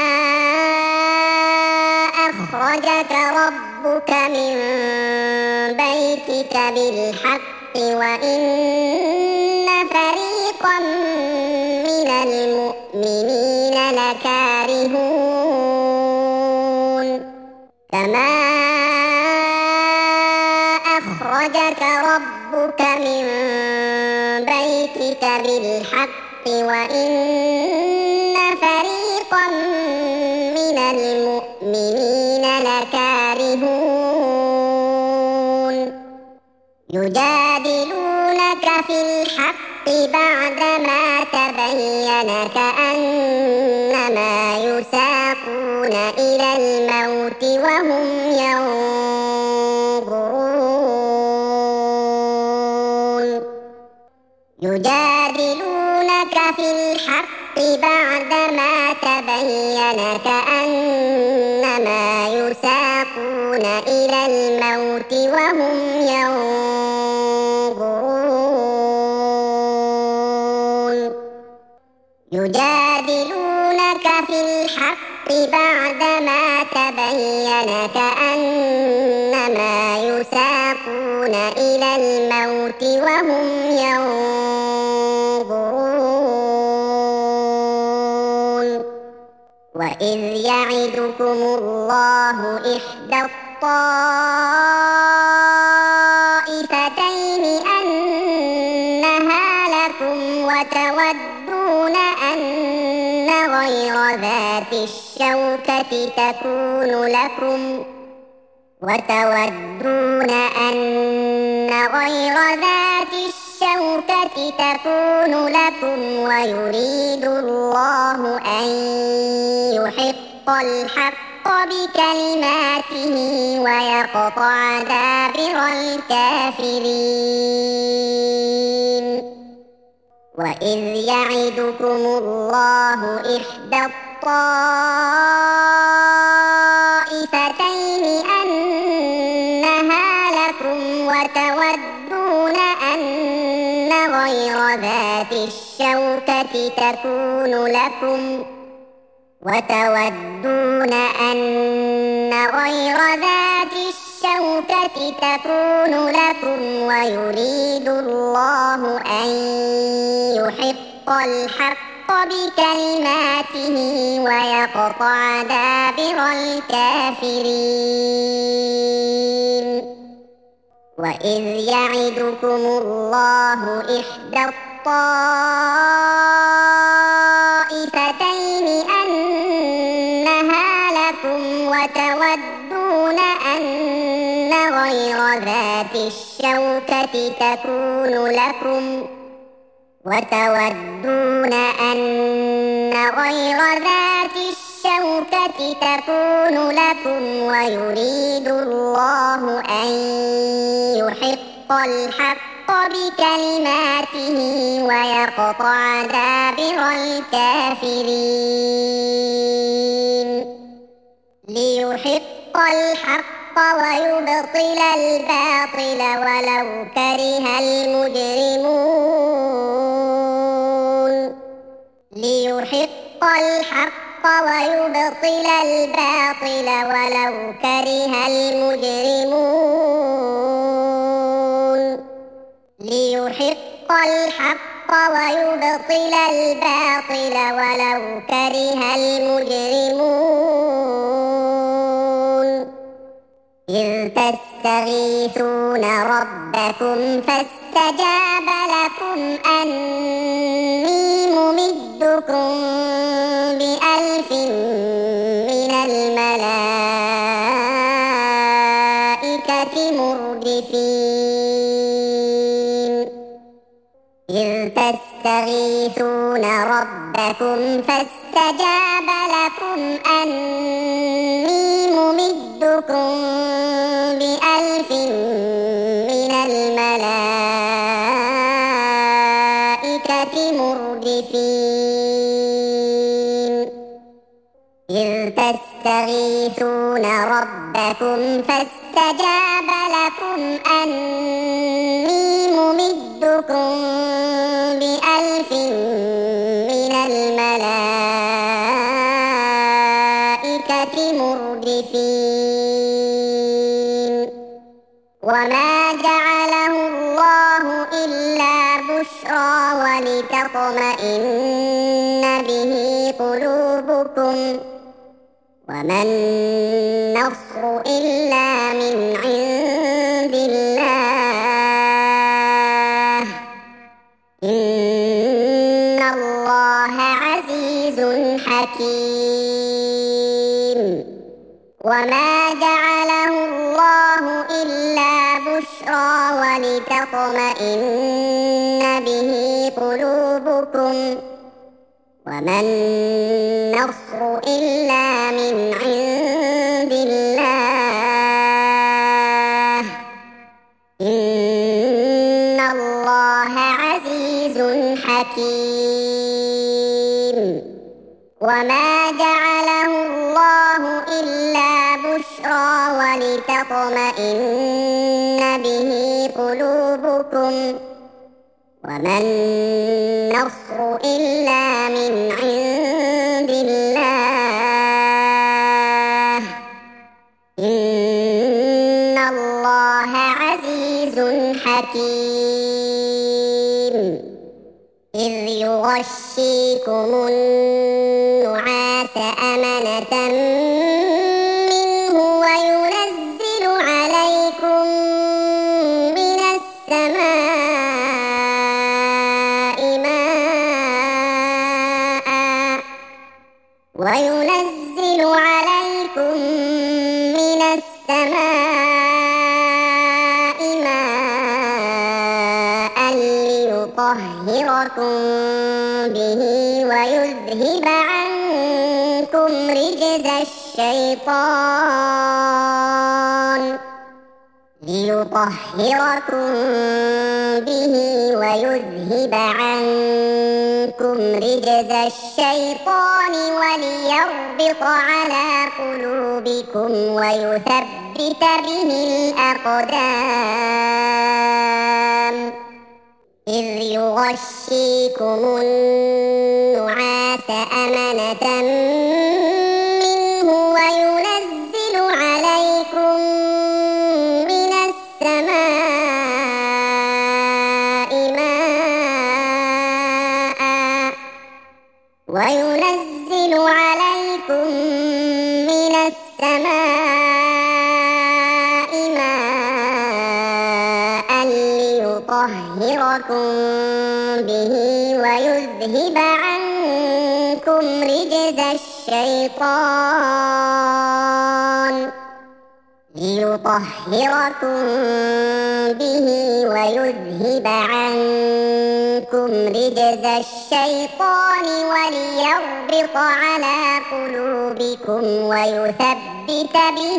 أخرجك ربك من بيتك بالحق وإن فريقا من المؤمنين لكارهون كما أخرجك ربك من بيتك بالحق وإن فريقا من المؤمنين لكارهون يجادلونك في الحق بعدما تبين كأنما يساقون إلى الموت وهم ينظرون يجادلونك في الحق بعدما تبين كأنما يساقون إلى الموت وهم ينظرون يجادلونك في الحق بعدما تبين كأنما يساقون إلى الموت وهم ينظرون وإذ يعدكم الله إحدى الطائفتين أنها لكم وتودون أن غير ذات الشوكة تكون لكم ويريد الله أن يحق الحق بكلماته ويقطع دابر الكافرين وإذ يعدكم الله إحدى الطائفتين أنها لكم وتودون أن غير ذات الشوكة تكون لكم ويريد الله أن يحق الحق بكلماته ويقطع دابر الكافرين وإذ يعدكم الله إحدى الطائفتين أنها لكم وتودون أن غير ذات الشوكة تكون لكم ويريد الله أن يحق الحق بكلماته ويقطع دابر الكافرين ليحق الحق ويبطل الباطل ولو كره المجرمون ليحق الحق ويبطل الباطل ولو كره المجرمون ليحق الحق ويبطل الباطل ولو كره المجرمون إذ تستغيثون ربكم فاستجاب لكم أني ممدكم ب1000 من الملائكة مردفين إذ تستغيثون ربكم فاستجاب لكم أني ممدكم ب1000 من الملائكة مردفين إذ تستغيثون ربكم فاستجاب لكم أني ممدكم ب1000 من الملائكة مردفين وما جعله الله إلا بشرى ولتطمئن به قلوبكم وما النصر إلا من عند الله إن الله عزيز حكيم وما جعله الله إلا بشرى ولتطمئن به قلوبكم وما النصر إلا من عند الله إن الله عزيز حكيم وما جعله الله إلا بشرى ولتطمئن به قلوبكم وما النصر إلا من عند الله إن الله عزيز حكيم إذ يغشيكم النعاس أمنة منه وينزل عليكم من السماء ماء وينزل عليكم من السماء ماء ليطهركم به ويذهب عنكم رجز الشيطان ليطهركم به ويذهب عنكم رجز الشيطان وليربط على قلوبكم ويثبت به الأقدام إذ يغشيكم النعاس أمنة منه وينزل عليكم من السماء ماء وينزل عليكم من السماء ماء ليطهركم به ويذهب عنكم رجز الشيطان ليطهركم به ويذهب عنكم رجز الشيطان وليربط على قلوبكم ويثبت به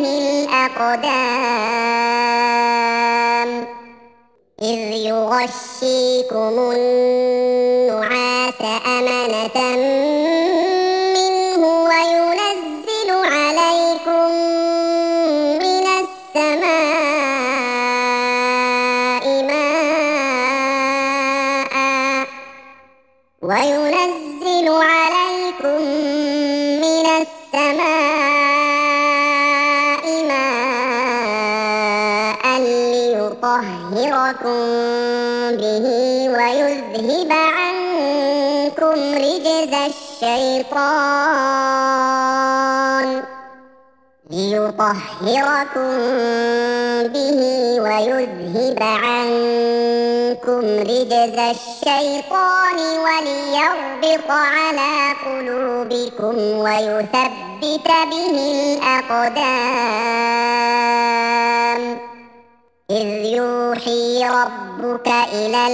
الأقدام إذ يغشيكم النعاس أمنة منه وينزل عليكم من السماء ماء ليطهركم به ويذهب عنكم رجز الشيطان وليربط على قلوبكم ويثبت به الأقدام إذ يوحي ربك إلى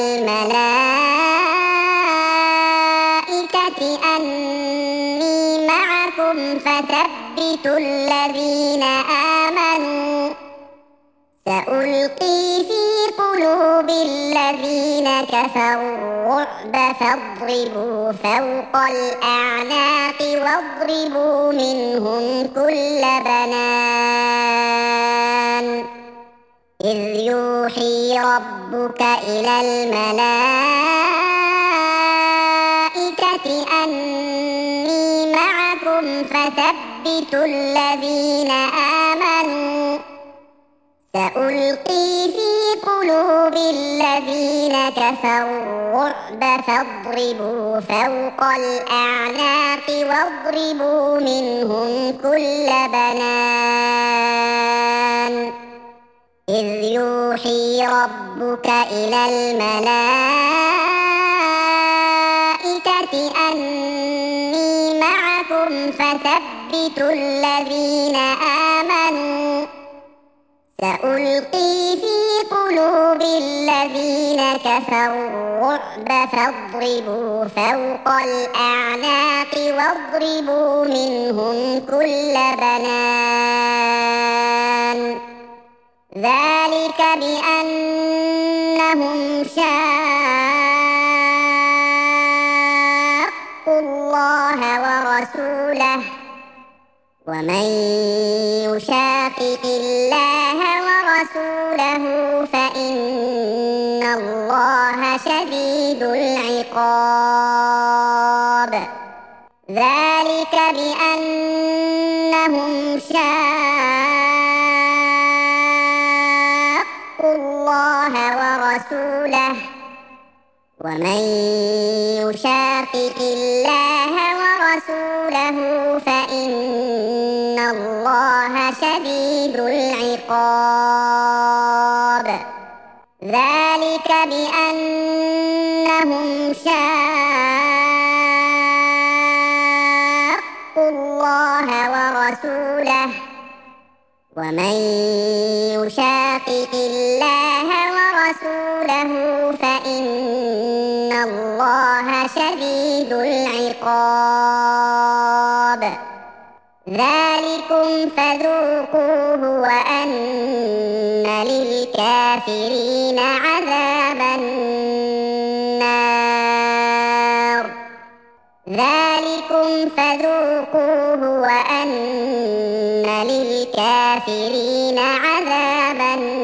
الملائكة أني معكم فثبتوا الذين آمنوا سألقي في قلوب الذين كفروا الرعب فاضربوا فوق الأعناق واضربوا منهم كل بنان إذ يوحي ربك إلى الملائكة أني معكم فثبتوا الذين آمنوا سألقي في قلوب الذين كفروا الرعب فاضربوا فوق الأعناق واضربوا منهم كل بنان إذ يوحي ربك إلى الملائكة أني معكم فثبتوا الذين آمنوا سألقي في قلوب الذين كفروا الرعب فاضربوا فوق الأعناق واضربوا منهم كل بنان ذلك بأنهم شاقوا الله ورسوله ومن يشاقق الله ورسوله فإن الله شديد العقاب ذلك بأنهم شاقوا الله ورسوله ومن يشاقق الله ورسوله فإن الله شديد العقاب ذلك بأنهم شاقوا الله ورسوله ومن يشاقق الله ورسوله فإن الله شديد العقاب ذلكم فذوقوه وأن للكافرين عذاب النار ذلكم فذوقوه وأن للكافرين عذاب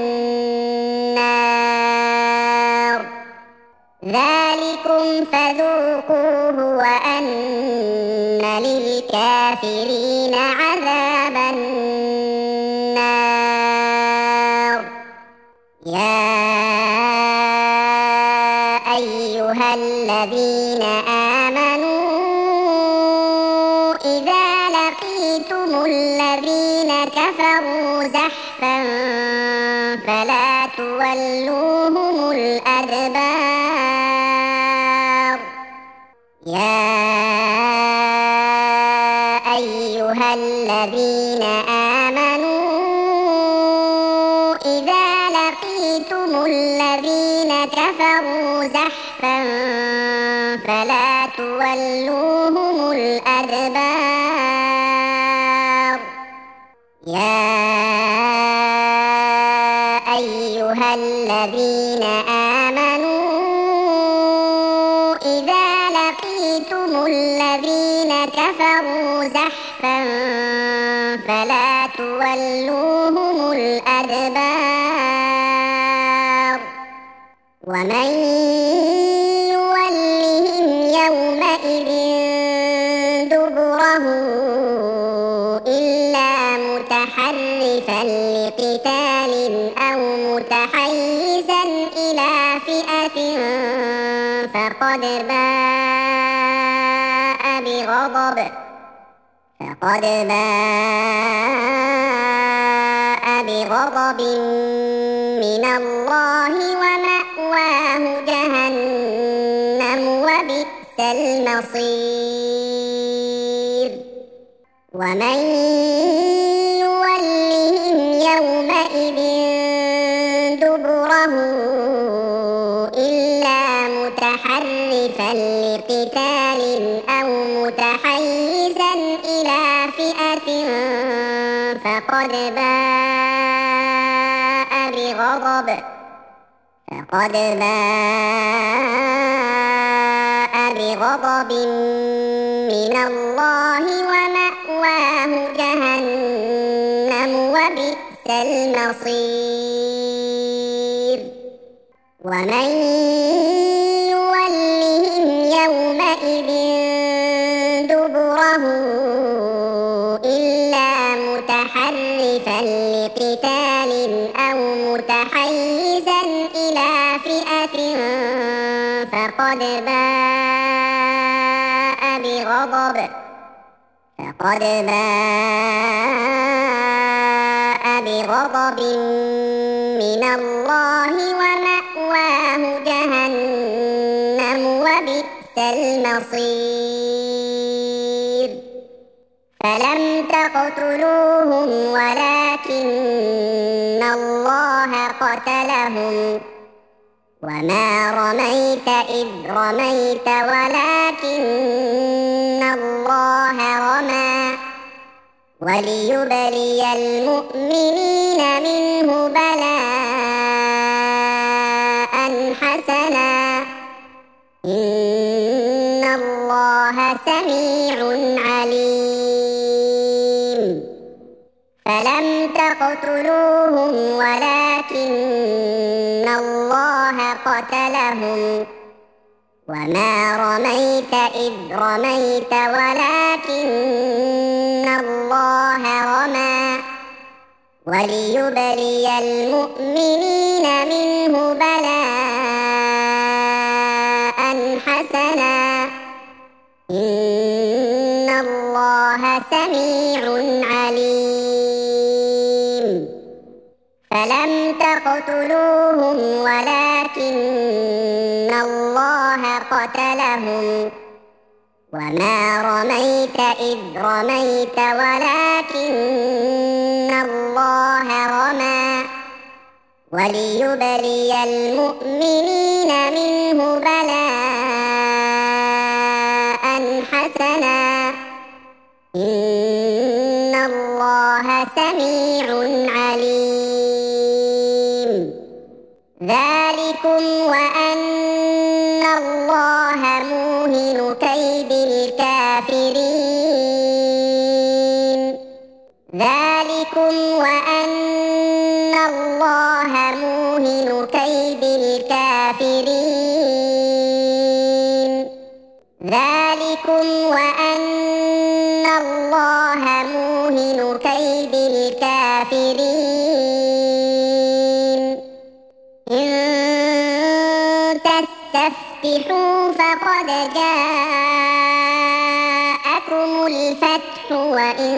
النار ذلكم فذوقوه وأن للكافرين عذاب النار يا أيها الذين آمنوا إذا لقيتم الذين كفروا زحفا فلا تولوهم الأدبار يا أيها الذين آمنوا كفروا زحفا فلا تولوهم الأدبار يا أيها الذين آمنوا إذا لقيتم الذين كفروا زحفا فلا تولوهم الأدبار ومن يولهم يومئذ دبره إلا متحرفا لقتال أو متحيزا إلى فئة فقد باء بغضب من الله ومأواه جهنم وبئس المصير ومن يولهم يومئذ دبره إلا متحرفا لقتال أو متحيزا إلى فئة فقد باء بغضب من الله ومأواه جهنم وبئس المصير ومن يولهم يومئذ دبره إلا متحرفا لقتال أو متحيزا إلى فئة فقد باء بغضب من الله ومأواه جهنم وبئس المصير فلم تقتلوهم ولكن الله قتلهم وما رميت إذ رميت ولكن الله رمى وليبلي المؤمنين منه بلاء حسنا إن الله سميع عليم فلم تقتلوهم ولكن الله قتلهم وما رميت إذ رميت ولكن الله رمى وليبلي المؤمنين منه بلاء حسنا إن الله سميع عليم فلم تقتلوهم ولكن الله قتلهم وما رميت إذ رميت ولكن الله رمى وليبلي المؤمنين منه بلاء حسنا إن الله سميع عليم ذلكم وأن الله موهن كيد الكافرين ذلكم وأن الله موهن كيد الكافرين ذلكم وأن الله موهن كيد الكافرين إن تستفتحوا فقد جاءكم الفتح وإن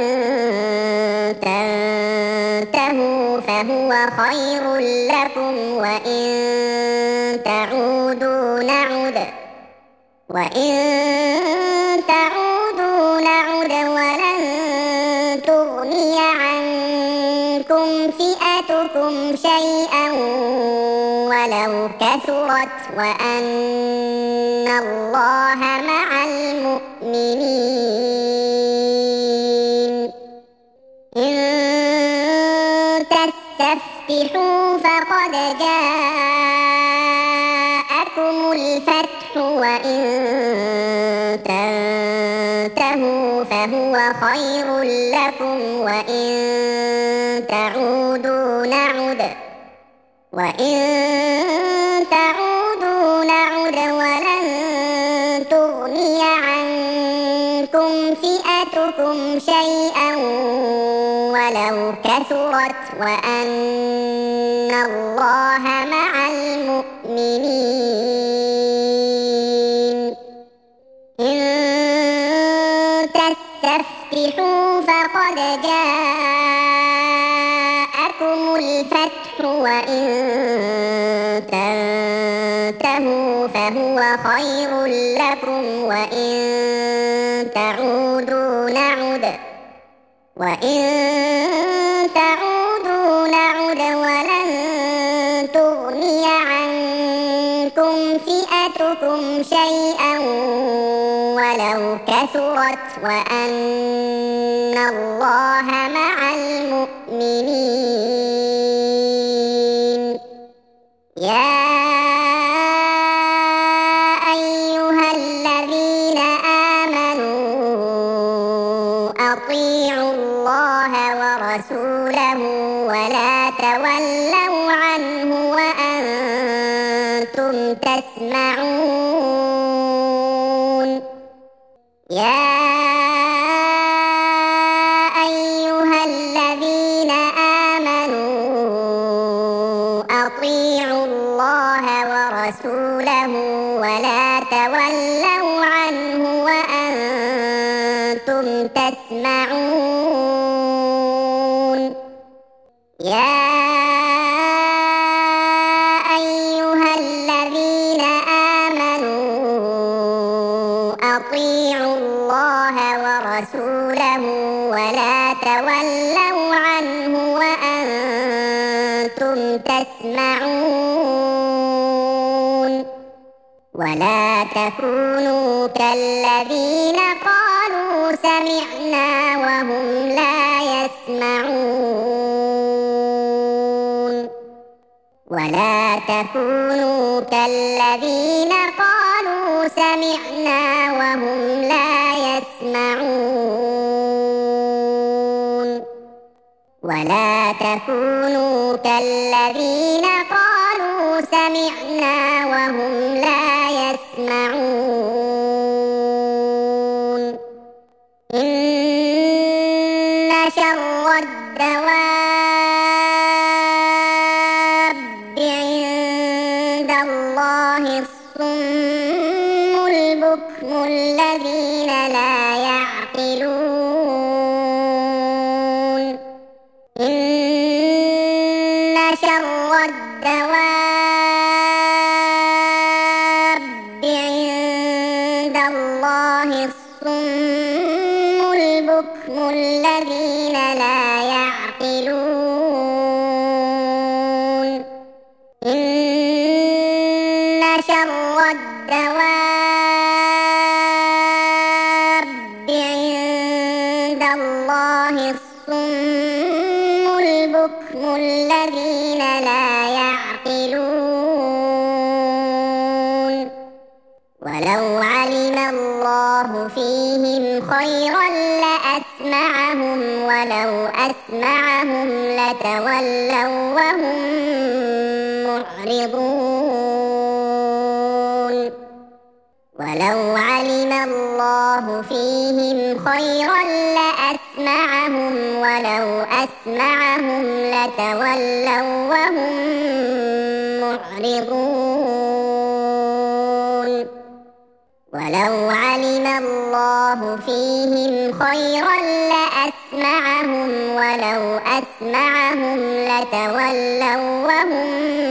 تنتهوا فهو خير لكم وإن تعودوا نعد ولن تغني عنكم تغنيكم فئتكم شيئا ولو كثرت وأن الله مع المؤمنين إن تستفتحوا فقد جاءكم الفتح وإن تنتهوا فهو خير لكم وإن تعودوا نعد ولن تغني عنكم فئتكم شيئا ولو كثرت وأن الله مع المؤمنين إن تستفتحوا فقد جاءكم الفتح وإن تنتهوا فهو خير لكم وإن تعودوا نعد ولن تغني عنكم فئتكم شيئا ولو كثرت وأن الله مع المؤمنين يا أيها الذين آمنوا أطيعوا الله ورسوله ولا تولوا عنه وأنتم تسمعون يا أيها الذين آمنوا أطيعوا الله ورسوله ولا تولوا عنه وأنتم تسمعون يا أيها الذين آمنوا أطيعوا الله ورسوله ولا تولوا عنه وأنتم تسمعون ولا تكونوا كالذين قالوا سمعنا وهم لا يسمعون ولا تكونوا كالذين قالوا سمعنا وهم لا يسمعون ولا تكونوا كالذين قالوا سمعنا وهم لا يسمعون إن شر الدواب عند الله الصم البكم الذين لا يعقلون إن شر الدواب عند الله الصم البكم الذين لا يعقلون إن شر الدواب عند الله الصم البكم الذين لا يعقلون ولو علم الله فيهم خيرا لأسمعهم ولو أسمعهم لتولوا وهم معرضون ولو علم الله فيهم خيرا لأسمعهم ولو أسمعهم لتولوا وهم معرضون ولو علم الله فيهم خيرا لأسمعهم ولو أسمعهم لتولوا وهم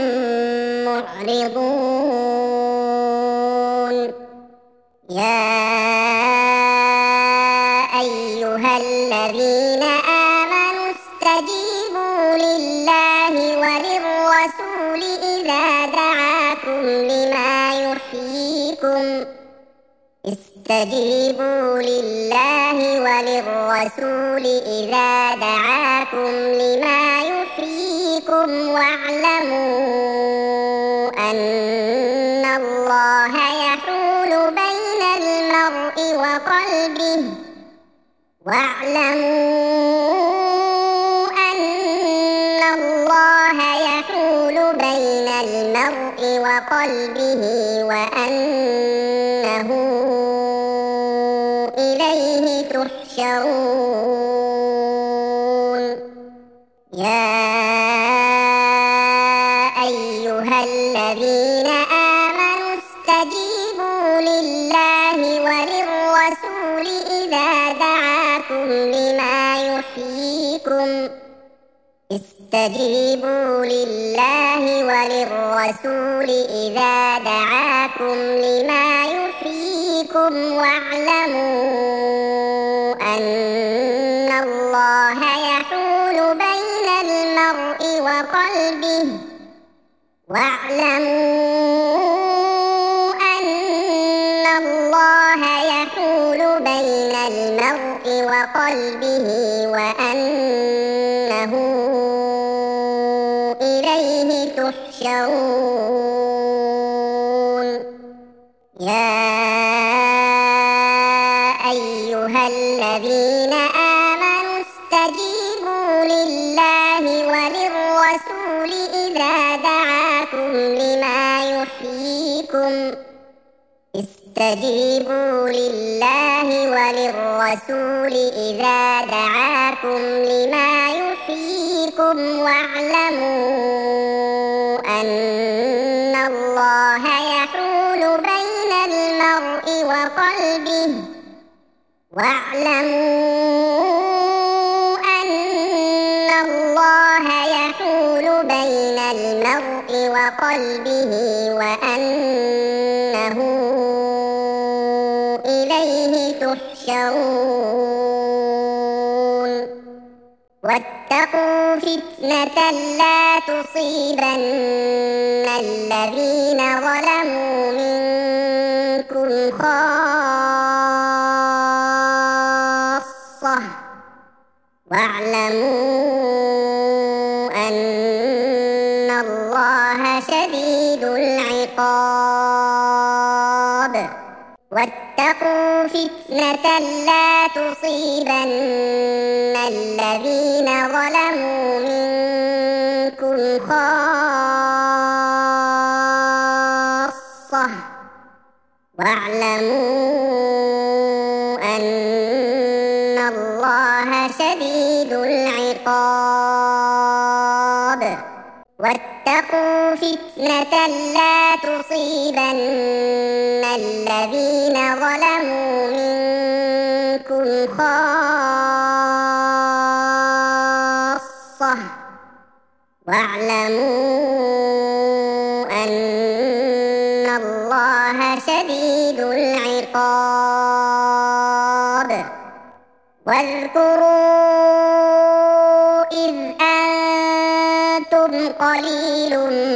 معرضون يا أيها الذين آمنوا استجيبوا استجيبوا لله وللرسول إذا دعاكم لما يحييكم استجيبوا لله وللرسول إذا دعاكم لما يحييكم واعلموا أن الله يحول بين المرء وقلبه وأنه إليه تحشرون يا أيها الذين آمنوا استجيبوا لله وللرسول إذا دعاكم لما يحييكم استجيبوا لله وللرسول إذا دعاكم لما يحييكم واعلموا أن الله يحول بين المرء وقلبه وأنه إليه تحشرون يا أيها الذين آمنوا استجيبوا لله وللرسول إذا دعاكم لما يحييكم استجيبوا لله وللرسول إذا دعاكم لما يحييكم واعلموا أن الله يحول بين المرء وقلبه وأنه إليه تحشرون واتقوا فتنة لا تصيبن الذين ظلموا منكم خاصة واعلموا أن الله شديد العقاب واتقوا فتنة لا تصيبن الذين ظلموا منكم خاصة واعلموا أن الله شديد العقاب واتقوا فتنة لا تصيبن الذين ظلموا منكم خاصة واعلموا أن الله شديد العقاب واذكروا إذ أنتم قليل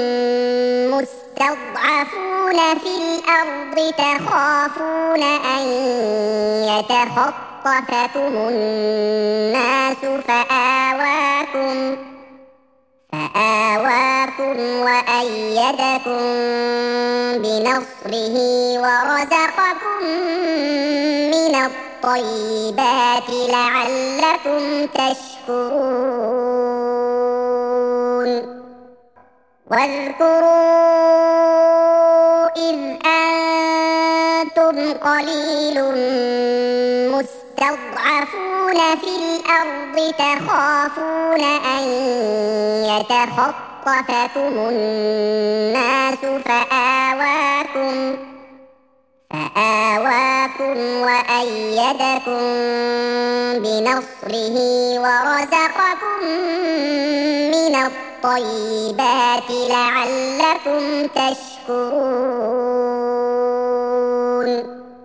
مستضعفون في الأرض تخافون أن يتخطفكم الناس فآواكم وأيدكم بنصره ورزقكم من الطيبات لعلكم تشكرون واذكروا إذ أنتم قليل مستضعفون في الأرض تخافون أن يتخطفكم الناس فآواكم وأيدكم بنصره ورزقكم من الطيبات لعلكم تشكرون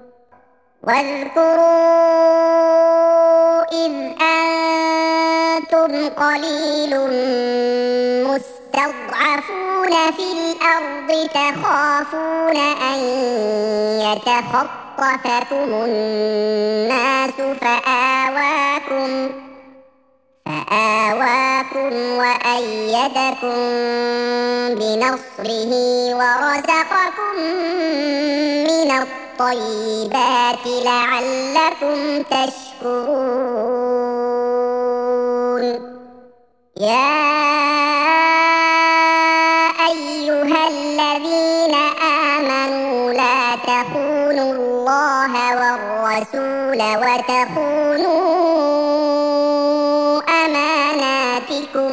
واذكروا إذ أنتم وأنتم قليل مستضعفون في الأرض تخافون أن يتخطفكم الناس فآواكم وأيدكم بنصره ورزقكم من الطيبات لعلكم تشكرون يا أيها الذين آمنوا لا تخونوا الله والرسول وتخونوا أماناتكم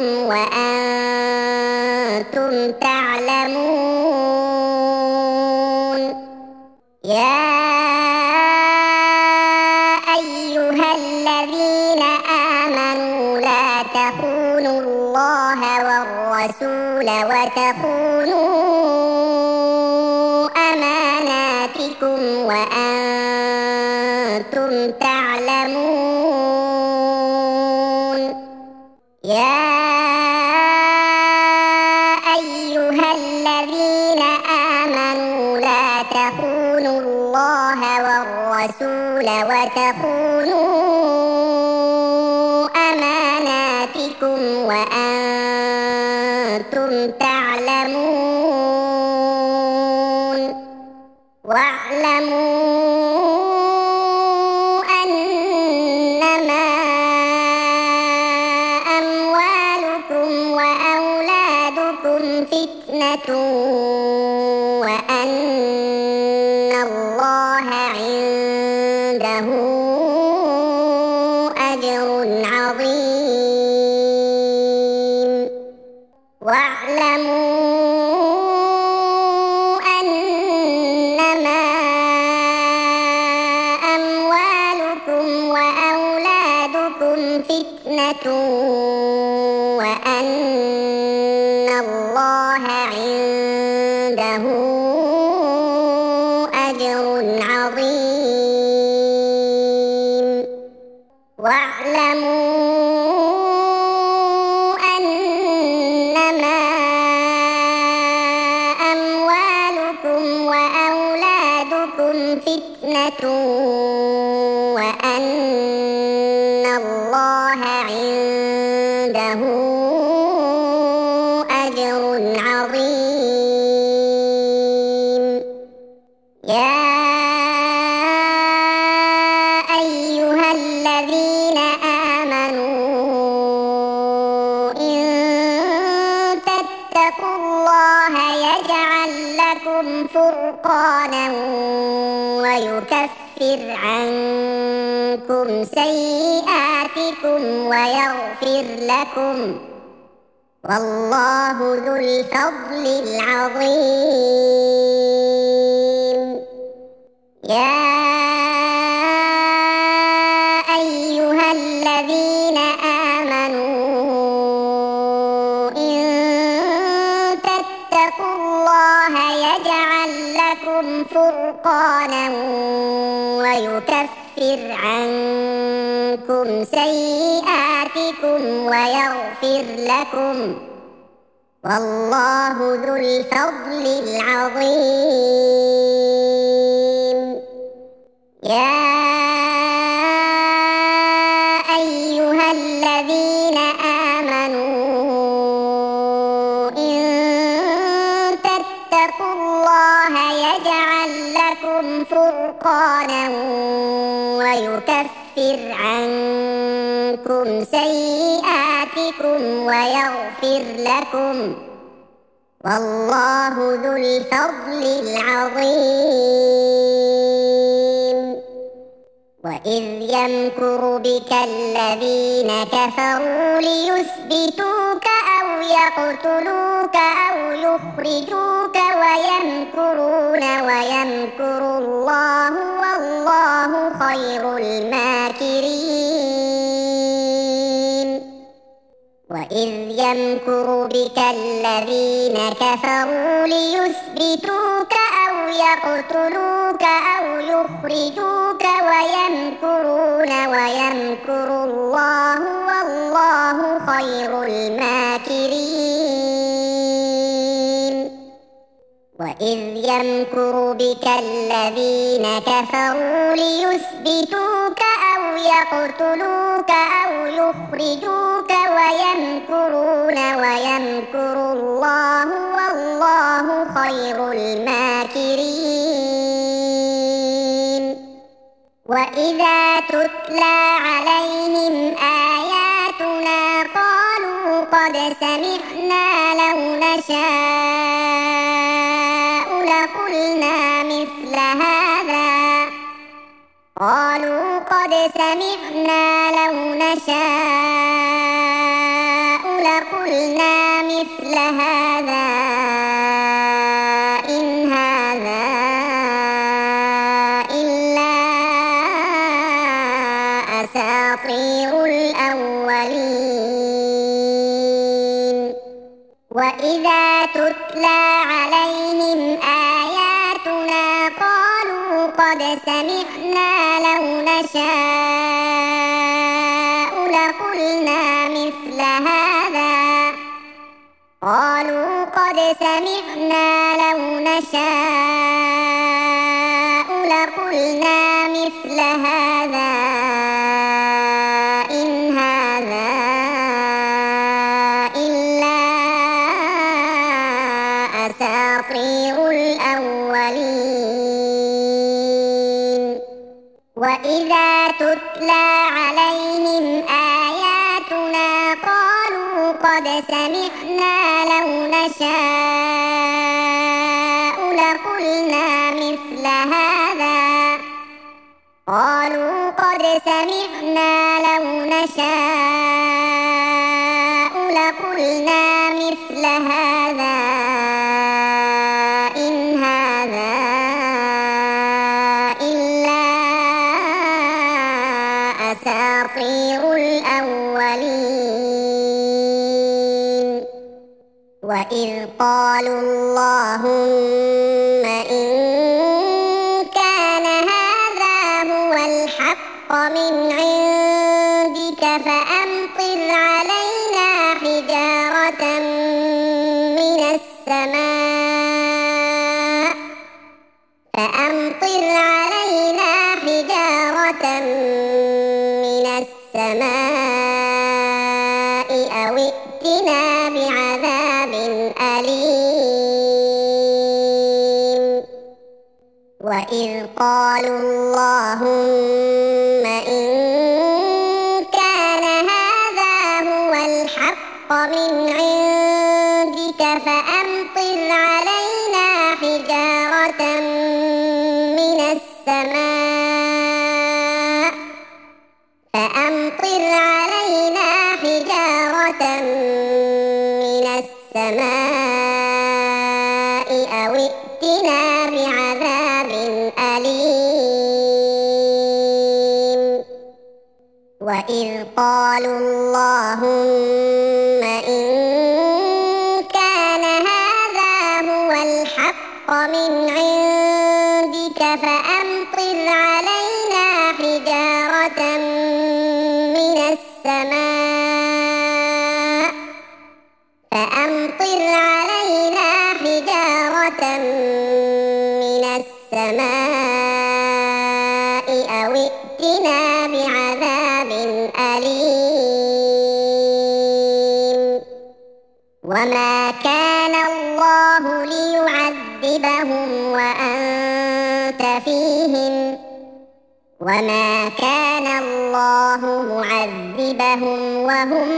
وأنتم تعلمون يا أيها الذين آمنوا لا تخونوا الله والرسول وتخونوا أماناتكم وأنتم تعلمون يا أيها الذين آمنوا لا تخونوا الله والرسول وتخونوا أماناتكم وأنتم تعلمون واعلموا أنما أموالكم وأولادكم فتنة وأن الله عنده أجر عظيم واعلموا أنما أموالكم وأولادكم فتنة وأن الله عنده أجر عظيم واعلموا أنما أموالكم وأولادكم فتنة وأن الله عنده أجر عظيم يا أيها الذين آمنوا إن تتقوا الله يجعل لكم فرقانا ويكفر عنكم سيئاتكم ويغفر لكم والله ذو الفضل العظيم يا أيها الذين آمنوا إن تتقوا الله يجعل لكم فرقانا ويكفر عنكم سيئاتكم ويغفر لكم والله ذو الفضل العظيم يا أيها الذين آمنوا إن تتقوا الله يجعل لكم فرقانا ويكفر عنكم سيئاتكم ويغفر لكم والله ذو الفضل العظيم وإذ يمكر بك الذين كفروا ليثبتوك أو يقتلوك أو يخرجوك ويمكرون ويمكر الله والله خير الماكرين وإذ يمكر بك الذين كفروا ليثبتوك أو يقتلوك أو يخرجوك ويمكرون ويمكر الله والله خير الماكرين وإذ يمكر بك الذين كفروا ليثبتوك أو يقتلوك أو يخرجوك ويمكرون ويمكر الله والله خير الماكرين وإذا تتلى عليهم آياتنا قالوا قد سمعنا لو نشاء لقلنا مثل هذا قالوا قد سمعنا لو نشاء لقلنا مثل هذا إن هذا إلا أساطير الأولين وإذا تتلى عليهم آياتنا قالوا قد سمعنا لو نشاء لقلنا مثل هذا قالوا قد سمعنا لو نشاء لقلنا مثل هذا إن هذا إلا أساطير الأولين وإذا تتلى عليهم آياتنا قالوا قد سمعنا لو نشاء لقلنا مثل هذا قالوا قد سمعنا لو نشاء لقلنا مثل هذا إن هذا إلا أساطير الأولين وإذ قالوا اللهم إن كان هذا هو الحق من عندك فأمطر علينا حجارة من السماء فأمطر علينا حجارة من السماء أو ائتنا بعذاب أليم وإذ قالوا اللهم إن كان هذا هو الحق من عندك فأمطر علينا حجارة من السماء فأمطر علينا حجارة من السماء أو ائتنا بعذاب أليم وإذ قالوا اللهم إن كان هذا هو الحق من عندك فأمطر علينا حجارة من السماء فأمطر علينا حجارة من السماء أو ائتنا بعذاب أليم وما كان الله ليعذبهم وأنت فيهم وما كان الله معذبهم وهم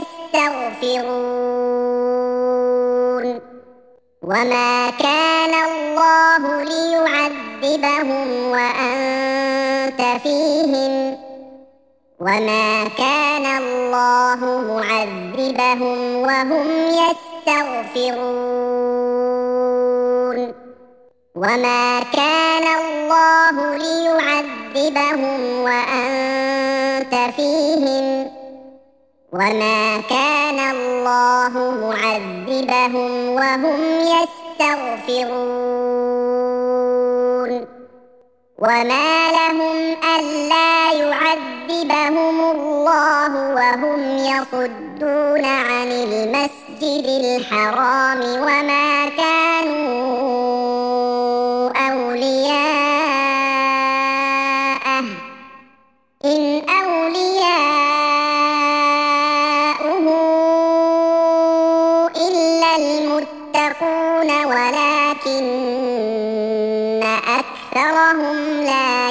يستغفرون وما كان الله ليعذبهم وأنت فيهم وما كان الله معذبهم وهم يستغفرون وما كان الله ليعذبهم وأنت فيهم وما كان الله معذبهم وهم يستغفرون يستغفرون وما لهم ألا يعذبهم الله وهم يصدون عن المسجد الحرام وما كانوا أولياءه إن أولياؤه إلا المتقون ولكن أكثرهم لا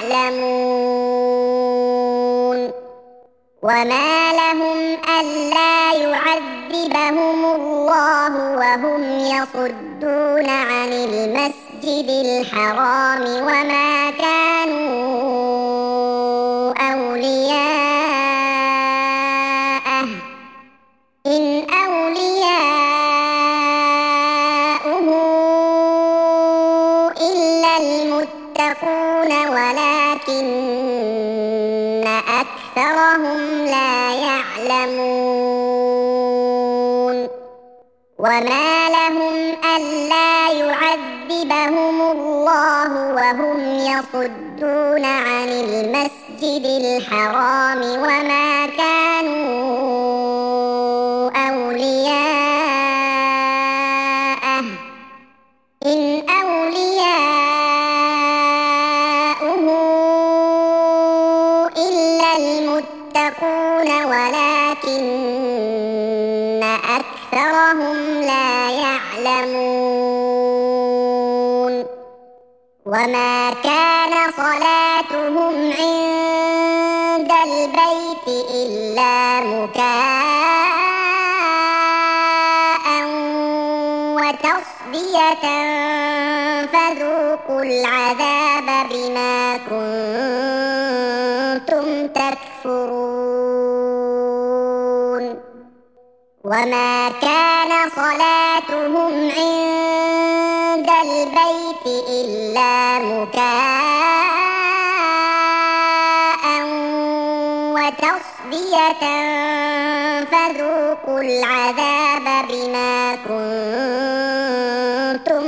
يعلمون وما لهم ألا يعذبهم الله وهم يصدون عن المسجد الحرام وما كانوا أولياءه إن أولياؤه إلا المتقون ولكن أكثرهم لا يعلمون وما لهم ألا يعذبهم الله وهم يصدون عن المسجد الحرام وما كانوا أولياءه إن أولياؤه إلا المتقون ولكن أكثرهم لا يعلمون وما كان صلاتهم عند البيت إلا مكاء وتصدية فذوقوا العذاب بما كنتم تكفرون وما كان صلاتهم عند البيت إلا مكاء وتصدية فذوقوا العذاب بما كنتم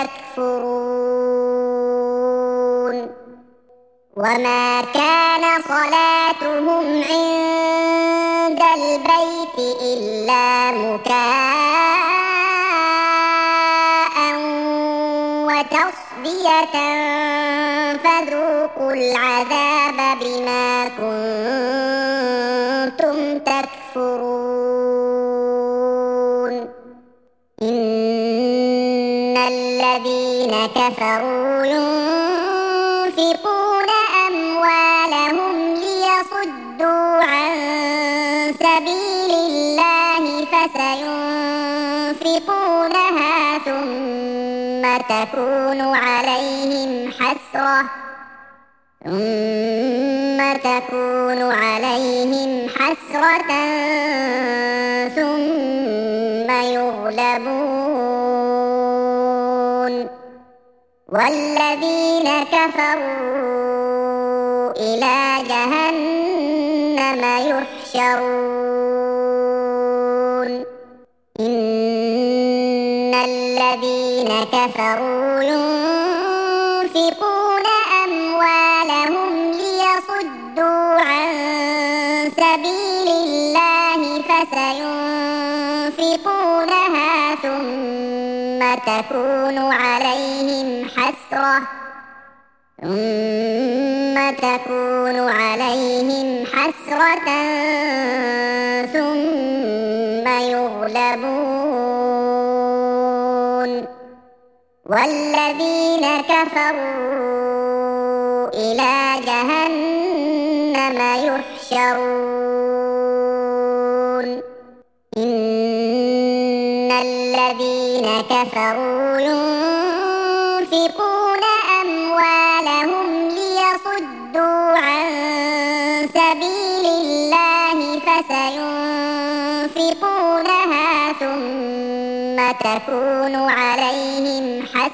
تكفرون وما كان صلاتهم عند البيت إلا مكاء وتصدية فذوقوا العذاب بما كنتم تكفرون إن الذين كفروا ينفقون أموالهم ليصدوا عن سبيل الله فسينفقونها ثم تكون عليهم حسرة ثم يغلبون والذين كفروا إلى جهنم يحشرون إن الذين كفروا ينفقون أموالهم ليصدوا عن سبيل الله فسينفقونها ثم تكون عليهم حسرة ثم يغلبون والذين كفروا إلى جهنم يحشرون إن الذين كفروا ينفقون أموالهم ليصدوا عن سبيل الله فسينفقونها ثم تكون عليهم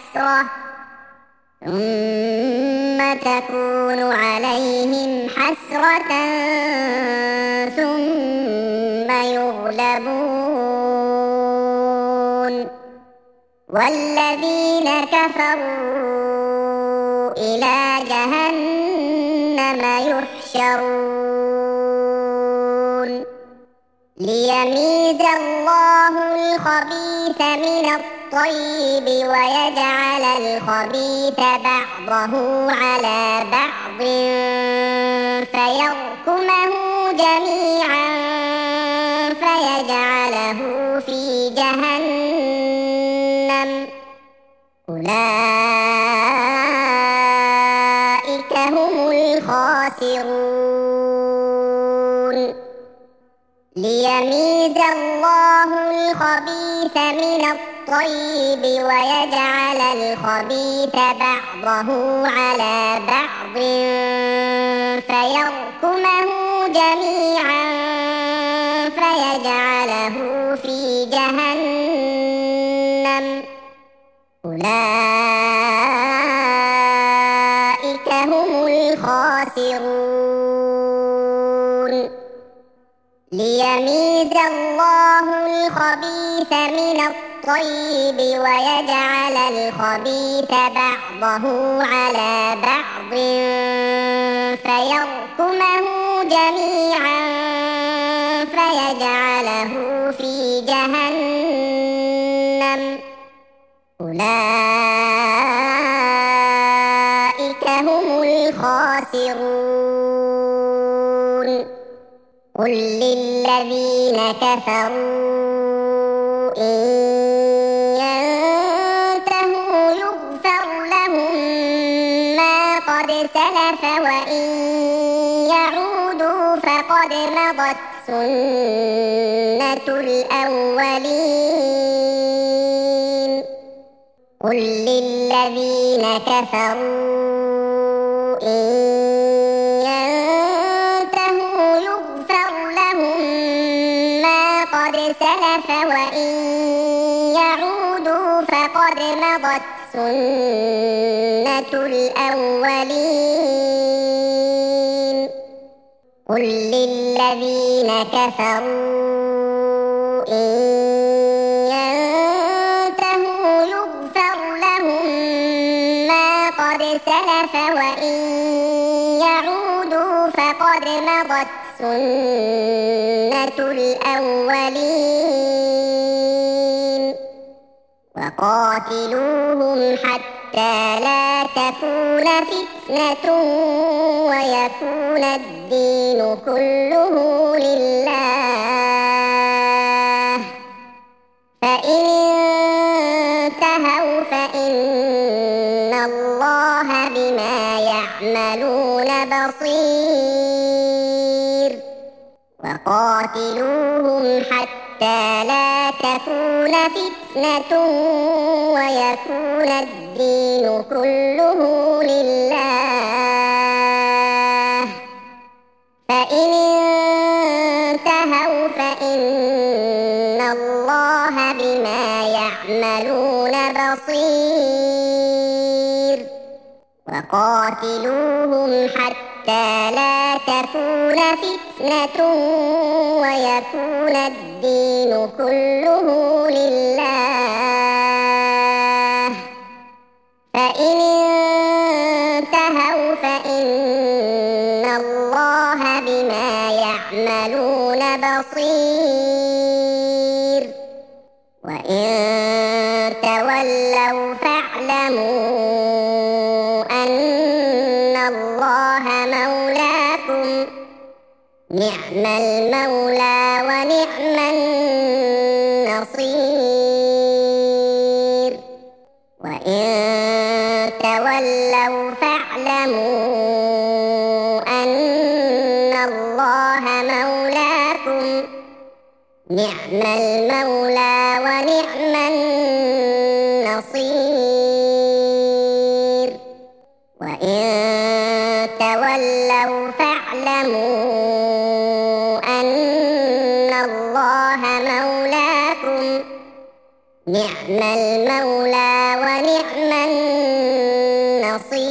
حسرة ثم يغلبون والذين كفروا إلى جهنم يحشرون ليميز الله الخبيث من الطيب ويجعل الخبيث بعضه على بعض فيركمه جميعا فيجعله في جهنم أولئك هم الخاسرون ليميز الله الخبيث من الطيب ويجعل الخبيث بعضه على بعض فيركمه جميعا فيجعله في جهنم أولئك هم الخاسرون ليميز الله الخبيث من الطيب ويجعل الخبيث بعضه على بعض فيركمه جميعا فيجعله في جهنم أولئك هم الخاسرون قل للذين كفروا إن ينتهوا يغفر لهم ما قد سلف وإن يعودوا فقد مضت سنة الأولين قل للذين كفروا إن ينتهوا يغفر لهم ما قد سلف وإن يعودوا فقد مضت سنة الأولين قل للذين كفروا إن ينتهوا يغفر لهم ما قد سلف وإن يعودوا فقد مضت سنة الأولين وقاتلوهم حتى لا تكون فتنة ويكون الدين كله لله فإن انتهوا فإن الله بما يعملون بصير وقاتلوهم حتى لا تكون فتنة ويكون الدين كله لله فإن انتهوا فإن الله بما يعملون بصير وقاتلوهم حتى لا تكون فتنة ويكون الدين كله لله فإن انتهوا فإن الله بما يعملون بصير وإن تولوا فاعلموا أن الله مولاكم نعم المولى ونعم النصير وإن تولوا فاعلموا أن الله مولاكم نعم المولى ونعم النصير وإن تولوا فاعلموا أن الله مولاكم نعم المولى ونعم النصير